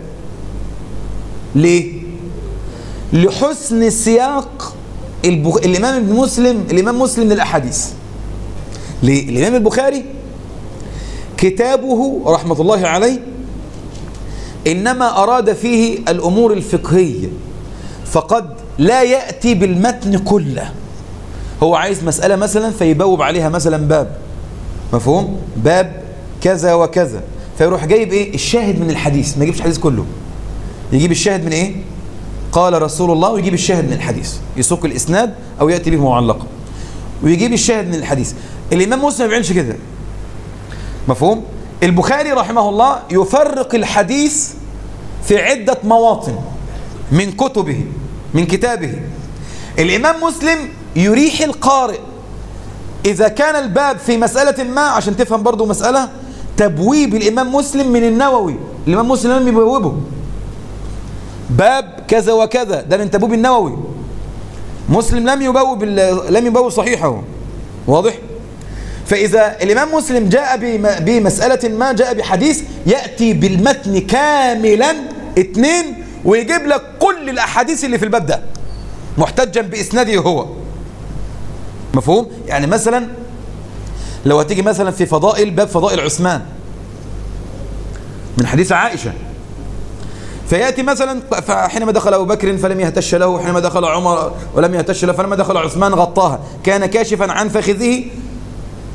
ليه؟ لحسن سياق البخ... الامام ابن مسلم الامام مسلم للاحاديث. ليه؟ الامام البخاري كتابه رحمة الله عليه إنما أراد فيه الأمور الفقهية، فقد لا يأتي بالمتن كله. هو عايز مسألة مثلا فيبوب عليها مثلا باب، مفهوم؟ باب كذا وكذا، فيروح جايب إيه؟ الشاهد من الحديث. ما يجيبش الحديث كله، يجيب الشاهد من إيه؟ قال رسول الله، ويجيب الشاهد من الحديث، يسوق الإسناد أو يأتي به معلقا ويجيب الشاهد من الحديث. الإمام مسلم ما بيعملش كده. مفهوم؟ البخاري رحمه الله يفرق الحديث في عدة مواطن من كتبه من كتابه. الإمام مسلم يريح القارئ إذا كان الباب في مسألة ما، عشان تفهم برضو مسألة تبويب الإمام مسلم من النووي. الإمام مسلم لم يبوبه باب كذا وكذا، ده من تبويب النووي. مسلم لم يبوب لم يبوب صحيحه. واضح؟ فإذا الإمام مسلم جاء بمسألة ما، جاء بحديث، يأتي بالمتن كاملا اثنين، ويجيب لك كل الأحاديث اللي في الباب ده محتجا بإسناده هو. مفهوم؟ يعني مثلا لو هتيجي مثلا في فضائل، باب فضائل عثمان من حديث عائشة، فيأتي مثلا حينما دخل أبو بكر فلم يهتش له، حينما دخل عمر ولم يهتش له، فلما دخل عثمان غطاها، كان كاشفا عن فخذه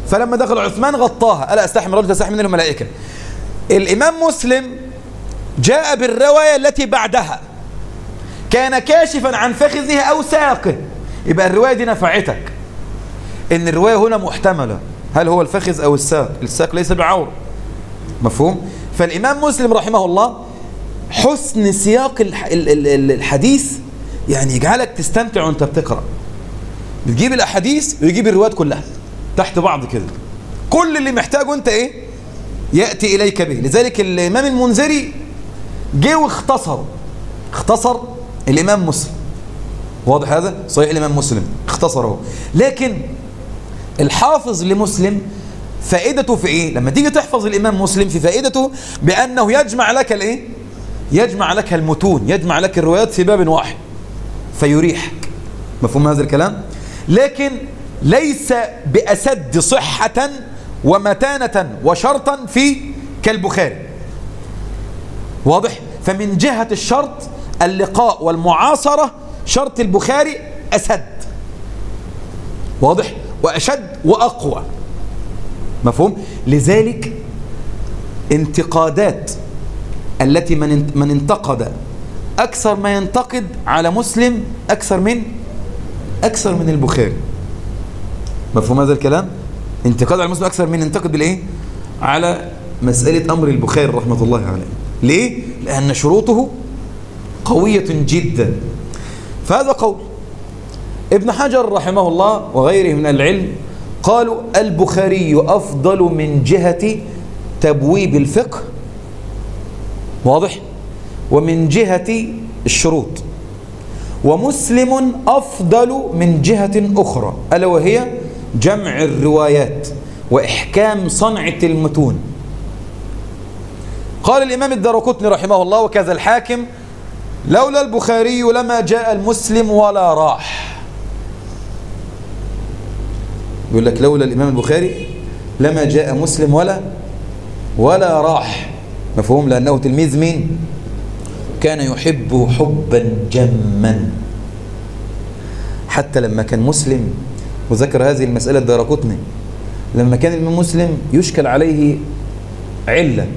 فلما دخل عثمان غطاها، ألا أستحي من رجل تستحي منه الملائكة. الإمام مسلم جاء بالرواية التي بعدها، كان كاشفا عن فخذه أو ساقه، يبقى الرواية دي نفعتك إن الرواية هنا محتملة، هل هو الفخذ أو الساق؟ الساق ليس بعور، مفهوم؟ فالإمام مسلم رحمه الله حسن سياق الحديث يعني يجعلك تستمتع وانت بتقرأ، بتجيب الأحاديث ويجيب الروايات كلها تحت بعض كده، كل اللي محتاجه انت ايه يأتي إليك به. لذلك الإمام المنذري جه واختصر اختصر الإمام مسلم، واضح هذا؟ صحيح الإمام مسلم اختصره، لكن الحافظ لمسلم فائدته في ايه؟ لما تيجي تحفظ الإمام مسلم في فائدته بأنه يجمع لك الايه؟ يجمع لك المتون، يجمع لك الروايات في باب واحد فيريحك، مفهوم هذا الكلام؟ لكن ليس بأسد صحة ومتانة وشرطا في كالبخاري، واضح؟ فمن جهة الشرط اللقاء والمعاصرة شرط البخاري أسد، واضح؟ وأشد وأقوى، مفهوم؟ لذلك انتقادات التي من من انتقد أكثر ما ينتقد على مسلم أكثر من أكثر من البخاري، مفهوم هذا الكلام؟ انتقاد على مسلم أكثر من ينتقد بالإيه؟ على مسألة أمر البخاري رحمة الله عليه. ليه؟ لأن شروطه قوية جدا. فهذا قول ابن حجر رحمه الله وغيره من العلم، قالوا البخاري أفضل من جهة تبويب الفقه، واضح؟ ومن جهة الشروط، ومسلم أفضل من جهة أخرى ألا وهي جمع الروايات وإحكام صنعة المتون. قال الإمام الدارقطني رحمه الله وكذا الحاكم: لولا البخاري لما جاء المسلم ولا راح. يقول لك لولا الإمام البخاري لما جاء مسلم ولا ولا راح، مفهوم؟ لأنه تلميذ مين؟ كان يحبه حبا جما، حتى لما كان مسلم، وذكر هذه المسألة الدارقطني، لما كان الإمام مسلم يشكل عليه علة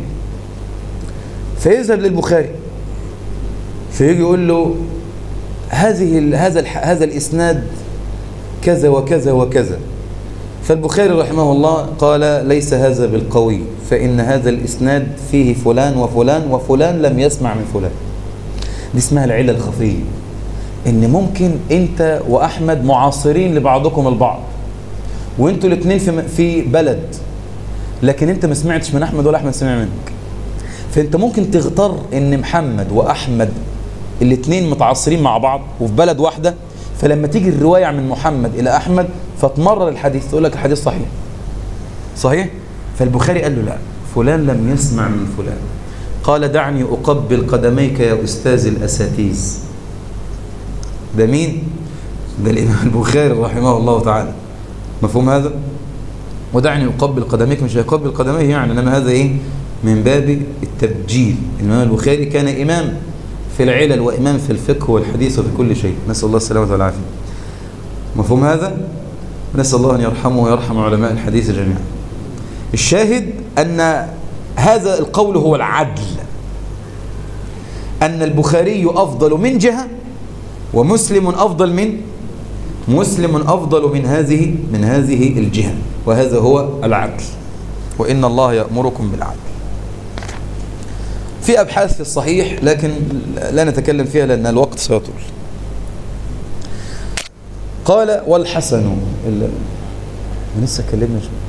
فيذهب للبخاري فيجي يقول له هذه هذا هذا الإسناد كذا وكذا وكذا، فالبخاري رحمه الله قال ليس هذا بالقوي، فإن هذا الإسناد فيه فلان وفلان وفلان لم يسمع من فلان. دي اسمها العلة الخفية، إن ممكن أنت وأحمد معاصرين لبعضكم البعض، وأنتوا الاثنين في في بلد، لكن أنت ما سمعتش من أحمد ولا أحمد سمع منك، فأنت ممكن تغتر إن محمد وأحمد الاثنين متعاصرين مع بعض وفي بلد واحدة، فلما تيجي الرواية من محمد إلى أحمد فتمرر الحديث تقول لك الحديث صحيح صحيح. فالبخاري قال له لا، فلان لم يسمع من فلان. قال دعني أقبل قدميك يا أستاذ الأساتيز. ده مين؟ ده الإمام البخاري رحمه الله تعالى، مفهوم هذا؟ ودعني أقبل قدميك مش هيقبل قدميه يعني، إنما هذا إيه؟ من باب التبجيل. الإمام البخاري كان إمام في العلل وإمام في الفقه والحديث وفي كل شيء، نسأل الله السلامة والعافية، مفهوم هذا؟ نسأل الله أن يرحمه ويرحم علماء الحديث جميعا. الشاهد أن هذا القول هو العدل، أن البخاري أفضل من جهة ومسلم أفضل من مسلم أفضل من هذه من هذه الجهة، وهذا هو العدل، وإن الله يأمركم بالعدل. في أبحاث في الصحيح لكن لا نتكلم فيها لأن الوقت سيطول. قال والحسن لسه كلمنا